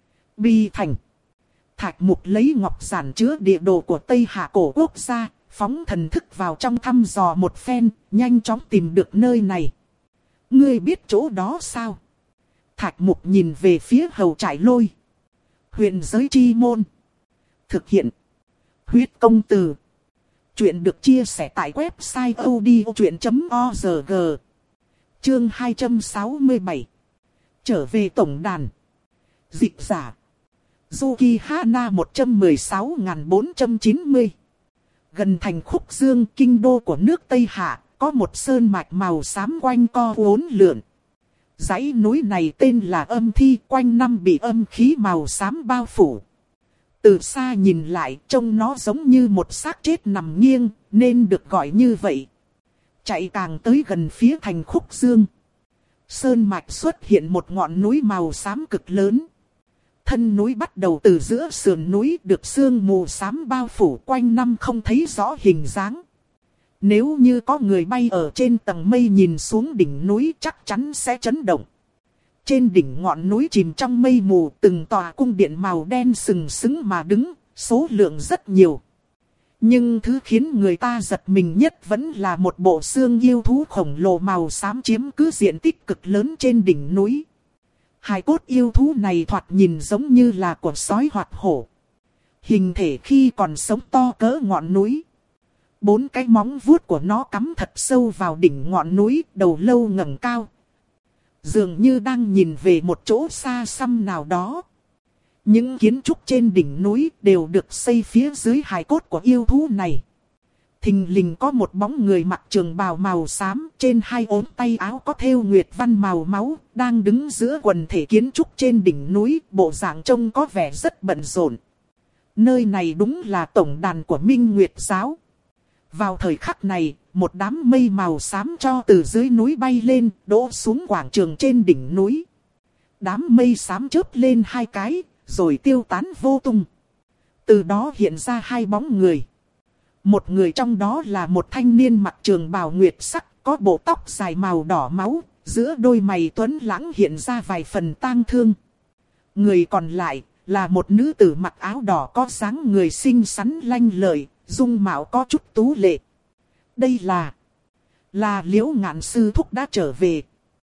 S1: Bì Thành. Thạch Mục lấy ngọc giản chứa địa đồ của Tây Hạ cổ quốc ra, phóng thần thức vào trong thăm dò một phen, nhanh chóng tìm được nơi này. Ngươi biết chỗ đó sao? Thạch Mục nhìn về phía Hầu Trải Lôi. Huyền Giới Chi Môn. Thực hiện. Huyết Công Từ. Chuyện được chia sẻ tại website odchuyện chấm org. Chương hai trăm sáu mươi bảy. Trở về tổng đàn. Dịch giả. Yuki Hana một trăm mười sáu nghìn bốn trăm chín mươi. Gần thành Khúc Dương, kinh đô của nước Tây Hạ, có một sơn mạch màu xám quanh co uốn lượn. Dãy núi này tên là Âm Thi, quanh năm bị âm khí màu xám bao phủ. Từ xa nhìn lại, trông nó giống như một xác chết nằm nghiêng, nên được gọi như vậy. Chạy càng tới gần phía thành Khúc Dương, sơn mạch xuất hiện một ngọn núi màu xám cực lớn. Thân núi bắt đầu từ giữa sườn núi, được sương mù xám bao phủ, quanh năm không thấy rõ hình dáng. Nếu như có người bay ở trên tầng mây nhìn xuống đỉnh núi chắc chắn sẽ chấn động. Trên đỉnh ngọn núi chìm trong mây mù, từng tòa cung điện màu đen sừng sững mà đứng, số lượng rất nhiều. Nhưng thứ khiến người ta giật mình nhất vẫn là một bộ xương yêu thú khổng lồ màu xám chiếm cứ diện tích cực lớn trên đỉnh núi. Hài cốt yêu thú này thoạt nhìn giống như là của sói hoặc hổ. Hình thể khi còn sống to cỡ ngọn núi. Bốn cái móng vuốt của nó cắm thật sâu vào đỉnh ngọn núi, đầu lâu ngẩng cao. Dường như đang nhìn về một chỗ xa xăm nào đó. Những kiến trúc trên đỉnh núi đều được xây phía dưới hài cốt của yêu thú này. Thình lình có một bóng người mặc trường bào màu xám, trên hai ốm tay áo có thêu nguyệt văn màu máu, đang đứng giữa quần thể kiến trúc trên đỉnh núi, bộ dạng trông có vẻ rất bận rộn. Nơi này đúng là tổng đàn của Minh Nguyệt giáo. Vào thời khắc này, một đám mây màu xám cho từ dưới núi bay lên, đổ xuống quảng trường trên đỉnh núi. Đám mây xám chớp lên hai cái, rồi tiêu tán vô tung. Từ đó hiện ra hai bóng người. Một người trong đó là một thanh niên mặc trường bào nguyệt sắc, có bộ tóc dài màu đỏ máu, giữa đôi mày tuấn lãng hiện ra vài phần tang thương. Người còn lại là một nữ tử mặc áo đỏ có dáng người xinh xắn lanh lợi, dung mạo có chút tú lệ. Đây là là Liễu Ngạn sư thúc đã trở về.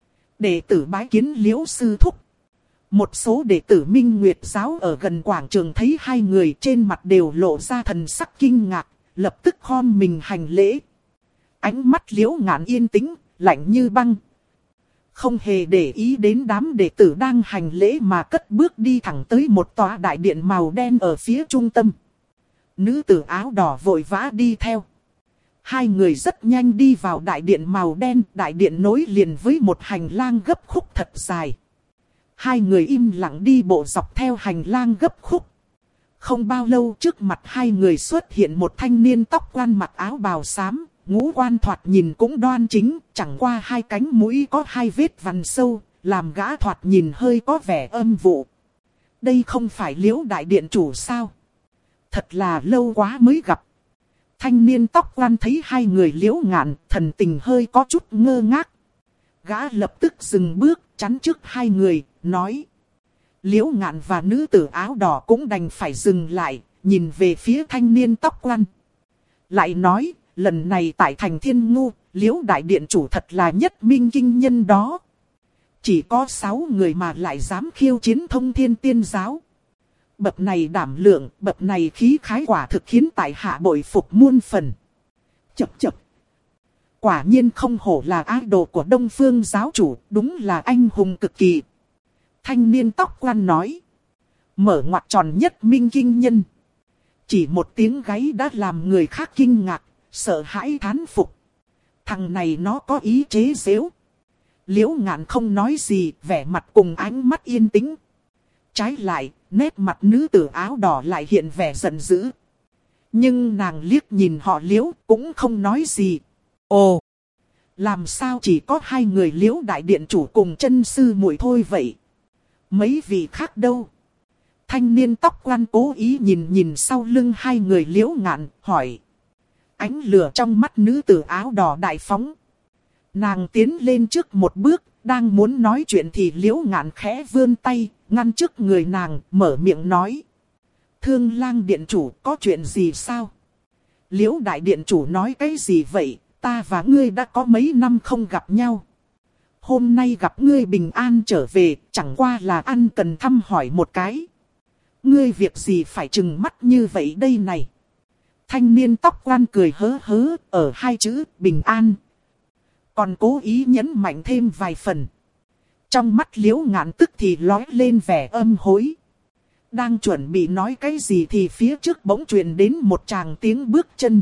S1: Đệ tử bái kiến Liễu sư thúc. Một số đệ tử Minh Nguyệt giáo ở gần quảng trường thấy hai người, trên mặt đều lộ ra thần sắc kinh ngạc, lập tức khom mình hành lễ. Ánh mắt Liễu Ngạn yên tĩnh, lạnh như băng. Không hề để ý đến đám đệ tử đang hành lễ mà cất bước đi thẳng tới một tòa đại điện màu đen ở phía trung tâm. Nữ tử áo đỏ vội vã đi theo. Hai người rất nhanh đi vào đại điện màu đen, đại điện nối liền với một hành lang gấp khúc thật dài. Hai người im lặng đi bộ dọc theo hành lang gấp khúc. Không bao lâu trước mặt hai người xuất hiện một thanh niên tóc quan mặc áo bào xám, ngũ quan thoạt nhìn cũng đoan chính, chẳng qua hai cánh mũi có hai vết vằn sâu, làm gã thoạt nhìn hơi có vẻ âm vụ. Đây không phải Liễu đại điện chủ sao? Thật là lâu quá mới gặp. Thanh niên tóc quan thấy hai người Liễu Ngạn, thần tình hơi có chút ngơ ngác. Gã lập tức dừng bước, chắn trước hai người, nói. Liễu Ngạn và nữ tử áo đỏ cũng đành phải dừng lại, nhìn về phía thanh niên tóc quan. Lại nói, lần này tại thành Thiên Ngu, Liễu đại điện chủ thật là nhất minh kinh nhân đó. Chỉ có sáu người mà lại dám khiêu chiến Thông Thiên Tiên giáo. Bậc này đảm lượng, bậc này khí khái quả thực khiến tại hạ bội phục muôn phần. Chập chập. Quả nhiên không hổ là idol của Đông Phương giáo chủ, đúng là anh hùng cực kỳ. Thanh niên tóc quan nói. Mở ngoặc tròn nhất minh kinh nhân. Chỉ một tiếng gáy đã làm người khác kinh ngạc, sợ hãi thán phục. Thằng này nó có ý chế giễu. Liễu Ngạn không nói gì, vẻ mặt cùng ánh mắt yên tĩnh. Trái lại, nét mặt nữ tử áo đỏ lại hiện vẻ giận dữ. Nhưng nàng liếc nhìn họ Liễu cũng không nói gì. Ồ! Làm sao chỉ có hai người Liễu đại điện chủ cùng chân sư muội thôi vậy? Mấy vị khác đâu? Thanh niên tóc quan cố ý nhìn nhìn sau lưng hai người Liễu Ngạn, hỏi. Ánh lửa trong mắt nữ tử áo đỏ đại phóng. Nàng tiến lên trước một bước, đang muốn nói chuyện thì Liễu Ngạn khẽ vươn tay, ngăn trước người nàng, mở miệng nói. Thương lang điện chủ, có chuyện gì sao? Liễu đại điện chủ nói cái gì vậy? Ta và ngươi đã có mấy năm không gặp nhau. Hôm nay gặp ngươi bình an trở về, chẳng qua là ăn cần thăm hỏi một cái. Ngươi việc gì phải trừng mắt như vậy đây này? Thanh niên tóc quan cười hớ hớ, ở hai chữ bình an. Còn cố ý nhấn mạnh thêm vài phần. Trong mắt Liễu Ngạn tức thì lóe lên vẻ âm hối. đang chuẩn bị nói cái gì thì phía trước bỗng truyền đến một tràng tiếng bước chân.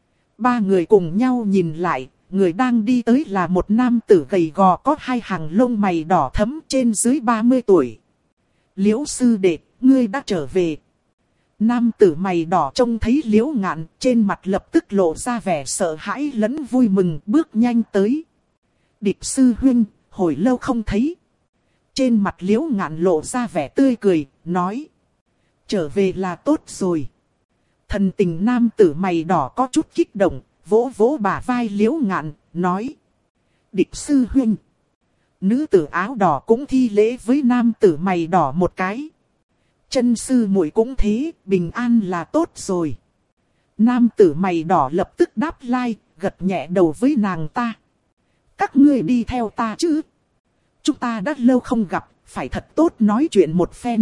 S1: Ba người cùng nhau nhìn lại, người đang đi tới là một nam tử gầy gò có hai hàng lông mày đỏ thẫm trên dưới ba mươi tuổi. Liễu sư đệ, ngươi đã trở về. Nam tử mày đỏ trông thấy Liễu Ngạn, trên mặt lập tức lộ ra vẻ sợ hãi lẫn vui mừng, bước nhanh tới. Địch sư huynh, hồi lâu không thấy. Trên mặt Liễu Ngạn lộ ra vẻ tươi cười, nói. Trở về là tốt rồi. Thần tình nam tử mày đỏ có chút kích động, vỗ vỗ bả vai Liễu Ngạn, nói. Địch sư huynh. Nữ tử áo đỏ cũng thi lễ với nam tử mày đỏ một cái. Chân sư muội cũng thế, bình an là tốt rồi. Nam tử mày đỏ lập tức đáp lai, gật nhẹ đầu với nàng ta. Các ngươi đi theo ta chứ. Chúng ta đã lâu không gặp, phải thật tốt nói chuyện một phen.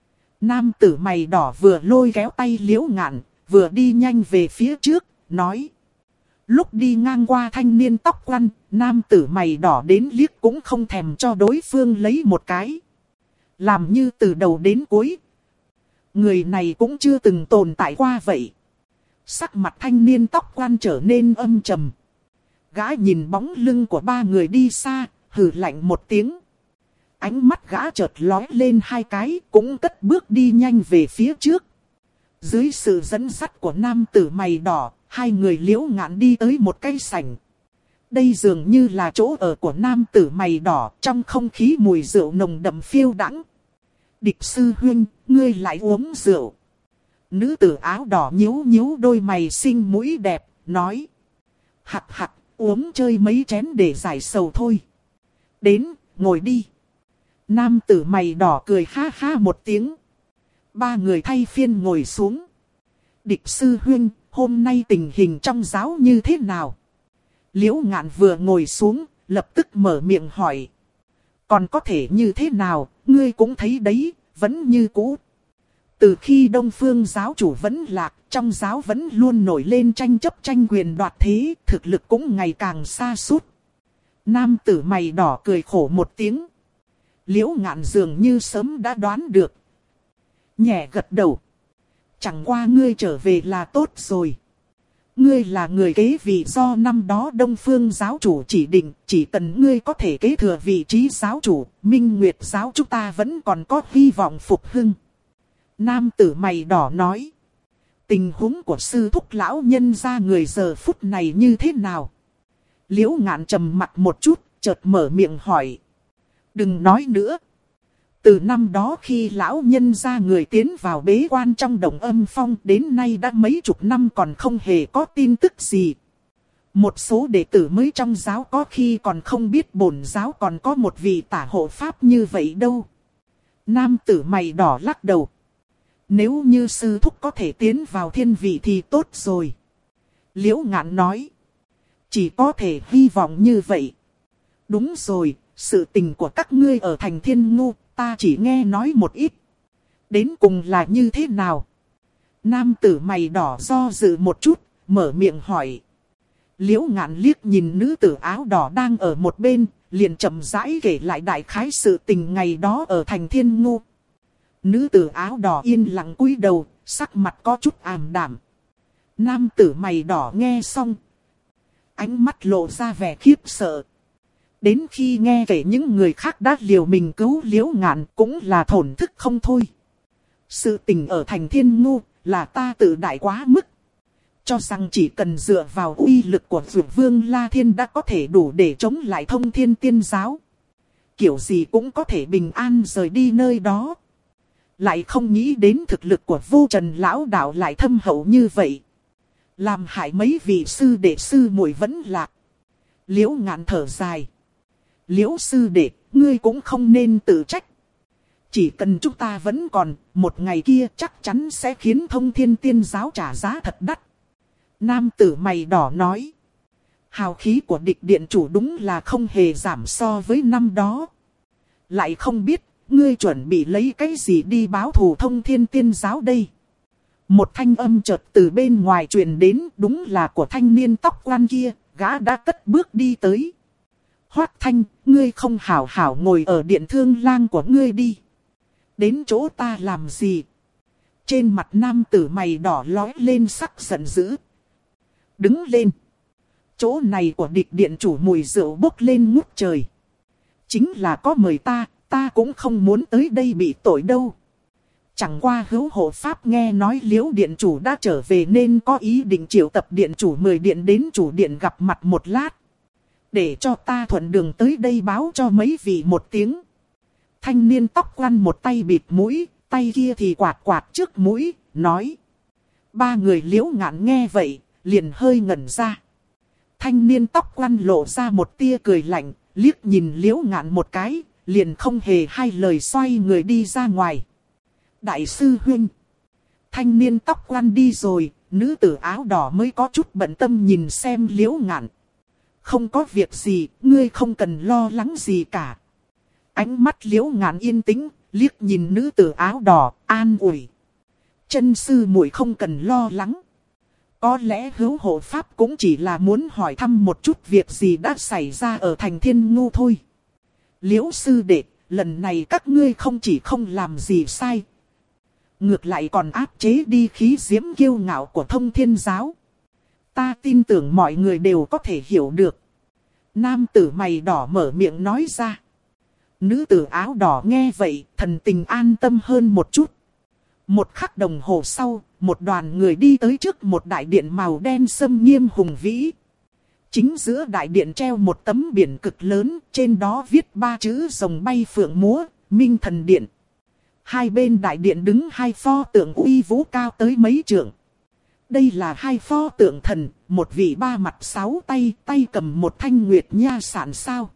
S1: Nam tử mày đỏ vừa lôi kéo tay Liễu Ngạn, vừa đi nhanh về phía trước, nói. Lúc đi ngang qua thanh niên tóc quăn, nam tử mày đỏ đến liếc cũng không thèm cho đối phương lấy một cái. Làm như từ đầu đến cuối. Người này cũng chưa từng tồn tại qua vậy. Sắc mặt thanh niên tóc quăn trở nên âm trầm. Gã nhìn bóng lưng của ba người đi xa, hừ lạnh một tiếng. Ánh mắt gã chợt lóe lên hai cái, cũng cất bước đi nhanh về phía trước. Dưới sự dẫn dắt của nam tử mày đỏ, hai người Liễu Ngạn đi tới một cây sảnh. Đây dường như là chỗ ở của nam tử mày đỏ, trong không khí mùi rượu nồng đậm phiêu đãng. Địch sư huynh, ngươi lại uống rượu. Nữ tử áo đỏ nhíu nhíu đôi mày xinh mũi đẹp, nói. Hặc hặc, uống chơi mấy chén để giải sầu thôi. Đến, ngồi đi. Nam tử mày đỏ cười ha ha một tiếng. Ba người thay phiên ngồi xuống. Địch sư huynh, hôm nay tình hình trong giáo như thế nào? Liễu Ngạn vừa ngồi xuống, lập tức mở miệng hỏi. Còn có thể như thế nào, ngươi cũng thấy đấy, vẫn như cũ. Từ khi Đông Phương giáo chủ vẫn lạc, trong giáo vẫn luôn nổi lên tranh chấp tranh quyền đoạt thế, thực lực cũng ngày càng sa sút. Nam tử mày đỏ cười khổ một tiếng. Liễu Ngạn dường như sớm đã đoán được. Nhẹ gật đầu. Chẳng qua ngươi trở về là tốt rồi. Ngươi là người kế vị do năm đó Đông Phương giáo chủ chỉ định, chỉ cần ngươi có thể kế thừa vị trí giáo chủ, Minh Nguyệt giáo chúng ta vẫn còn có hy vọng phục hưng. Nam tử mày đỏ nói. Tình huống của sư thúc lão nhân gia người giờ phút này như thế nào? Liễu Ngạn trầm mặt một chút, chợt mở miệng hỏi. Đừng nói nữa. Từ năm đó khi lão nhân gia người tiến vào bế quan trong Đồng Âm Phong đến nay đã mấy chục năm còn không hề có tin tức gì. Một số đệ tử mới trong giáo có khi còn không biết bổn giáo còn có một vị tả hộ pháp như vậy đâu. Nam tử mày đỏ lắc đầu. Nếu như sư thúc có thể tiến vào thiên vị thì tốt rồi. Liễu Ngạn nói. Chỉ có thể hy vọng như vậy. Đúng rồi, sự tình của các ngươi ở thành Thiên Ngu, ta chỉ nghe nói một ít. Đến cùng là như thế nào? Nam tử mày đỏ do dự một chút, mở miệng hỏi. Liễu Ngạn liếc nhìn nữ tử áo đỏ đang ở một bên, liền chậm rãi kể lại đại khái sự tình ngày đó ở thành Thiên Ngu. Nữ tử áo đỏ yên lặng cúi đầu, sắc mặt có chút ảm đạm. Nam tử mày đỏ nghe xong, ánh mắt lộ ra vẻ khiếp sợ. Đến khi nghe kể những người khác đã liều mình cứu Liễu Ngạn cũng là thổn thức không thôi. Sự tình ở thành Thiên Ngu là ta tự đại quá mức. Cho rằng chỉ cần dựa vào uy lực của Dược Vương La Thiên đã có thể đủ để chống lại Thông Thiên Tiên Giáo. Kiểu gì cũng có thể bình an rời đi nơi đó. Lại không nghĩ đến thực lực của Vô Trần lão đạo lại thâm hậu như vậy. Làm hại mấy vị sư đệ sư muội vẫn lạc. Liễu Ngạn thở dài. Liễu sư đệ, ngươi cũng không nên tự trách. Chỉ cần chúng ta vẫn còn, một ngày kia chắc chắn sẽ khiến Thông Thiên Tiên Giáo trả giá thật đắt. Nam tử mày đỏ nói. Hào khí của địch điện chủ đúng là không hề giảm so với năm đó. Lại không biết, ngươi chuẩn bị lấy cái gì đi báo thù Thông Thiên Tiên Giáo đây? Một thanh âm chợt từ bên ngoài truyền đến, đúng là của thanh niên tóc quan kia, gã đã cất bước đi tới. Hoắc Thanh, ngươi không hảo hảo ngồi ở điện thương lang của ngươi đi. Đến chỗ ta làm gì? Trên mặt nam tử mày đỏ lói lên sắc giận dữ. Đứng lên. Chỗ này của địch điện chủ mùi rượu bốc lên ngút trời. Chính là có mời ta, ta cũng không muốn tới đây bị tội đâu. Chẳng qua hữu hộ pháp nghe nói Liễu điện chủ đã trở về nên có ý định triệu tập điện chủ mời điện đến chủ điện gặp mặt một lát. Để cho ta thuận đường tới đây báo cho mấy vị một tiếng. Thanh niên tóc quăn một tay bịt mũi, tay kia thì quạt quạt trước mũi, nói. Ba người Liễu Ngạn nghe vậy, liền hơi ngẩn ra. Thanh niên tóc quăn lộ ra một tia cười lạnh, liếc nhìn Liễu Ngạn một cái, liền không hề hai lời xoay người đi ra ngoài. Đại sư huynh. Thanh niên tóc quăn đi rồi, nữ tử áo đỏ mới có chút bận tâm nhìn xem Liễu Ngạn. Không có việc gì, ngươi không cần lo lắng gì cả. Ánh mắt Liễu Ngạn yên tĩnh, liếc nhìn nữ tử áo đỏ, an ủi. Chân sư muội không cần lo lắng. Có lẽ hữu hộ pháp cũng chỉ là muốn hỏi thăm một chút việc gì đã xảy ra ở thành Thiên Ngu thôi. Liễu sư đệ, lần này các ngươi không chỉ không làm gì sai. Ngược lại còn áp chế đi khí diễm kiêu ngạo của Thông Thiên giáo. Ta tin tưởng mọi người đều có thể hiểu được. Nam tử mày đỏ mở miệng nói ra. Nữ tử áo đỏ nghe vậy, thần tình an tâm hơn một chút. Một khắc đồng hồ sau, một đoàn người đi tới trước một đại điện màu đen xâm nghiêm hùng vĩ. Chính giữa đại điện treo một tấm biển cực lớn, trên đó viết ba chữ rồng bay phượng múa, Minh Thần Điện. Hai bên đại điện đứng hai pho tượng uy vũ cao tới mấy trượng. Đây là hai pho tượng thần, một vị ba mặt sáu tay, tay cầm một thanh nguyệt nha sản sao.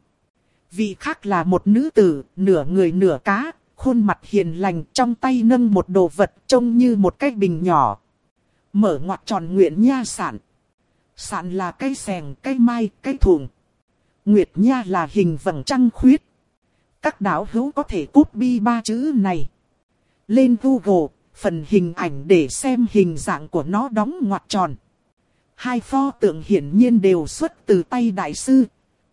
S1: Vị khác là một nữ tử, nửa người nửa cá, khuôn mặt hiền lành, trong tay nâng một đồ vật trông như một cái bình nhỏ. Mở ngoặc tròn nguyệt nha sản. Sản là cây sèng, cây mai, cây thùng. Nguyệt nha là hình vầng trăng khuyết. Các đạo hữu có thể copy ba chữ này lên Google, phần hình ảnh để xem hình dạng của nó đóng ngoặc tròn. Hai pho tượng hiển nhiên đều xuất từ tay đại sư.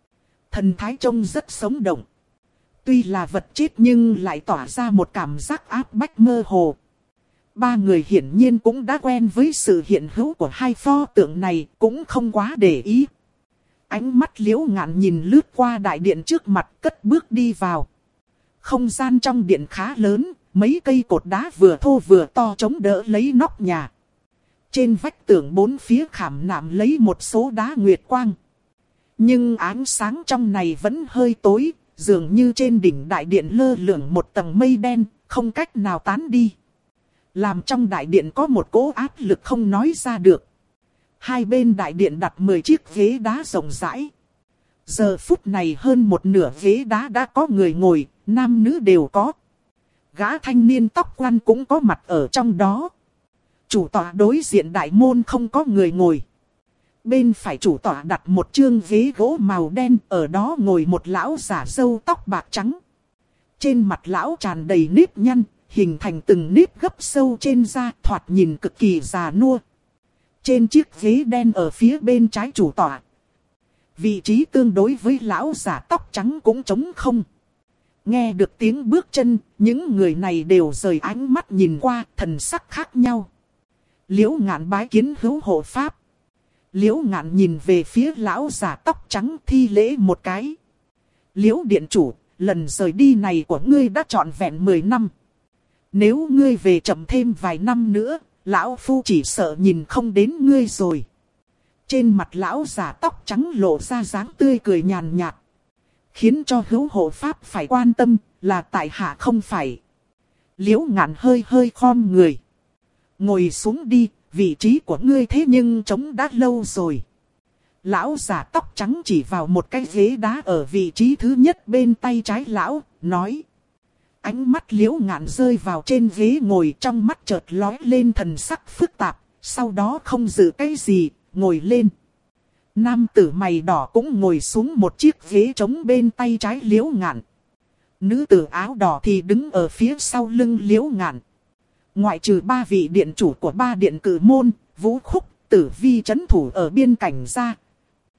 S1: Thần thái trông rất sống động. Tuy là vật chết nhưng lại tỏa ra một cảm giác áp bách mơ hồ. Ba người hiển nhiên cũng đã quen với sự hiện hữu của hai pho tượng này, cũng không quá để ý. Ánh mắt Liễu Ngạn nhìn lướt qua đại điện trước mặt, cất bước đi vào. Không gian trong điện khá lớn, mấy cây cột đá vừa thô vừa to chống đỡ lấy nóc nhà. Trên vách tường bốn phía khảm nạm lấy một số đá nguyệt quang. Nhưng ánh sáng trong này vẫn hơi tối, dường như trên đỉnh đại điện lơ lửng một tầng mây đen, không cách nào tán đi. Làm trong đại điện có một cỗ áp lực không nói ra được. Hai bên đại điện đặt mười chiếc ghế đá rộng rãi. Giờ phút này hơn một nửa ghế đá đã có người ngồi, nam nữ đều có. Gã thanh niên tóc quăn cũng có mặt ở trong đó. Chủ tọa đối diện đại môn không có người ngồi. Bên phải chủ tọa đặt một chương ghế gỗ màu đen, ở đó ngồi một lão giả râu tóc bạc trắng. Trên mặt lão tràn đầy nếp nhăn, hình thành từng nếp gấp sâu trên da, thoạt nhìn cực kỳ già nua. Trên chiếc ghế đen ở phía bên trái chủ tọa, vị trí tương đối với lão giả tóc trắng cũng trống không. Nghe được tiếng bước chân, những người này đều rời ánh mắt nhìn qua, thần sắc khác nhau. Liễu Ngạn bái kiến hữu hộ pháp. Liễu Ngạn nhìn về phía lão giả tóc trắng thi lễ một cái. Liễu điện chủ, lần rời đi này của ngươi đã trọn vẹn mười năm. Nếu ngươi về chậm thêm vài năm nữa, lão phu chỉ sợ nhìn không đến ngươi rồi. Trên mặt lão giả tóc trắng lộ ra dáng tươi cười nhàn nhạt. Khiến cho hữu hộ pháp phải quan tâm, là tại hạ không phải. Liễu Ngạn hơi hơi khom người. Ngồi xuống đi, vị trí của ngươi thế nhưng trống đã lâu rồi. Lão giả tóc trắng chỉ vào một cái ghế đá ở vị trí thứ nhất bên tay trái lão, nói. Ánh mắt Liễu Ngạn rơi vào trên ghế ngồi, trong mắt chợt lóe lên thần sắc phức tạp, sau đó không giữ cái gì, ngồi lên. Nam tử mày đỏ cũng ngồi xuống một chiếc ghế trống bên tay trái Liễu Ngạn. Nữ tử áo đỏ thì đứng ở phía sau lưng Liễu Ngạn. Ngoại trừ ba vị điện chủ của ba điện cử môn, Vũ Khúc, Tử Vi trấn thủ ở biên cảnh ra.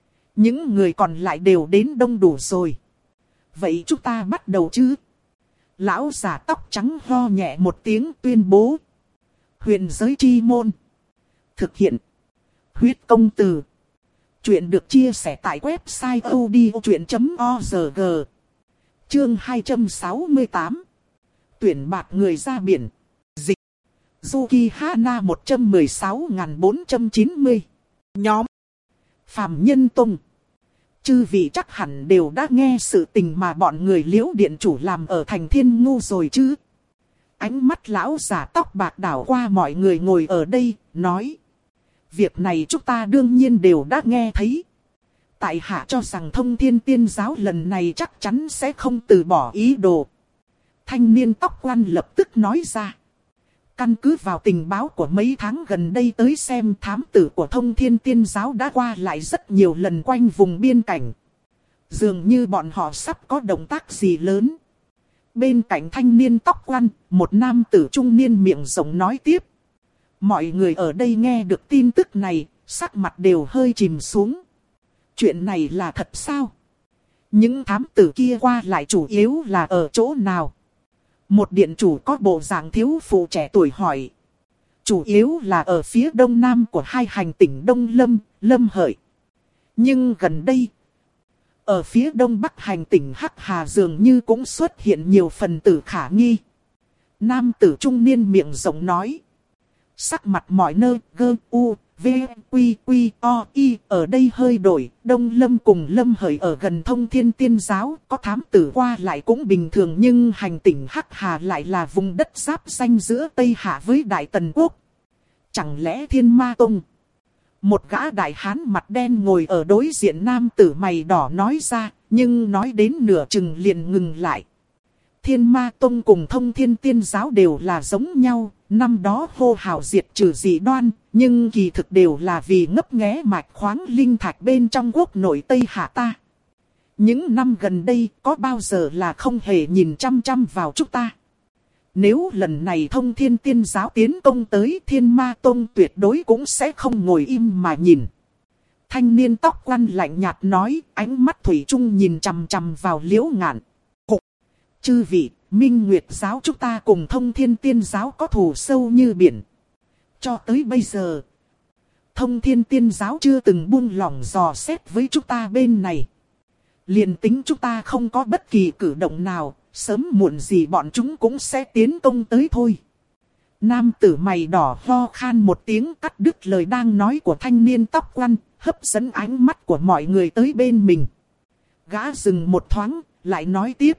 S1: Những người còn lại đều đến đông đủ rồi. Vậy chúng ta bắt đầu chứ? Lão già tóc trắng ho nhẹ một tiếng tuyên bố. Huyền giới chi môn. Thực hiện. Huyết công từ. Chuyện được chia sẻ tại website odchuyện chấm org. Chương hai trăm sáu mươi tám. Tuyển bạt người ra biển. Dịch. Yuki Hana một trăm mười sáu nghìn bốn trăm chín mươi. Nhóm. Phạm Nhân Tông. Chư vị chắc hẳn đều đã nghe sự tình mà bọn người Liễu điện chủ làm ở thành Thiên Ngu rồi chứ. Ánh mắt lão già tóc bạc đảo qua mọi người ngồi ở đây, nói. Việc này chúng ta đương nhiên đều đã nghe thấy. Tại hạ cho rằng Thông Thiên Tiên Giáo lần này chắc chắn sẽ không từ bỏ ý đồ. Thanh niên tóc quan lập tức nói ra. Căn cứ vào tình báo của mấy tháng gần đây tới xem, thám tử của Thông Thiên Tiên Giáo đã qua lại rất nhiều lần quanh vùng biên cảnh. Dường như bọn họ sắp có động tác gì lớn. Bên cạnh thanh niên tóc quan, một nam tử trung niên miệng rộng nói tiếp. Mọi người ở đây nghe được tin tức này, sắc mặt đều hơi chìm xuống. Chuyện này là thật sao? Những thám tử kia qua lại chủ yếu là ở chỗ nào? Một điện chủ có bộ dạng thiếu phụ trẻ tuổi hỏi. Chủ yếu là ở phía đông nam của hai hành tỉnh Đông Lâm, Lâm Hợi. Nhưng gần đây, ở phía đông bắc hành tỉnh Hắc Hà dường như cũng xuất hiện nhiều phần tử khả nghi. Nam tử trung niên miệng rộng nói. Sắc mặt mọi nơi, gơ, u, v, quy, quy, o, y, ở đây hơi đổi. Đông Lâm cùng Lâm Hợi ở gần Thông Thiên Tiên Giáo, có thám tử qua lại cũng bình thường. Nhưng hành tỉnh Hắc Hà lại là vùng đất giáp ranh giữa Tây Hạ với Đại Tần Quốc. Chẳng lẽ Thiên Ma Tông? Một gã đại hán mặt đen ngồi ở đối diện nam tử mày đỏ nói ra, nhưng nói đến nửa chừng liền ngừng lại. Thiên Ma Tông cùng Thông Thiên Tiên Giáo đều là giống nhau, năm đó hô hào diệt trừ dị đoan, nhưng kỳ thực đều là vì ngấp nghé mạch khoáng linh thạch bên trong quốc nội Tây Hạ ta. Những năm gần đây có bao giờ là không hề nhìn chăm chăm vào chúng ta. Nếu lần này Thông Thiên Tiên Giáo tiến công tới, Thiên Ma Tông tuyệt đối cũng sẽ không ngồi im mà nhìn. Thanh niên tóc quan lạnh nhạt nói, ánh mắt thủy chung nhìn chằm chằm vào Liễu Ngạn. Cục, chư vị, Minh Nguyệt Giáo chúng ta cùng Thông Thiên Tiên Giáo có thù sâu như biển. Cho tới bây giờ, Thông Thiên Tiên Giáo chưa từng buông lỏng dò xét với chúng ta bên này. Liền tính chúng ta không có bất kỳ cử động nào, sớm muộn gì bọn chúng cũng sẽ tiến công tới thôi. Nam tử mày đỏ ho khan một tiếng cắt đứt lời đang nói của thanh niên tóc quan, hấp dẫn ánh mắt của mọi người tới bên mình. Gã dừng một thoáng, lại nói tiếp.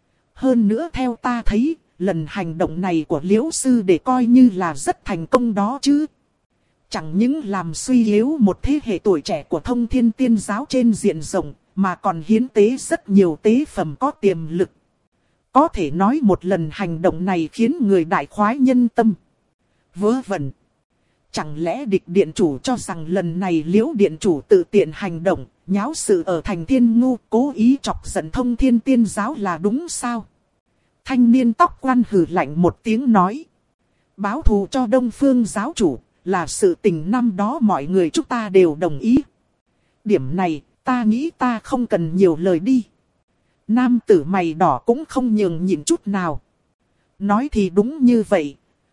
S1: Hơn nữa theo ta thấy, lần hành động này của Liễu Sư để coi như là rất thành công đó chứ. Chẳng những làm suy yếu một thế hệ tuổi trẻ của Thông Thiên Tiên Giáo trên diện rộng, mà còn hiến tế rất nhiều tế phẩm có tiềm lực. Có thể nói một lần hành động này khiến người đại khoái nhân tâm. Vớ vẩn. Chẳng lẽ địch điện chủ cho rằng lần này Liễu điện chủ tự tiện hành động, nháo sự ở thành Thiên Ngu, cố ý chọc giận Thông Thiên Tiên Giáo là đúng sao? Thanh niên tóc quan hừ lạnh một tiếng nói. Báo thù cho Đông Phương giáo chủ, là sự tình năm đó mọi người chúng ta đều đồng ý. Điểm này, ta nghĩ ta không cần nhiều lời đi. Nam tử mày đỏ cũng không nhường nhịn chút nào. Nói thì đúng như vậy.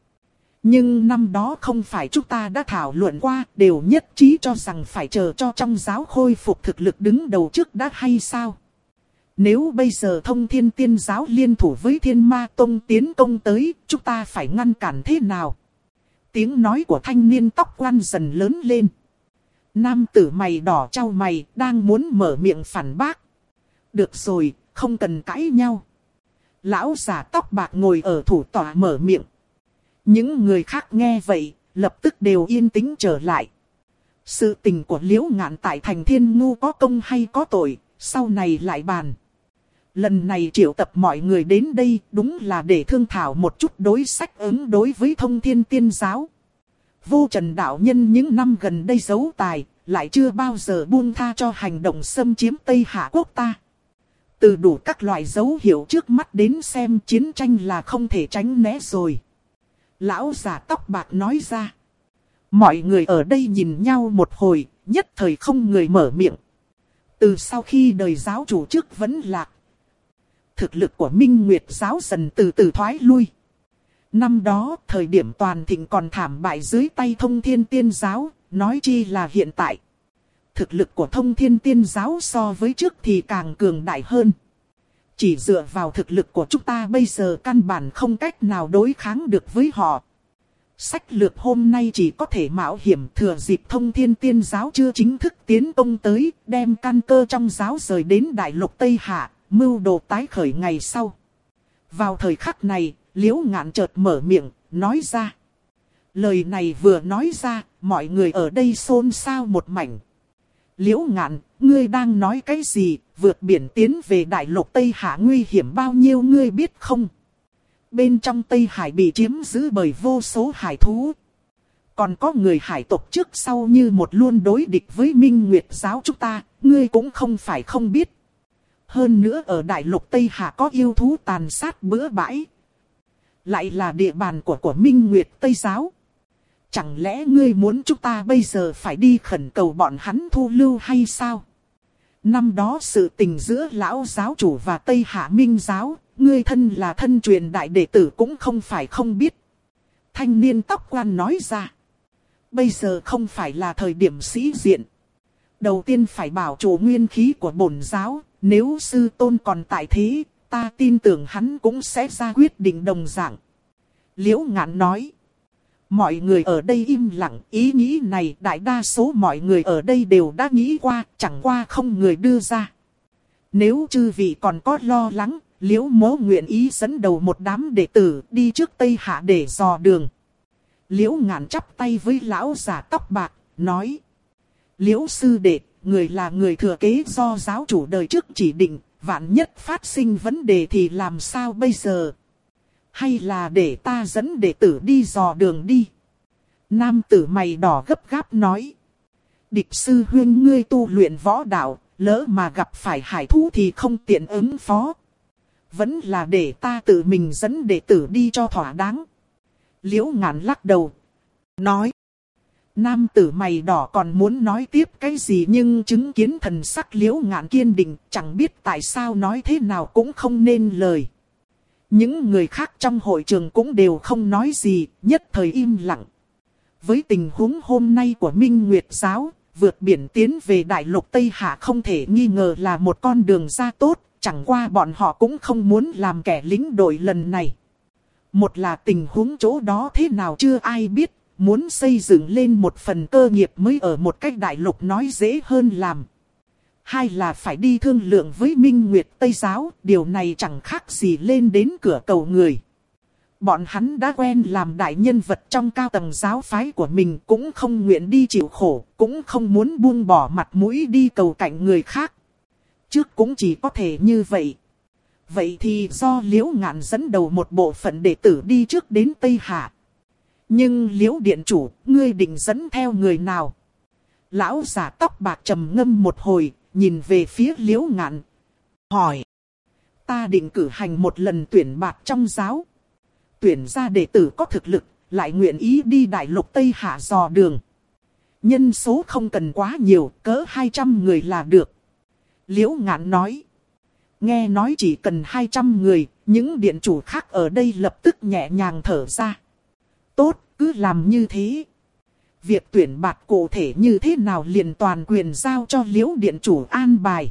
S1: Nhưng năm đó không phải chúng ta đã thảo luận qua, đều nhất trí cho rằng phải chờ cho trong giáo khôi phục thực lực đứng đầu trước đã hay sao? Nếu bây giờ Thông Thiên Tiên Giáo liên thủ với Thiên Ma Tông tiến công tới, chúng ta phải ngăn cản thế nào? Tiếng nói của thanh niên tóc quan dần lớn lên. Nam tử mày đỏ trao mày, đang muốn mở miệng phản bác. Được rồi, không cần cãi nhau. Lão già tóc bạc ngồi ở thủ tọa mở miệng. Những người khác nghe vậy, lập tức đều yên tĩnh trở lại. Sự tình của Liễu Ngạn tại thành Thiên Ngu có công hay có tội, sau này lại bàn. Lần này triệu tập mọi người đến đây đúng là để thương thảo một chút đối sách ứng đối với Thông Thiên Tiên Giáo. Vô Trần đạo nhân những năm gần đây giấu tài, lại chưa bao giờ buông tha cho hành động xâm chiếm Tây Hạ quốc ta. Từ đủ các loại dấu hiệu trước mắt đến xem, chiến tranh là không thể tránh né rồi. Lão già tóc bạc nói ra. Mọi người ở đây nhìn nhau một hồi, nhất thời không người mở miệng. Từ sau khi đời giáo chủ trước vẫn lạc, thực lực của Minh Nguyệt giáo dần từ từ thoái lui. Năm đó, thời điểm toàn thịnh còn thảm bại dưới tay Thông Thiên Tiên giáo, nói chi là hiện tại. Thực lực của Thông Thiên Tiên giáo so với trước thì càng cường đại hơn. Chỉ dựa vào thực lực của chúng ta bây giờ căn bản không cách nào đối kháng được với họ. Sách lược hôm nay chỉ có thể mạo hiểm thừa dịp Thông Thiên Tiên giáo chưa chính thức tiến công tới, đem căn cơ trong giáo rời đến Đại Lục Tây Hạ, mưu đồ tái khởi ngày sau. Vào thời khắc này, Liễu Ngạn chợt mở miệng, nói ra. Lời này vừa nói ra, mọi người ở đây xôn xao một mảnh. Liễu Ngạn, ngươi đang nói cái gì, vượt biển tiến về Đại Lục Tây Hạ nguy hiểm bao nhiêu ngươi biết không? Bên trong Tây Hải bị chiếm giữ bởi vô số hải thú. Còn có người hải tộc trước sau như một luôn đối địch với Minh Nguyệt giáo chúng ta, ngươi cũng không phải không biết. Hơn nữa ở Đại Lục Tây Hạ có yêu thú tàn sát bừa bãi. Lại là địa bàn của của Minh Nguyệt Tây giáo. Chẳng lẽ ngươi muốn chúng ta bây giờ phải đi khẩn cầu bọn hắn thu lưu hay sao? Năm đó sự tình giữa lão giáo chủ và Tây Hạ Minh giáo, ngươi thân là thân truyền đại đệ tử cũng không phải không biết. Thanh niên tóc quan nói ra. Bây giờ không phải là thời điểm sĩ diện. Đầu tiên phải bảo chủ nguyên khí của bổn giáo, nếu sư tôn còn tại thế, ta tin tưởng hắn cũng sẽ ra quyết định đồng dạng. Liễu Ngạn nói. Mọi người ở đây im lặng, ý nghĩ này đại đa số mọi người ở đây đều đã nghĩ qua, chẳng qua không người đưa ra. Nếu chư vị còn có lo lắng, Liễu Mỗ nguyện ý dẫn đầu một đám đệ tử đi trước Tây Hạ để dò đường. Liễu Ngạn chắp tay với lão giả tóc bạc, nói. Liễu sư đệ, người là người thừa kế do giáo chủ đời trước chỉ định, vạn nhất phát sinh vấn đề thì làm sao bây giờ? Hay là để ta dẫn đệ tử đi dò đường đi? Nam tử mày đỏ gấp gáp nói. Địch sư huynh ngươi tu luyện võ đạo, lỡ mà gặp phải hải thú thì không tiện ứng phó. Vẫn là để ta tự mình dẫn đệ tử đi cho thỏa đáng. Liễu Ngạn lắc đầu, nói. Nam tử mày đỏ còn muốn nói tiếp cái gì nhưng chứng kiến thần sắc Liễu Ngạn kiên định, chẳng biết tại sao nói thế nào cũng không nên lời. Những người khác trong hội trường cũng đều không nói gì, nhất thời im lặng. Với tình huống hôm nay của Minh Nguyệt giáo, vượt biển tiến về Đại Lục Tây Hạ không thể nghi ngờ là một con đường ra tốt, chẳng qua bọn họ cũng không muốn làm kẻ lính đội lần này. Một là tình huống chỗ đó thế nào chưa ai biết, muốn xây dựng lên một phần cơ nghiệp mới ở một cách đại lục nói dễ hơn làm. Hai là phải đi thương lượng với Minh Nguyệt Tây giáo, điều này chẳng khác gì lên đến cửa cầu người. Bọn hắn đã quen làm đại nhân vật trong cao tầng giáo phái của mình, cũng không nguyện đi chịu khổ, cũng không muốn buông bỏ mặt mũi đi cầu cạnh người khác. Trước cũng chỉ có thể như vậy. Vậy thì do Liễu Ngạn dẫn đầu một bộ phận đệ tử đi trước đến Tây Hạ. Nhưng Liễu điện chủ, ngươi định dẫn theo người nào? Lão giả tóc bạc trầm ngâm một hồi, nhìn về phía Liễu Ngạn, hỏi. Ta định cử hành một lần tuyển bạt trong giáo. Tuyển ra đệ tử có thực lực, lại nguyện ý đi Đại Lục Tây Hạ dò đường. Nhân số không cần quá nhiều, cỡ hai trăm người là được. Liễu Ngạn nói. Nghe nói chỉ cần hai trăm người, những điện chủ khác ở đây lập tức nhẹ nhàng thở ra. Tốt, cứ làm như thế. Việc tuyển bạt cụ thể như thế nào liền toàn quyền giao cho Liễu điện chủ an bài.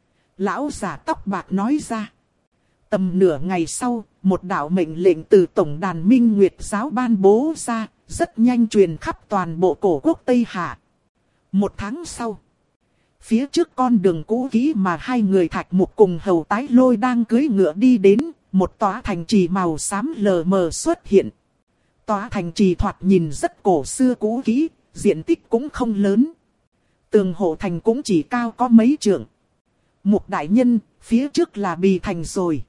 S1: Lão giả tóc bạc nói ra. Tầm nửa ngày sau, một đạo mệnh lệnh từ tổng đàn Minh Nguyệt giáo ban bố ra, rất nhanh truyền khắp toàn bộ cổ quốc Tây Hạ. Một tháng sau, phía trước con đường cũ kỹ mà hai người Thạch Mục cùng Hầu Tái Lôi đang cưỡi ngựa đi đến, một tòa thành trì màu xám lờ mờ xuất hiện. Tòa thành trì thoạt nhìn rất cổ xưa cũ kỹ, diện tích cũng không lớn. Tường hộ thành cũng chỉ cao có mấy trượng. Mục đại nhân, phía trước là Bì thành rồi.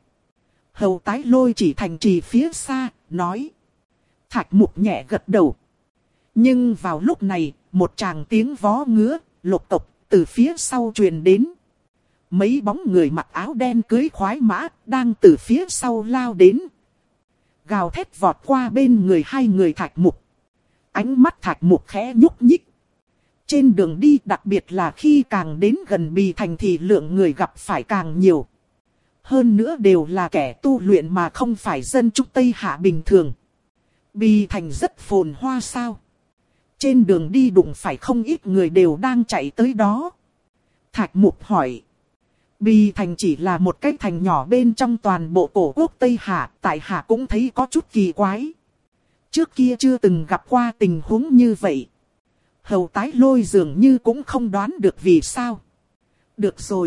S1: Hầu Tái Lôi chỉ thành trì phía xa, nói. Thạch Mục nhẹ gật đầu. Nhưng vào lúc này, một tràng tiếng vó ngứa, lục tục, từ phía sau truyền đến. Mấy bóng người mặc áo đen cưỡi khoái mã, đang từ phía sau lao đến. Gào thét vọt qua bên người hai người Thạch Mục. Ánh mắt Thạch Mục khẽ nhúc nhích. Trên đường đi, đặc biệt là khi càng đến gần Bì thành thì lượng người gặp phải càng nhiều. hơn nữa đều là kẻ tu luyện mà không phải dân chúng Tây Hạ bình thường. Bì thành rất phồn hoa sao? Trên đường đi đụng phải không ít người đều đang chạy tới đó. Thạch Mục hỏi. Bì thành chỉ là một cái thành nhỏ bên trong toàn bộ cổ quốc Tây Hạ, tại Hạ cũng thấy có chút kỳ quái. Trước kia chưa từng gặp qua tình huống như vậy. Hầu Tái Lôi dường như cũng không đoán được vì sao. Được rồi.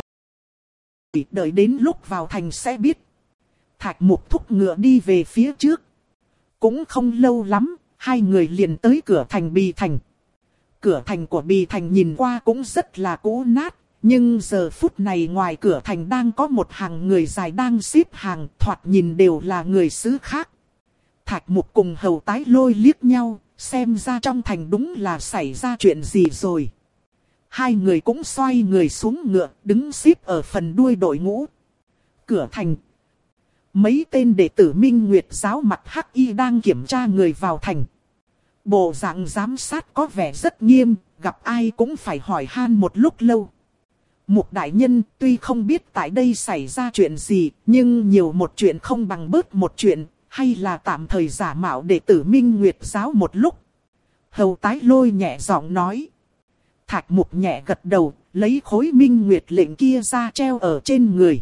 S1: Đợi đến lúc vào thành sẽ biết. Thạch Mục thúc ngựa đi về phía trước. Cũng không lâu lắm, hai người liền tới cửa thành Bì thành. Cửa thành của Bì thành nhìn qua cũng rất là cũ nát. Nhưng giờ phút này ngoài cửa thành đang có một hàng người dài đang xếp hàng, thoạt nhìn đều là người xứ khác. Thạch Mục cùng Hầu Tái Lôi liếc nhau, xem ra trong thành đúng là xảy ra chuyện gì rồi. Hai người cũng xoay người xuống ngựa, đứng xếp ở phần đuôi đội ngũ. Cửa thành. Mấy tên đệ tử Minh Nguyệt giáo mặc hắc y đang kiểm tra người vào thành. Bộ dạng giám sát có vẻ rất nghiêm, gặp ai cũng phải hỏi han một lúc lâu. Mục đại nhân tuy không biết tại đây xảy ra chuyện gì, nhưng nhiều một chuyện không bằng bớt một chuyện, hay là tạm thời giả mạo đệ tử Minh Nguyệt giáo một lúc. Hầu Tái Lôi nhẹ giọng nói. Thạch Mục nhẹ gật đầu, lấy khối Minh Nguyệt lệnh kia ra treo ở trên người.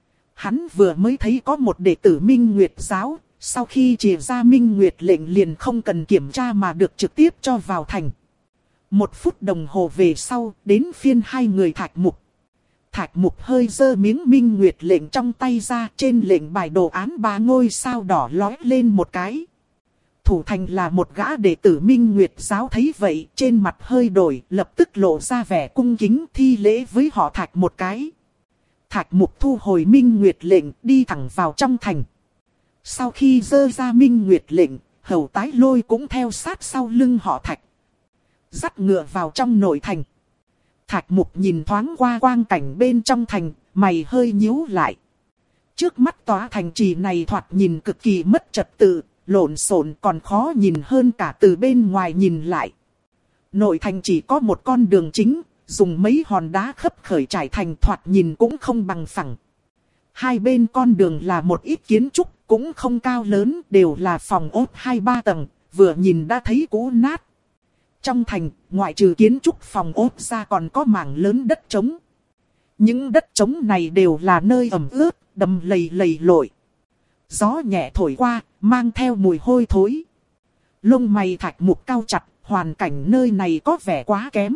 S1: Hắn vừa mới thấy có một đệ tử Minh Nguyệt giáo, sau khi chìa ra Minh Nguyệt lệnh liền không cần kiểm tra mà được trực tiếp cho vào thành. Một phút đồng hồ về sau, đến phiên hai người Thạch Mục. Thạch Mục hơi giơ miếng Minh Nguyệt lệnh trong tay ra, trên lệnh bài đồ án ba ngôi sao đỏ lói lên một cái. Thủ thành là một gã đệ tử Minh Nguyệt giáo thấy vậy, trên mặt hơi đổi, lập tức lộ ra vẻ cung kính thi lễ với họ Thạch một cái. Thạch Mục thu hồi Minh Nguyệt lệnh, đi thẳng vào trong thành. Sau khi giơ ra Minh Nguyệt lệnh, Hầu Tái Lôi cũng theo sát sau lưng họ Thạch. Dắt ngựa vào trong nội thành. Thạch Mục nhìn thoáng qua quang cảnh bên trong thành, mày hơi nhíu lại. Trước mắt tòa thành trì này thoạt nhìn cực kỳ mất trật tự, lộn xộn còn khó nhìn hơn cả từ bên ngoài nhìn lại. Nội thành chỉ có một con đường chính, dùng mấy hòn đá khấp khởi trải thành thoạt nhìn cũng không bằng phẳng. Hai bên con đường là một ít kiến trúc, cũng không cao lớn, đều là phòng ốt hai ba tầng, vừa nhìn đã thấy cũ nát. Trong thành, ngoại trừ kiến trúc phòng ốt ra còn có mảng lớn đất trống. Những đất trống này đều là nơi ẩm ướt, đầm lầy lầy lội. Gió nhẹ thổi qua, mang theo mùi hôi thối. Lông mày Thạch Mục cau chặt, hoàn cảnh nơi này có vẻ quá kém.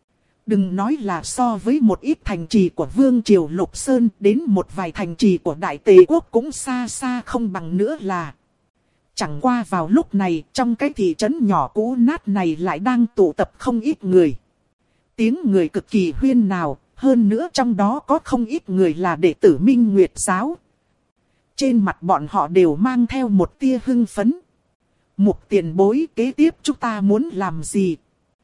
S1: Đừng nói là so với một ít thành trì của Vương Triều Lục Sơn, đến một vài thành trì của Đại Tề Quốc cũng xa xa không bằng nữa là. Chẳng qua vào lúc này, trong cái thị trấn nhỏ cũ nát này lại đang tụ tập không ít người. Tiếng người cực kỳ huyên náo, hơn nữa trong đó có không ít người là đệ tử Minh Nguyệt giáo. Trên mặt bọn họ đều mang theo một tia hưng phấn. Mục tiền bối, kế tiếp chúng ta muốn làm gì?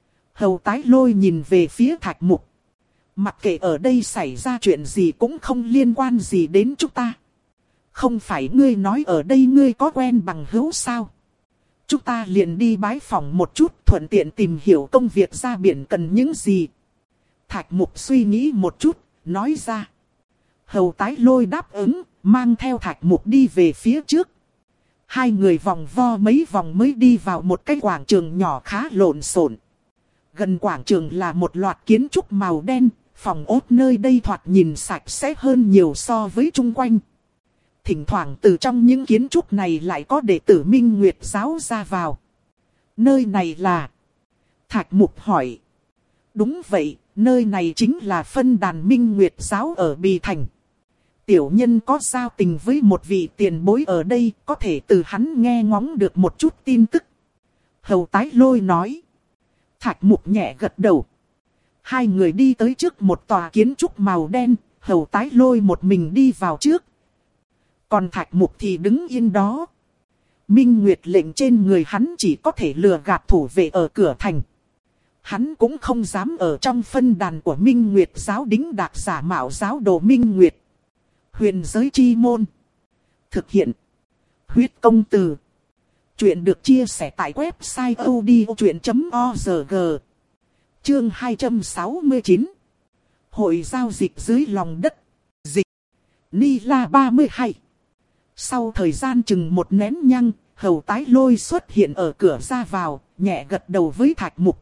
S1: Hầu Tái Lôi nhìn về phía Thạch Mục. Mặc kệ ở đây xảy ra chuyện gì cũng không liên quan gì đến chúng ta. Không phải ngươi nói ở đây ngươi có quen bằng hữu sao? Chúng ta liền đi bái phỏng một chút, thuận tiện tìm hiểu công việc ra biển cần những gì. Thạch Mục suy nghĩ một chút, nói ra. Hầu Tái Lôi đáp ứng, mang theo Thạch Mục đi về phía trước. Hai người vòng vo mấy vòng mới đi vào một cái quảng trường nhỏ khá lộn xộn. Gần quảng trường là một loạt kiến trúc màu đen, phòng ốt nơi đây thoạt nhìn sạch sẽ hơn nhiều so với chung quanh. Thỉnh thoảng từ trong những kiến trúc này lại có đệ tử Minh Nguyệt giáo ra vào. Nơi này là... Thạch Mục hỏi. Đúng vậy, nơi này chính là phân đàn Minh Nguyệt giáo ở Bì Thành. Tiểu nhân có giao tình với một vị tiền bối ở đây, có thể từ hắn nghe ngóng được một chút tin tức. Hầu Tái Lôi nói. Thạch Mục nhẹ gật đầu. Hai người đi tới trước một tòa kiến trúc màu đen, Hầu Tái Lôi một mình đi vào trước. Còn Thạch Mục thì đứng yên đó. Minh Nguyệt lệnh trên người hắn chỉ có thể lừa gạt thủ vệ ở cửa thành. Hắn cũng không dám ở trong phân đàn của Minh Nguyệt giáo đính đạc giả mạo giáo đồ Minh Nguyệt. Huyền giới chi môn. Thực hiện. Huyết công từ. Chuyện được chia sẻ tại website odchuyện chấm org. Chương hai trăm sáu mươi chín. Hội giao dịch dưới lòng đất. Dịch. Ni La ba mươi hai. Sau thời gian chừng một nén nhang, Hầu Tái Lôi xuất hiện ở cửa ra vào, nhẹ gật đầu với Thạch Mục.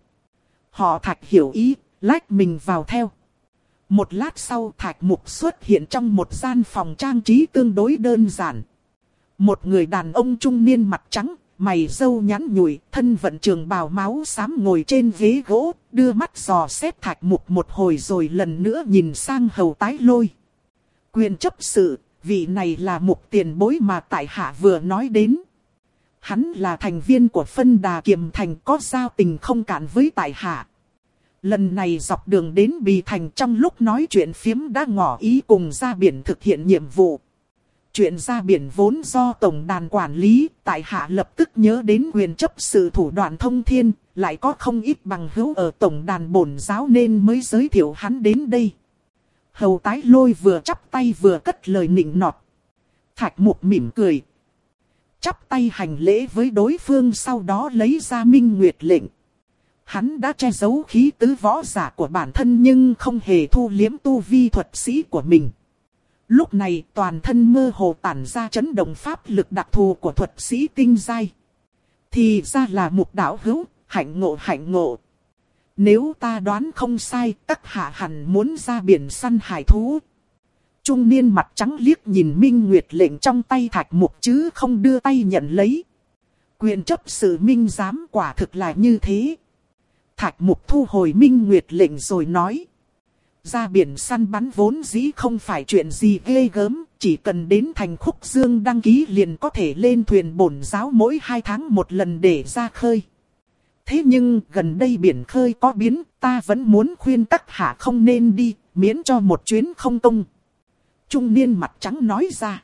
S1: Họ Thạch hiểu ý, lách mình vào theo. Một lát sau Thạch Mục xuất hiện trong một gian phòng trang trí tương đối đơn giản. Một người đàn ông trung niên mặt trắng, mày râu nhẵn nhụi, thân vận trường bào máu xám ngồi trên ghế gỗ, đưa mắt dò xét Thạch Mục một hồi rồi lần nữa nhìn sang Hầu Tái Lôi. Quyền chấp sự, vị này là Mục tiền bối mà tại hạ vừa nói đến. Hắn là thành viên của phân đà Kiềm Thành, có giao tình không cạn với tại hạ. Lần này dọc đường đến Bì Thành, trong lúc nói chuyện phiếm đã ngỏ ý cùng ra biển thực hiện nhiệm vụ. Chuyện ra biển vốn do tổng đàn quản lý, tại hạ lập tức nhớ đến quyền chấp sự thủ đoạn thông thiên, lại có không ít bằng hữu ở tổng đàn bổn giáo nên mới giới thiệu hắn đến đây. Hầu Tái Lôi vừa chắp tay vừa cất lời nịnh nọt. Thạch Mục mỉm cười, chắp tay hành lễ với đối phương, sau đó lấy ra Minh Nguyệt lệnh. Hắn đã che giấu khí tứ võ giả của bản thân nhưng không hề thu liếm tu vi thuật sĩ của mình. Lúc này toàn thân mơ hồ tản ra chấn động pháp lực đặc thù của thuật sĩ tinh giai. Thì ra là Mục đạo hữu, hạnh ngộ hạnh ngộ. Nếu ta đoán không sai, các hạ hẳn muốn ra biển săn hải thú. Trung niên mặt trắng liếc nhìn Minh Nguyệt lệnh trong tay Thạch Mục chứ không đưa tay nhận lấy. Quyền chấp sự Minh giám quả thực là như thế. Thạch Mục thu hồi Minh Nguyệt lệnh rồi nói. Ra biển săn bắn vốn dĩ không phải chuyện gì ghê gớm, chỉ cần đến thành Khúc Dương đăng ký liền có thể lên thuyền bổn giáo mỗi hai tháng một lần để ra khơi. Thế nhưng gần đây biển khơi có biến, ta vẫn muốn khuyên các hạ không nên đi, miễn cho một chuyến không công. Trung niên mặt trắng nói ra.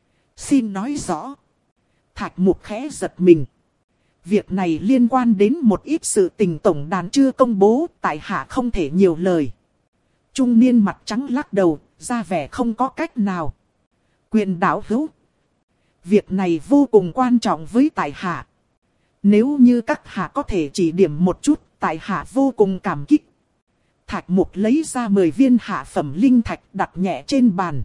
S1: Xin nói rõ. Thạch Mục khẽ giật mình. Việc này liên quan đến một ít sự tình tổng đàn chưa công bố, tại hạ không thể nhiều lời. Trung niên mặt trắng lắc đầu, ra vẻ không có cách nào. Quyền đạo hữu, việc này vô cùng quan trọng với tại hạ. Nếu như các hạ có thể chỉ điểm một chút, tại hạ vô cùng cảm kích. Thạch Mục lấy ra mười viên hạ phẩm linh thạch đặt nhẹ trên bàn.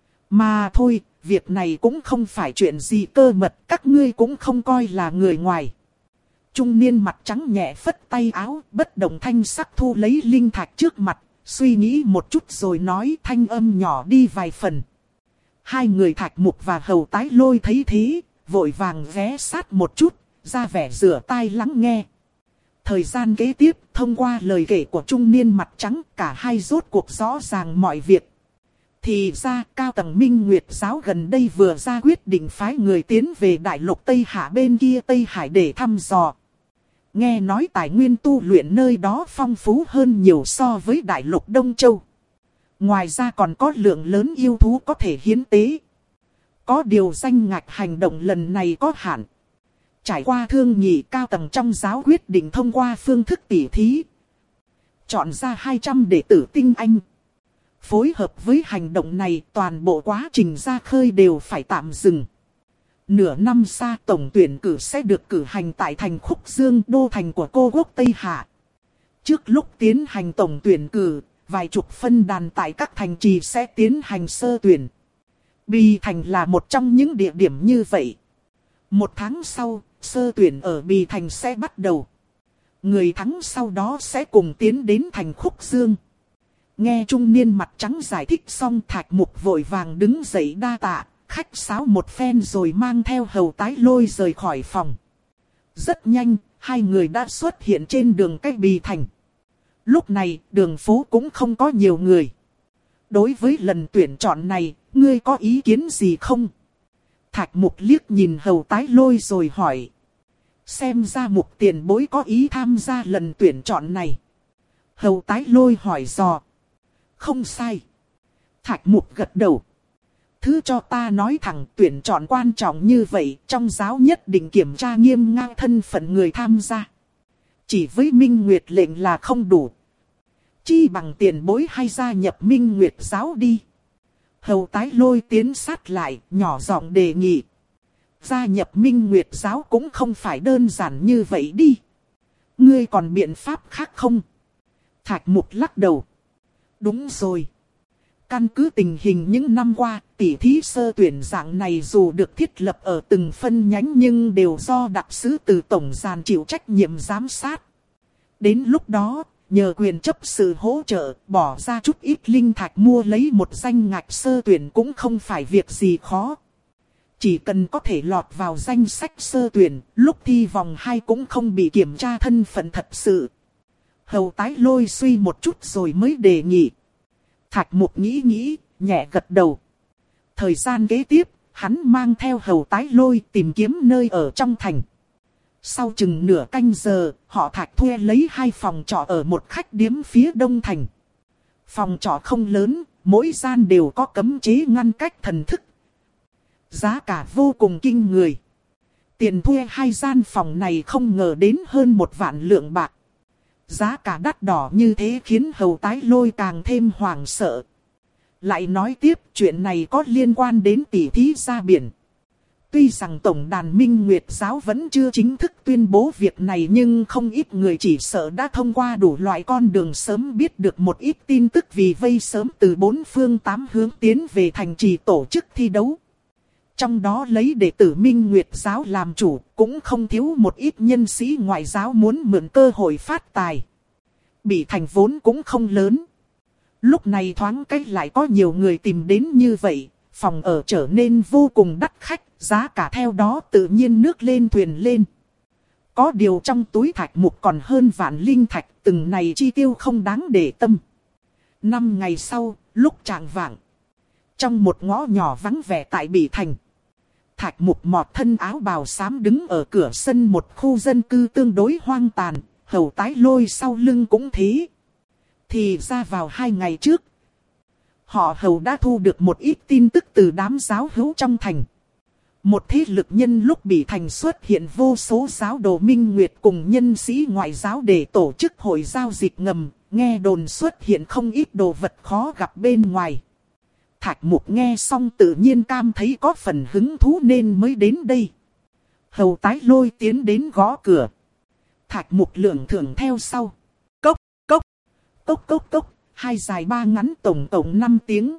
S1: Mà thôi, việc này cũng không phải chuyện gì cơ mật, các ngươi cũng không coi là người ngoài. Trung niên mặt trắng nhẹ phất tay áo, bất động thanh sắc thu lấy linh thạch trước mặt, suy nghĩ một chút rồi nói, thanh âm nhỏ đi vài phần. Hai người Thạch Mục và Hầu Tái Lôi thấy thế, vội vàng ghé sát một chút, ra vẻ rửa tai lắng nghe. Thời gian kế tiếp, thông qua lời kể của trung niên mặt trắng, cả hai rốt cuộc rõ ràng mọi việc. Thì ra, cao tầng Minh Nguyệt giáo gần đây vừa ra quyết định phái người tiến về đại lục Tây Hạ bên kia Tây Hải để thăm dò. Nghe nói tài nguyên tu luyện nơi đó phong phú hơn nhiều so với đại lục Đông Châu. Ngoài ra còn có lượng lớn yêu thú có thể hiến tế. Có điều danh ngạch hành động lần này có hạn. Trải qua thương nghị, cao tầng trong giáo quyết định thông qua phương thức tỉ thí. Chọn ra hai trăm đệ tử tinh anh. Phối hợp với hành động này, toàn bộ quá trình ra khơi đều phải tạm dừng. Nửa năm xa, tổng tuyển cử sẽ được cử hành tại thành Khúc Dương, đô thành của cô quốc Tây Hạ. Trước lúc tiến hành tổng tuyển cử, vài chục phân đàn tại các thành trì sẽ tiến hành sơ tuyển. Bì Thành là một trong những địa điểm như vậy. Một tháng sau, sơ tuyển ở Bì Thành sẽ bắt đầu. Người thắng sau đó sẽ cùng tiến đến thành Khúc Dương. Nghe trung niên mặt trắng giải thích xong, Thạch Mục vội vàng đứng dậy đa tạ, khách sáo một phen rồi mang theo Hầu Tái Lôi rời khỏi phòng. Rất nhanh, hai người đã xuất hiện trên đường cách Bì Thành. Lúc này, đường phố cũng không có nhiều người. Đối với lần tuyển chọn này, ngươi có ý kiến gì không? Thạch Mục liếc nhìn Hầu Tái Lôi rồi hỏi. Xem ra Mục tiền bối có ý tham gia lần tuyển chọn này. Hầu Tái Lôi hỏi dò. Không sai. Thạch Mục gật đầu. Thứ cho ta nói thẳng, tuyển chọn quan trọng như vậy, trong giáo nhất định kiểm tra nghiêm ngang thân phận người tham gia. Chỉ với Minh Nguyệt lệnh là không đủ. Chi bằng tiền bối hay gia nhập Minh Nguyệt giáo đi. Hầu Tái Lôi tiến sát lại, nhỏ giọng đề nghị. Gia nhập Minh Nguyệt giáo cũng không phải đơn giản như vậy đi. Ngươi còn biện pháp khác không? Thạch Mục lắc đầu. Đúng rồi. Căn cứ tình hình những năm qua, tỉ thí sơ tuyển dạng này dù được thiết lập ở từng phân nhánh nhưng đều do đặc sứ từ tổng giàn chịu trách nhiệm giám sát. Đến lúc đó, nhờ quyền chấp sự hỗ trợ, bỏ ra chút ít linh thạch mua lấy một danh ngạch sơ tuyển cũng không phải việc gì khó. Chỉ cần có thể lọt vào danh sách sơ tuyển, lúc thi vòng hai cũng không bị kiểm tra thân phận thật sự. Hầu Tái Lôi suy một chút rồi mới đề nghị. Thạch Mục nghĩ nghĩ, nhẹ gật đầu. Thời gian kế tiếp, hắn mang theo Hầu Tái Lôi tìm kiếm nơi ở trong thành. Sau chừng nửa canh giờ, họ Thạch thuê lấy hai phòng trọ ở một khách điếm phía đông thành. Phòng trọ không lớn, mỗi gian đều có cấm chế ngăn cách thần thức. Giá cả vô cùng kinh người. Tiền thuê hai gian phòng này không ngờ đến hơn một vạn lượng bạc. Giá cả đắt đỏ như thế khiến Hầu Tái Lôi càng thêm hoảng sợ. Lại nói tiếp, chuyện này có liên quan đến tỉ thí ra biển. Tuy rằng Tổng đàn Minh Nguyệt Giáo vẫn chưa chính thức tuyên bố việc này, nhưng không ít người chỉ sợ đã thông qua đủ loại con đường sớm biết được một ít tin tức, vì vây sớm từ bốn phương tám hướng tiến về thành trì tổ chức thi đấu. Trong đó lấy đệ tử Minh Nguyệt Giáo làm chủ, cũng không thiếu một ít nhân sĩ ngoại giáo muốn mượn cơ hội phát tài. Bị thành vốn cũng không lớn. Lúc này thoáng cách lại có nhiều người tìm đến như vậy, phòng ở trở nên vô cùng đắt khách, giá cả theo đó tự nhiên nước lên thuyền lên. Có điều trong túi Thạch Mục còn hơn vạn linh thạch, từng này chi tiêu không đáng để tâm. Năm ngày sau, lúc chạng vạng, trong một ngõ nhỏ vắng vẻ tại Bỉ Thành, Thạch Mục mọt thân áo bào xám đứng ở cửa sân một khu dân cư tương đối hoang tàn, Hầu Tái Lôi sau lưng cũng thế. Thì ra vào hai ngày trước, họ Hầu đã thu được một ít tin tức từ đám giáo hữu trong thành. Một thế lực nhân lúc Bỉ Thành xuất hiện vô số giáo đồ Minh Nguyệt cùng nhân sĩ ngoại giáo để tổ chức hội giao dịch ngầm, nghe đồn xuất hiện không ít đồ vật khó gặp bên ngoài. Thạch Mục nghe xong tự nhiên cảm thấy có phần hứng thú nên mới đến đây. Hầu Tái Lôi tiến đến gõ cửa. Thạch Mục lưởng thưởng theo sau. Cốc, cốc, cốc cốc cốc, hai dài ba ngắn tổng tổng năm tiếng.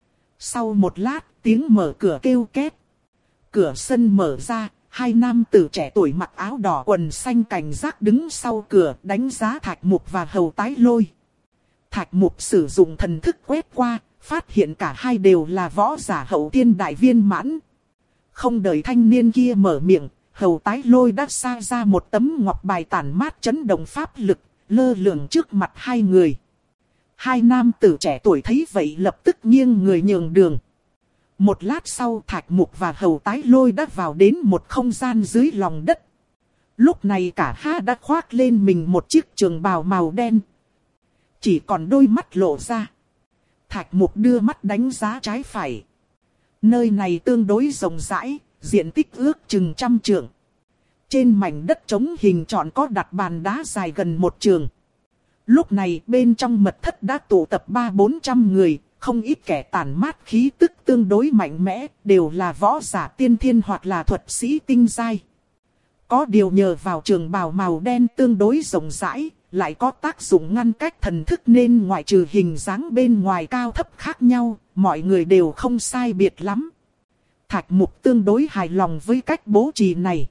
S1: Sau một lát, tiếng mở cửa kêu két. Cửa sân mở ra, hai nam tử trẻ tuổi mặc áo đỏ quần xanh cảnh giác đứng sau cửa đánh giá Thạch Mục và Hầu Tái Lôi. Thạch Mục sử dụng thần thức quét qua, phát hiện cả hai đều là võ giả hậu thiên đại viên mãn. Không đợi thanh niên kia mở miệng, Hầu Tái Lôi đã sa ra một tấm ngọc bài tản mát chấn động pháp lực, lơ lửng trước mặt hai người. Hai nam tử trẻ tuổi thấy vậy lập tức nghiêng người nhường đường. Một lát sau Thạch Mục và Hầu Tái Lôi đã vào đến một không gian dưới lòng đất. Lúc này cả hai đã khoác lên mình một chiếc trường bào màu đen. Chỉ còn đôi mắt lộ ra. Thạch Mục đưa mắt đánh giá trái phải. Nơi này tương đối rộng rãi, diện tích ước chừng trăm trượng. Trên mảnh đất trống hình tròn có đặt bàn đá dài gần một trường. Lúc này bên trong mật thất đã tụ tập ba bốn trăm người, không ít kẻ tản mát khí tức tương đối mạnh mẽ, đều là võ giả tiên thiên hoặc là thuật sĩ tinh giai. Có điều nhờ vào trường bào màu đen tương đối rộng rãi, lại có tác dụng ngăn cách thần thức nên ngoại trừ hình dáng bên ngoài cao thấp khác nhau, mọi người đều không sai biệt lắm. Thạch Mục tương đối hài lòng với cách bố trí này.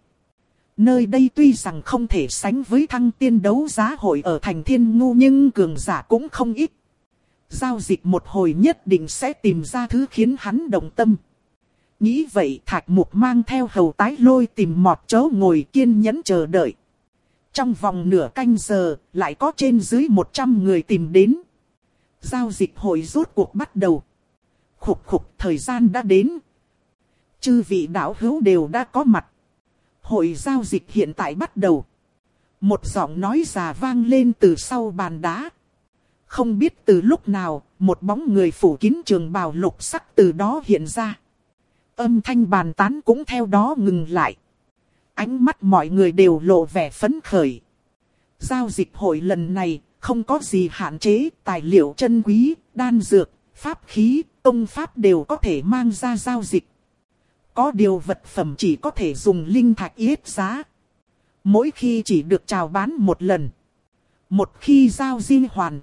S1: Nơi đây tuy rằng không thể sánh với Thăng Tiên đấu giá hội ở thành Thiên Ngu nhưng cường giả cũng không ít. Giao dịch một hồi nhất định sẽ tìm ra thứ khiến hắn động tâm. Nghĩ vậy Thạch Mục mang theo Hầu Tái Lôi tìm một chỗ ngồi kiên nhẫn chờ đợi. Trong vòng nửa canh giờ, lại có trên dưới một trăm người tìm đến. Giao dịch hội rốt cuộc bắt đầu. Khục khục, thời gian đã đến. Chư vị đạo hữu đều đã có mặt. Hội giao dịch hiện tại bắt đầu. Một giọng nói già vang lên từ sau bàn đá. Không biết từ lúc nào, một bóng người phủ kín trường bào lục sắc từ đó hiện ra. Âm thanh bàn tán cũng theo đó ngừng lại. Ánh mắt mọi người đều lộ vẻ phấn khởi. Giao dịch hội lần này không có gì hạn chế, tài liệu chân quý, đan dược, pháp khí, công pháp đều có thể mang ra giao dịch. Có điều vật phẩm chỉ có thể dùng linh thạch yết giá. Mỗi khi chỉ được chào bán một lần. Một khi giao dịch hoàn thành,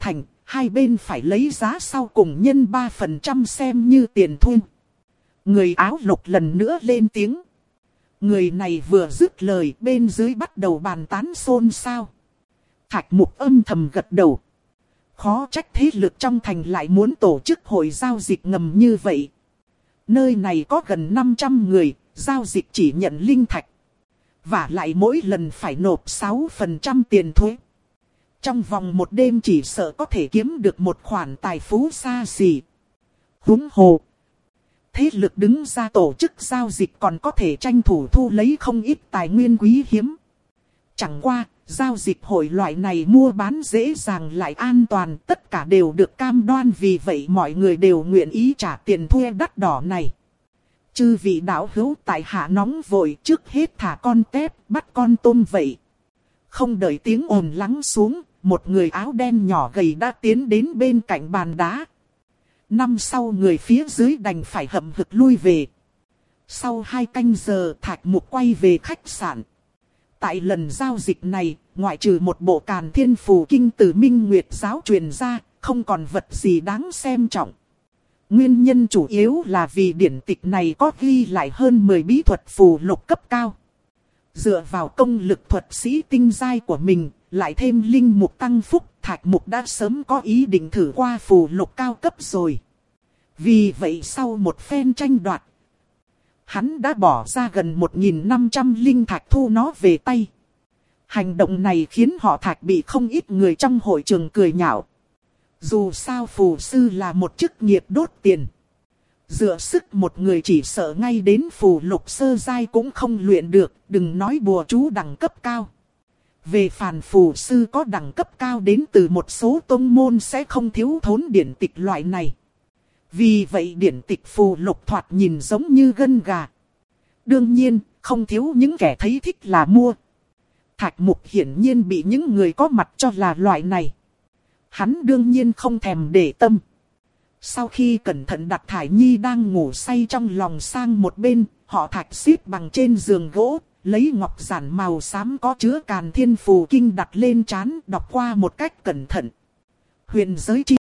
S1: hai bên phải lấy giá sau cùng nhân ba phần trăm xem như tiền thuê. Người áo lục lần nữa lên tiếng. Người này vừa dứt lời, bên dưới bắt đầu bàn tán xôn xao. Thạch Mục âm thầm gật đầu. Khó trách thế lực trong thành lại muốn tổ chức hội giao dịch ngầm như vậy. Nơi này có gần năm trăm người, giao dịch chỉ nhận linh thạch. Và lại mỗi lần phải nộp sáu phần trăm tiền thuế. Trong vòng một đêm chỉ sợ có thể kiếm được một khoản tài phú xa xỉ. Huống hồ. Thế lực đứng ra tổ chức giao dịch còn có thể tranh thủ thu lấy không ít tài nguyên quý hiếm. Chẳng qua, giao dịch hội loại này mua bán dễ dàng lại an toàn, tất cả đều được cam đoan, vì vậy mọi người đều nguyện ý trả tiền thuê đắt đỏ này. Chư vị đạo hữu tại hạ nóng vội, trước hết thả con tép, bắt con tôm vậy. Không đợi tiếng ồn lắng xuống, một người áo đen nhỏ gầy đã tiến đến bên cạnh bàn đá. Năm sau người phía dưới đành phải hậm hực lui về. Sau hai canh giờ Thạch Mục quay về khách sạn. Tại lần giao dịch này, ngoại trừ một bộ Càn Thiên Phù Kinh từ Minh Nguyệt giáo truyền ra, không còn vật gì đáng xem trọng. Nguyên nhân chủ yếu là vì điển tịch này có ghi lại hơn mười bí thuật phù lục cấp cao. Dựa vào công lực thuật sĩ tinh giai của mình, lại thêm linh mục tăng phúc, Thạch Mục đã sớm có ý định thử qua phù lục cao cấp rồi. Vì vậy sau một phen tranh đoạt, hắn đã bỏ ra gần một nghìn năm trăm linh thạch thu nó về tay. Hành động này khiến họ Thạch bị không ít người trong hội trường cười nhạo. Dù sao phù sư là một chức nghiệp đốt tiền. Dựa sức một người chỉ sợ ngay đến phù lục sơ giai cũng không luyện được, đừng nói bùa chú đẳng cấp cao. Về phàn phù sư có đẳng cấp cao đến từ một số tông môn sẽ không thiếu thốn điển tịch loại này. Vì vậy điển tịch phù lục thoạt nhìn giống như gân gà. Đương nhiên, không thiếu những kẻ thấy thích là mua. Thạch Mục hiển nhiên bị những người có mặt cho là loại này. Hắn đương nhiên không thèm để tâm. Sau khi cẩn thận đặt Thải Nhi đang ngủ say trong lòng sang một bên, họ Thạch xếp bằng trên giường gỗ, lấy ngọc giản màu xám có chứa Càn Thiên Phù Kinh đặt lên trán, đọc qua một cách cẩn thận. Huyền giới chi